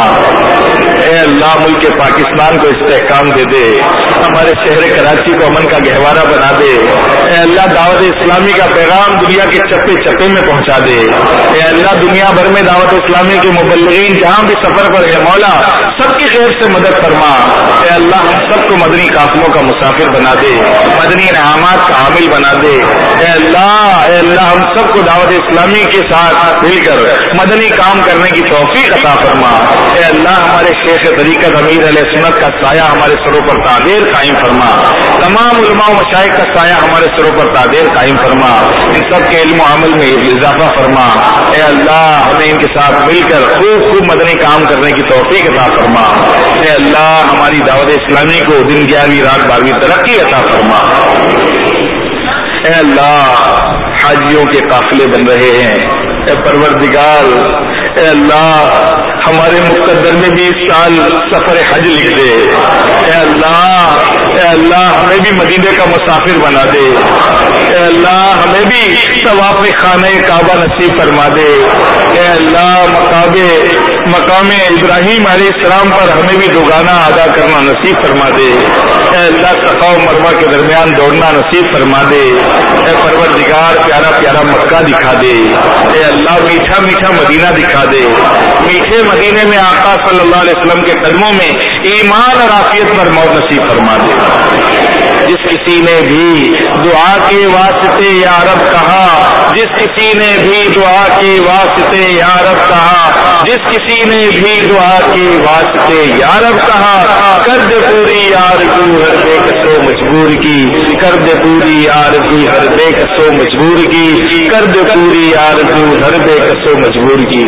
اے اللہ ملک پاکستان کو استحکام دے دے، ہمارے شہر کراچی کو امن کا گہوارہ بنا دے، اے اللہ دعوت اسلامی کا پیغام دنیا کے چپے چپے میں پہنچا دے، اے اللہ دنیا بھر میں دعوت اسلامی کے مبلغین جہاں بھی سفر پر ہے مولا سب کی خیر سے مدد فرما، اے اللہ ہم سب کو مدنی قافلوں کا مسافر بنا دے، مدنی انعامات کا حامل بنا دے، اے اللہ اے اللہ ہم سب کو دعوت اسلامی کے ساتھ مل کر مدنی کام کرنے کی توفیق عطا فرما، اے اللہ ہمارے شیخ طریقت امیر علیہ سنت کا سایہ ہمارے سروں پر تعدیر قائم فرما، تمام علماء و مشائخ کا سایہ ہمارے سروں پر تعدیر قائم فرما، ان سب کے علم و عمل میں اضافہ فرما، اے اللہ ہمیں ان کے ساتھ مل کر خوب خوب مدنی کام کرنے کی توفیق عطا فرما، اے اللہ ہماری دعوت اسلامی کو دن گیارہویں رات بارہویں ترقی عطا فرما، اے اللہ حاجیوں کے قافلے بن رہے ہیں، اے پروردگار اے اللہ ہمارے مقدر میں بھی اس سال سفر حج لکھ دے، اے اللہ اے اللہ ہمیں بھی مدینے کا مسافر بنا دے، اے اللہ ہمیں بھی طواف خانہ کعبہ نصیب فرما دے، اے اللہ مقام مقام ابراہیم علیہ السلام پر ہمیں بھی دوگانہ ادا کرنا نصیب فرما دے، اے اللہ صفا و مروہ کے درمیان دوڑنا نصیب فرما دے، اے پروردگار پیارا پیارا مکہ دکھا دے، اے اللہ میٹھا میٹھا مدینہ دکھا دے، میٹھے مدینے میں آقا صلی اللہ علیہ وسلم کے قدموں میں ایمان اور عافیت پر موت نصیب فرما دے، جس کسی نے بھی دعا کے واسطے یا رب کہا، جس کسی نے بھی دعا کے واسطے یا رب کہا، جس کسی نے بھی دعا کے واسطے یا رب کہا، کر دے پوری آرزو ہر بے کسو مجبور کی، کر دے پوری آرزو ہر بے کسو مجبور کی، کر دے پوری آرزو ہر بے کسو مجبور کی۔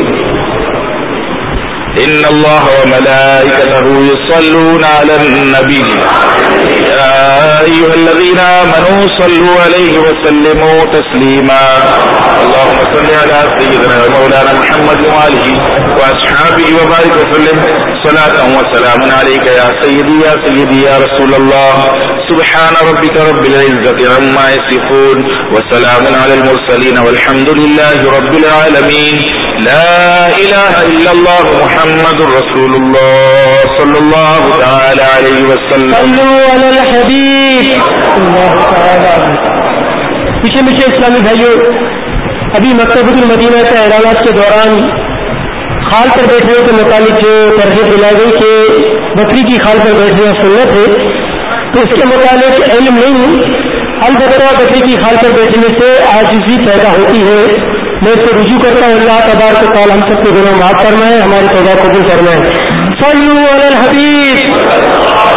ان اللہ وملائکتہ یصلون علی النبی یا ایھا الذین آمنوا صلوا علیہ وسلموا تسلیما اللهم صل علی سیدنا مولانا محمد وآلہ واصحابہ وبارک وسلم صلاۃ وسلام علیک یا سیدی یا سیدی یا رسول اللہ سبحان ربک رب العزۃ عما یصفون وسلام علی المرسلین والحمد للہ رب العالمین لا الہ الا اللہ محمد رسول اللہ صلی اللہ تعالی علیہ وسلم۔ صلوا علی الحبیب اللہ تعالی پیچھے میٹھے اسلامی بھائیوں، ابھی مکتبۃ المدینہ کے اعلانات کے دوران خال پر بیٹھنے کے متعلق جو ترغیب دلائی گئی کہ بکری کی خال پر بیٹھنا سنت ہے، تو اس کے متعلق علم نہیں، البتہ بکری کی خال پر بیٹھنے سے عاجزی پیدا ہوتی ہے۔ میں اس کو رجوع کرتا ہوں، اللہ تبارک و تعالی ہم سب کے گناہ معاف فرمائے، ہماری توبہ قبول فرمائے۔ صلوا علی الحبیب۔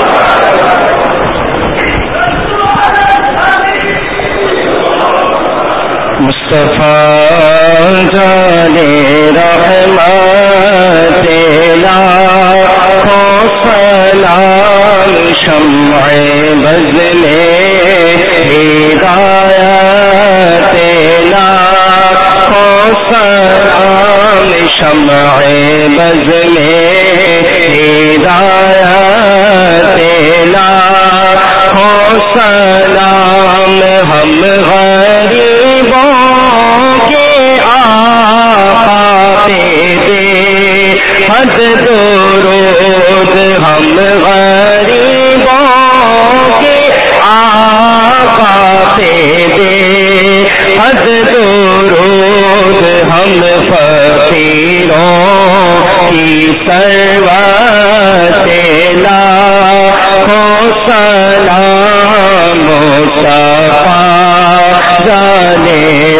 مصطفیٰ جانے رحمت لاکھوں سلام، شمع بز میں ہدایت لاکھوں سلام، شمع بز میں ہدایت لاکھوں سلام، ہم غریبوں کے آقا پہ دے حد درود، ہم غریبوں کے آقا پہ دے حد درود، ہم فقیروں کی ثروت لاکھوں سلام، مصطفیٰ جانے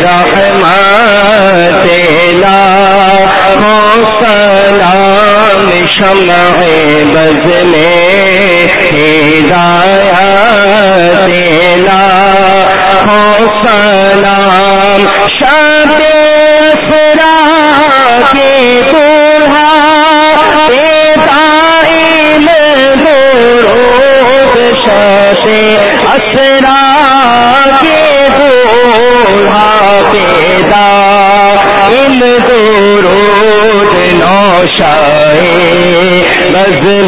رحمت لاکھوں سلام، شمع بز میں ہدایت لاکھوں سلام، شب اسرا کے دولہا پہ دائم درود، شب اسرا کے دولہا پہ دائم درود، نوشائے بزم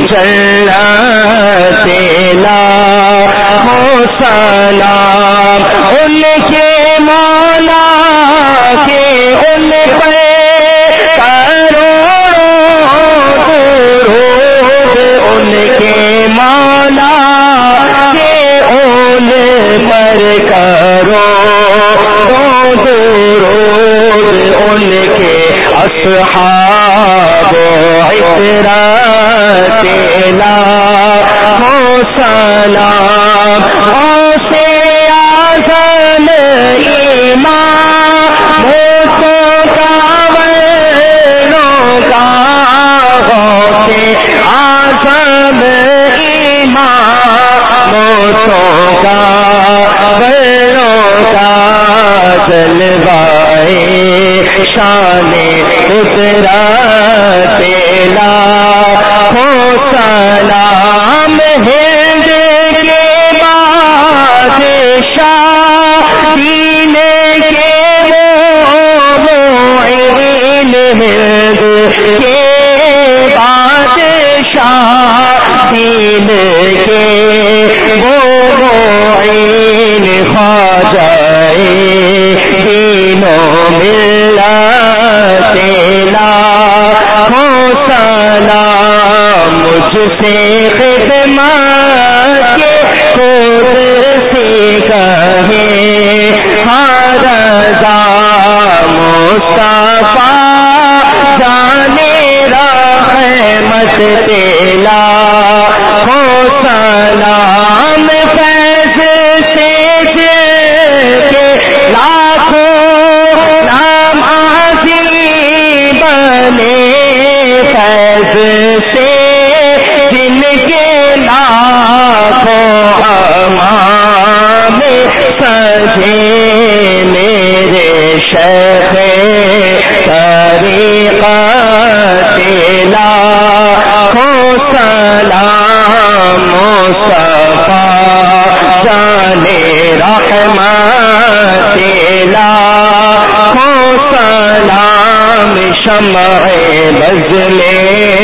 جنت لاکھوں سلام، ان کے مولا کے ان پر کروڑوں درود، ان کے مولا کے ان پر کروڑوں درود، ان کے اصحاب عطرت لاکھوں سلام، غوث اعظم امام موتوں کا ولوں کا، غوث اعظم امام موتوں کا ولوں کا، جلوائے شان قدرت لاکھوں سلام، ہند کے بادشاہ دین کے وہ معین، ہند کے بادشاہ دین کے وہ معین، خواجہ دینوں ملت لاکھوں سلام، مجھ سے خدمت کے خود سے کہے ہر رضا، مصطفیٰ جانے رحمت لاکھوں سلام، فیض سے کے لاکھوں نام عظیم بنے، فیض سے جن کے لاکھوں امام سجے، میرے شیخ طریقت لاکھوں سلام، مصطفیٰ جانے رحمت لاکھوں سلام، شمع بز میں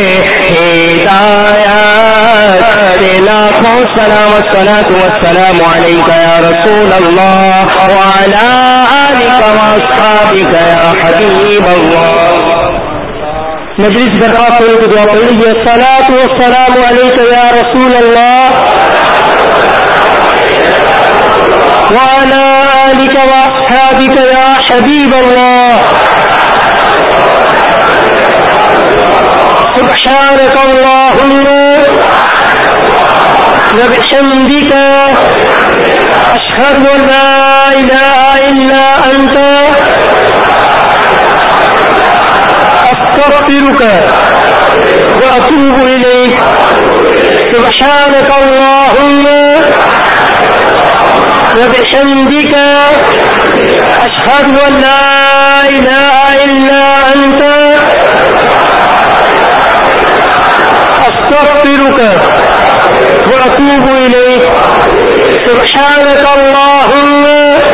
ہدایت لاکھوں سلام، والصلاة والسلام علیک یا رسول اللہ وعلی آلک واصحابک یا حبیب اللہ۔ مجلس برخاست ہونے کی دعا پڑھ لیجیے۔ الصلاۃ والسلام علیک یا رسول اللہ وعلی آلک أشهد أن لا إله إلا أنت أستغفرك وأتوب إليك سبحانك اللهم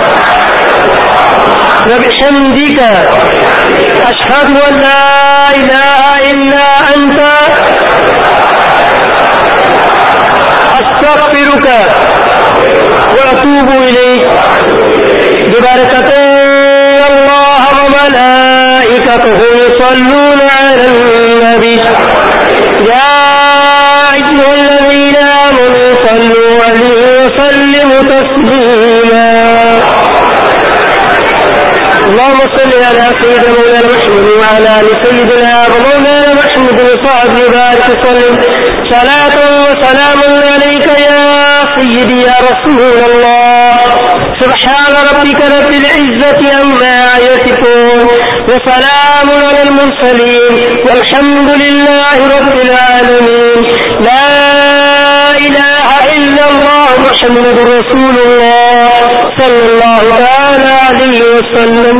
وبحمدك أشهد أن لا إله إلا أنت أستغفرك وأتوب إليك ببركة الله وملائكته يصلون على النبي يا أيها الذين آمنوا صلوا عليه وسلموا تسليما اللهم صل على سيدنا مولانا محمد وعلى آل سيدنا مولانا محمد وصحبه وبارك وسلم صلاة وسلام عليك يا سيدي يا رسول الله سبحان ربك رب العزة عما يصفون وسلام على المرسلين والحمد لله رب العالمين لا إله إلا الله محمد رسول الله صلى الله تعالى عليه وسلم.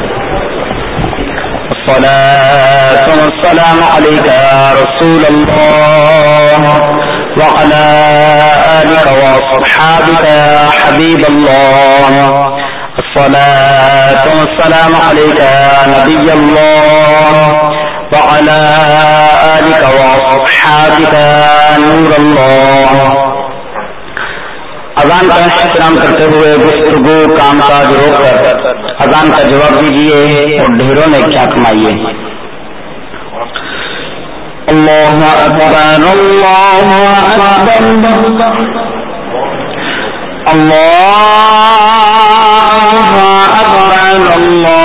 الصلاة والسلام عليك يا رسول الله وعلى آلك وأصحابك يا حبيب الله. الصلاة والسلام عليك يا نبي الله وعلى آلك وأصحابك يا نور الله. اذان کا احترام کرتے ہوئے گفتگو کام کاج روک کر اذان کا جواب دیجیے اور ڈھیروں نے کیا کمائیے. اللہ اکبر اللہ اکبر اللہ اکبر اللہ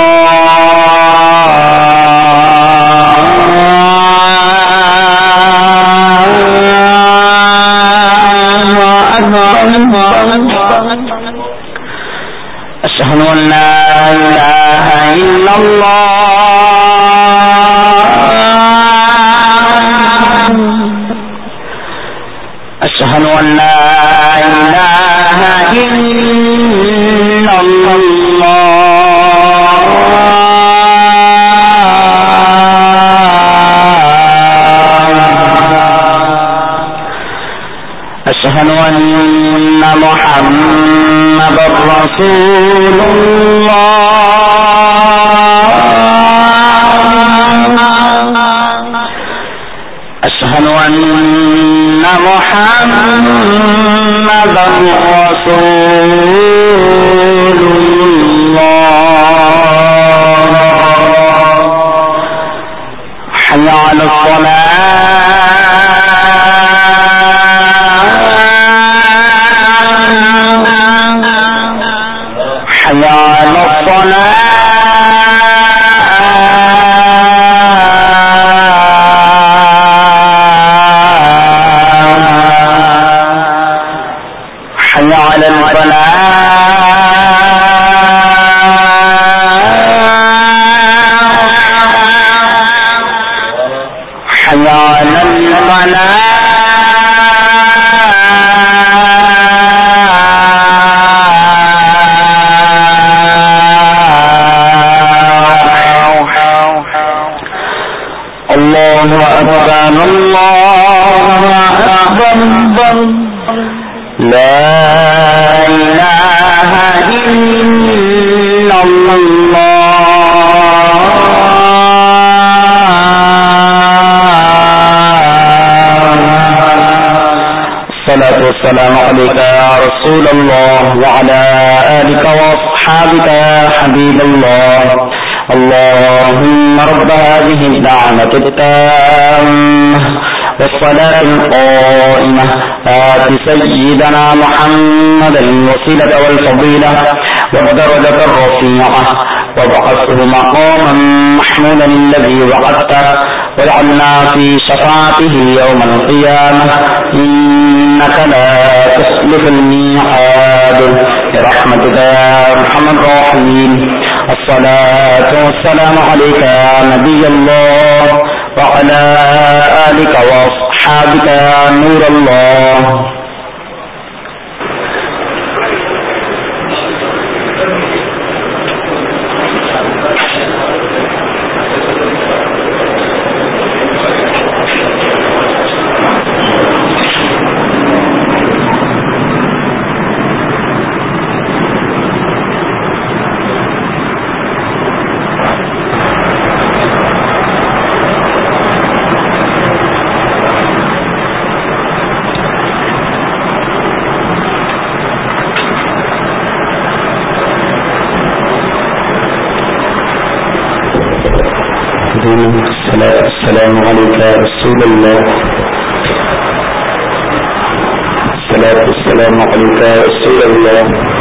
أشهد أن لا إله إلا الله أشهد أن لا إله إلا الله أشهد أن محمد رسول الله أشهد أن محمد رسول الله. حي على حي على الصلاة حي على الفلاح حي على الفلاح الله أكبر الله أكبر لا إله إلا الله. الصلاة والسلام عليك يا رسول الله وعلى آلك وأصحابك يا حبيب الله. اللهم رب هذه الدعوة التامة والصلاة القائمة آت سيدنا محمد الوسيلة والفضيلة والدرجة الرفيعة وابعثه مقاما محمودا الذي وعدته واجعلنا في شفاعته يوم القيامة إنك لا تخلف الميعاد برحمتك يا أرحم الراحمين. الصلاة والسلام عليك يا نبي الله وعلى آلك وأصحابك يا نور الله. الرحيم. السلام عليك يا رسول الله. الصلاة والسلام عليك يا رسول الله.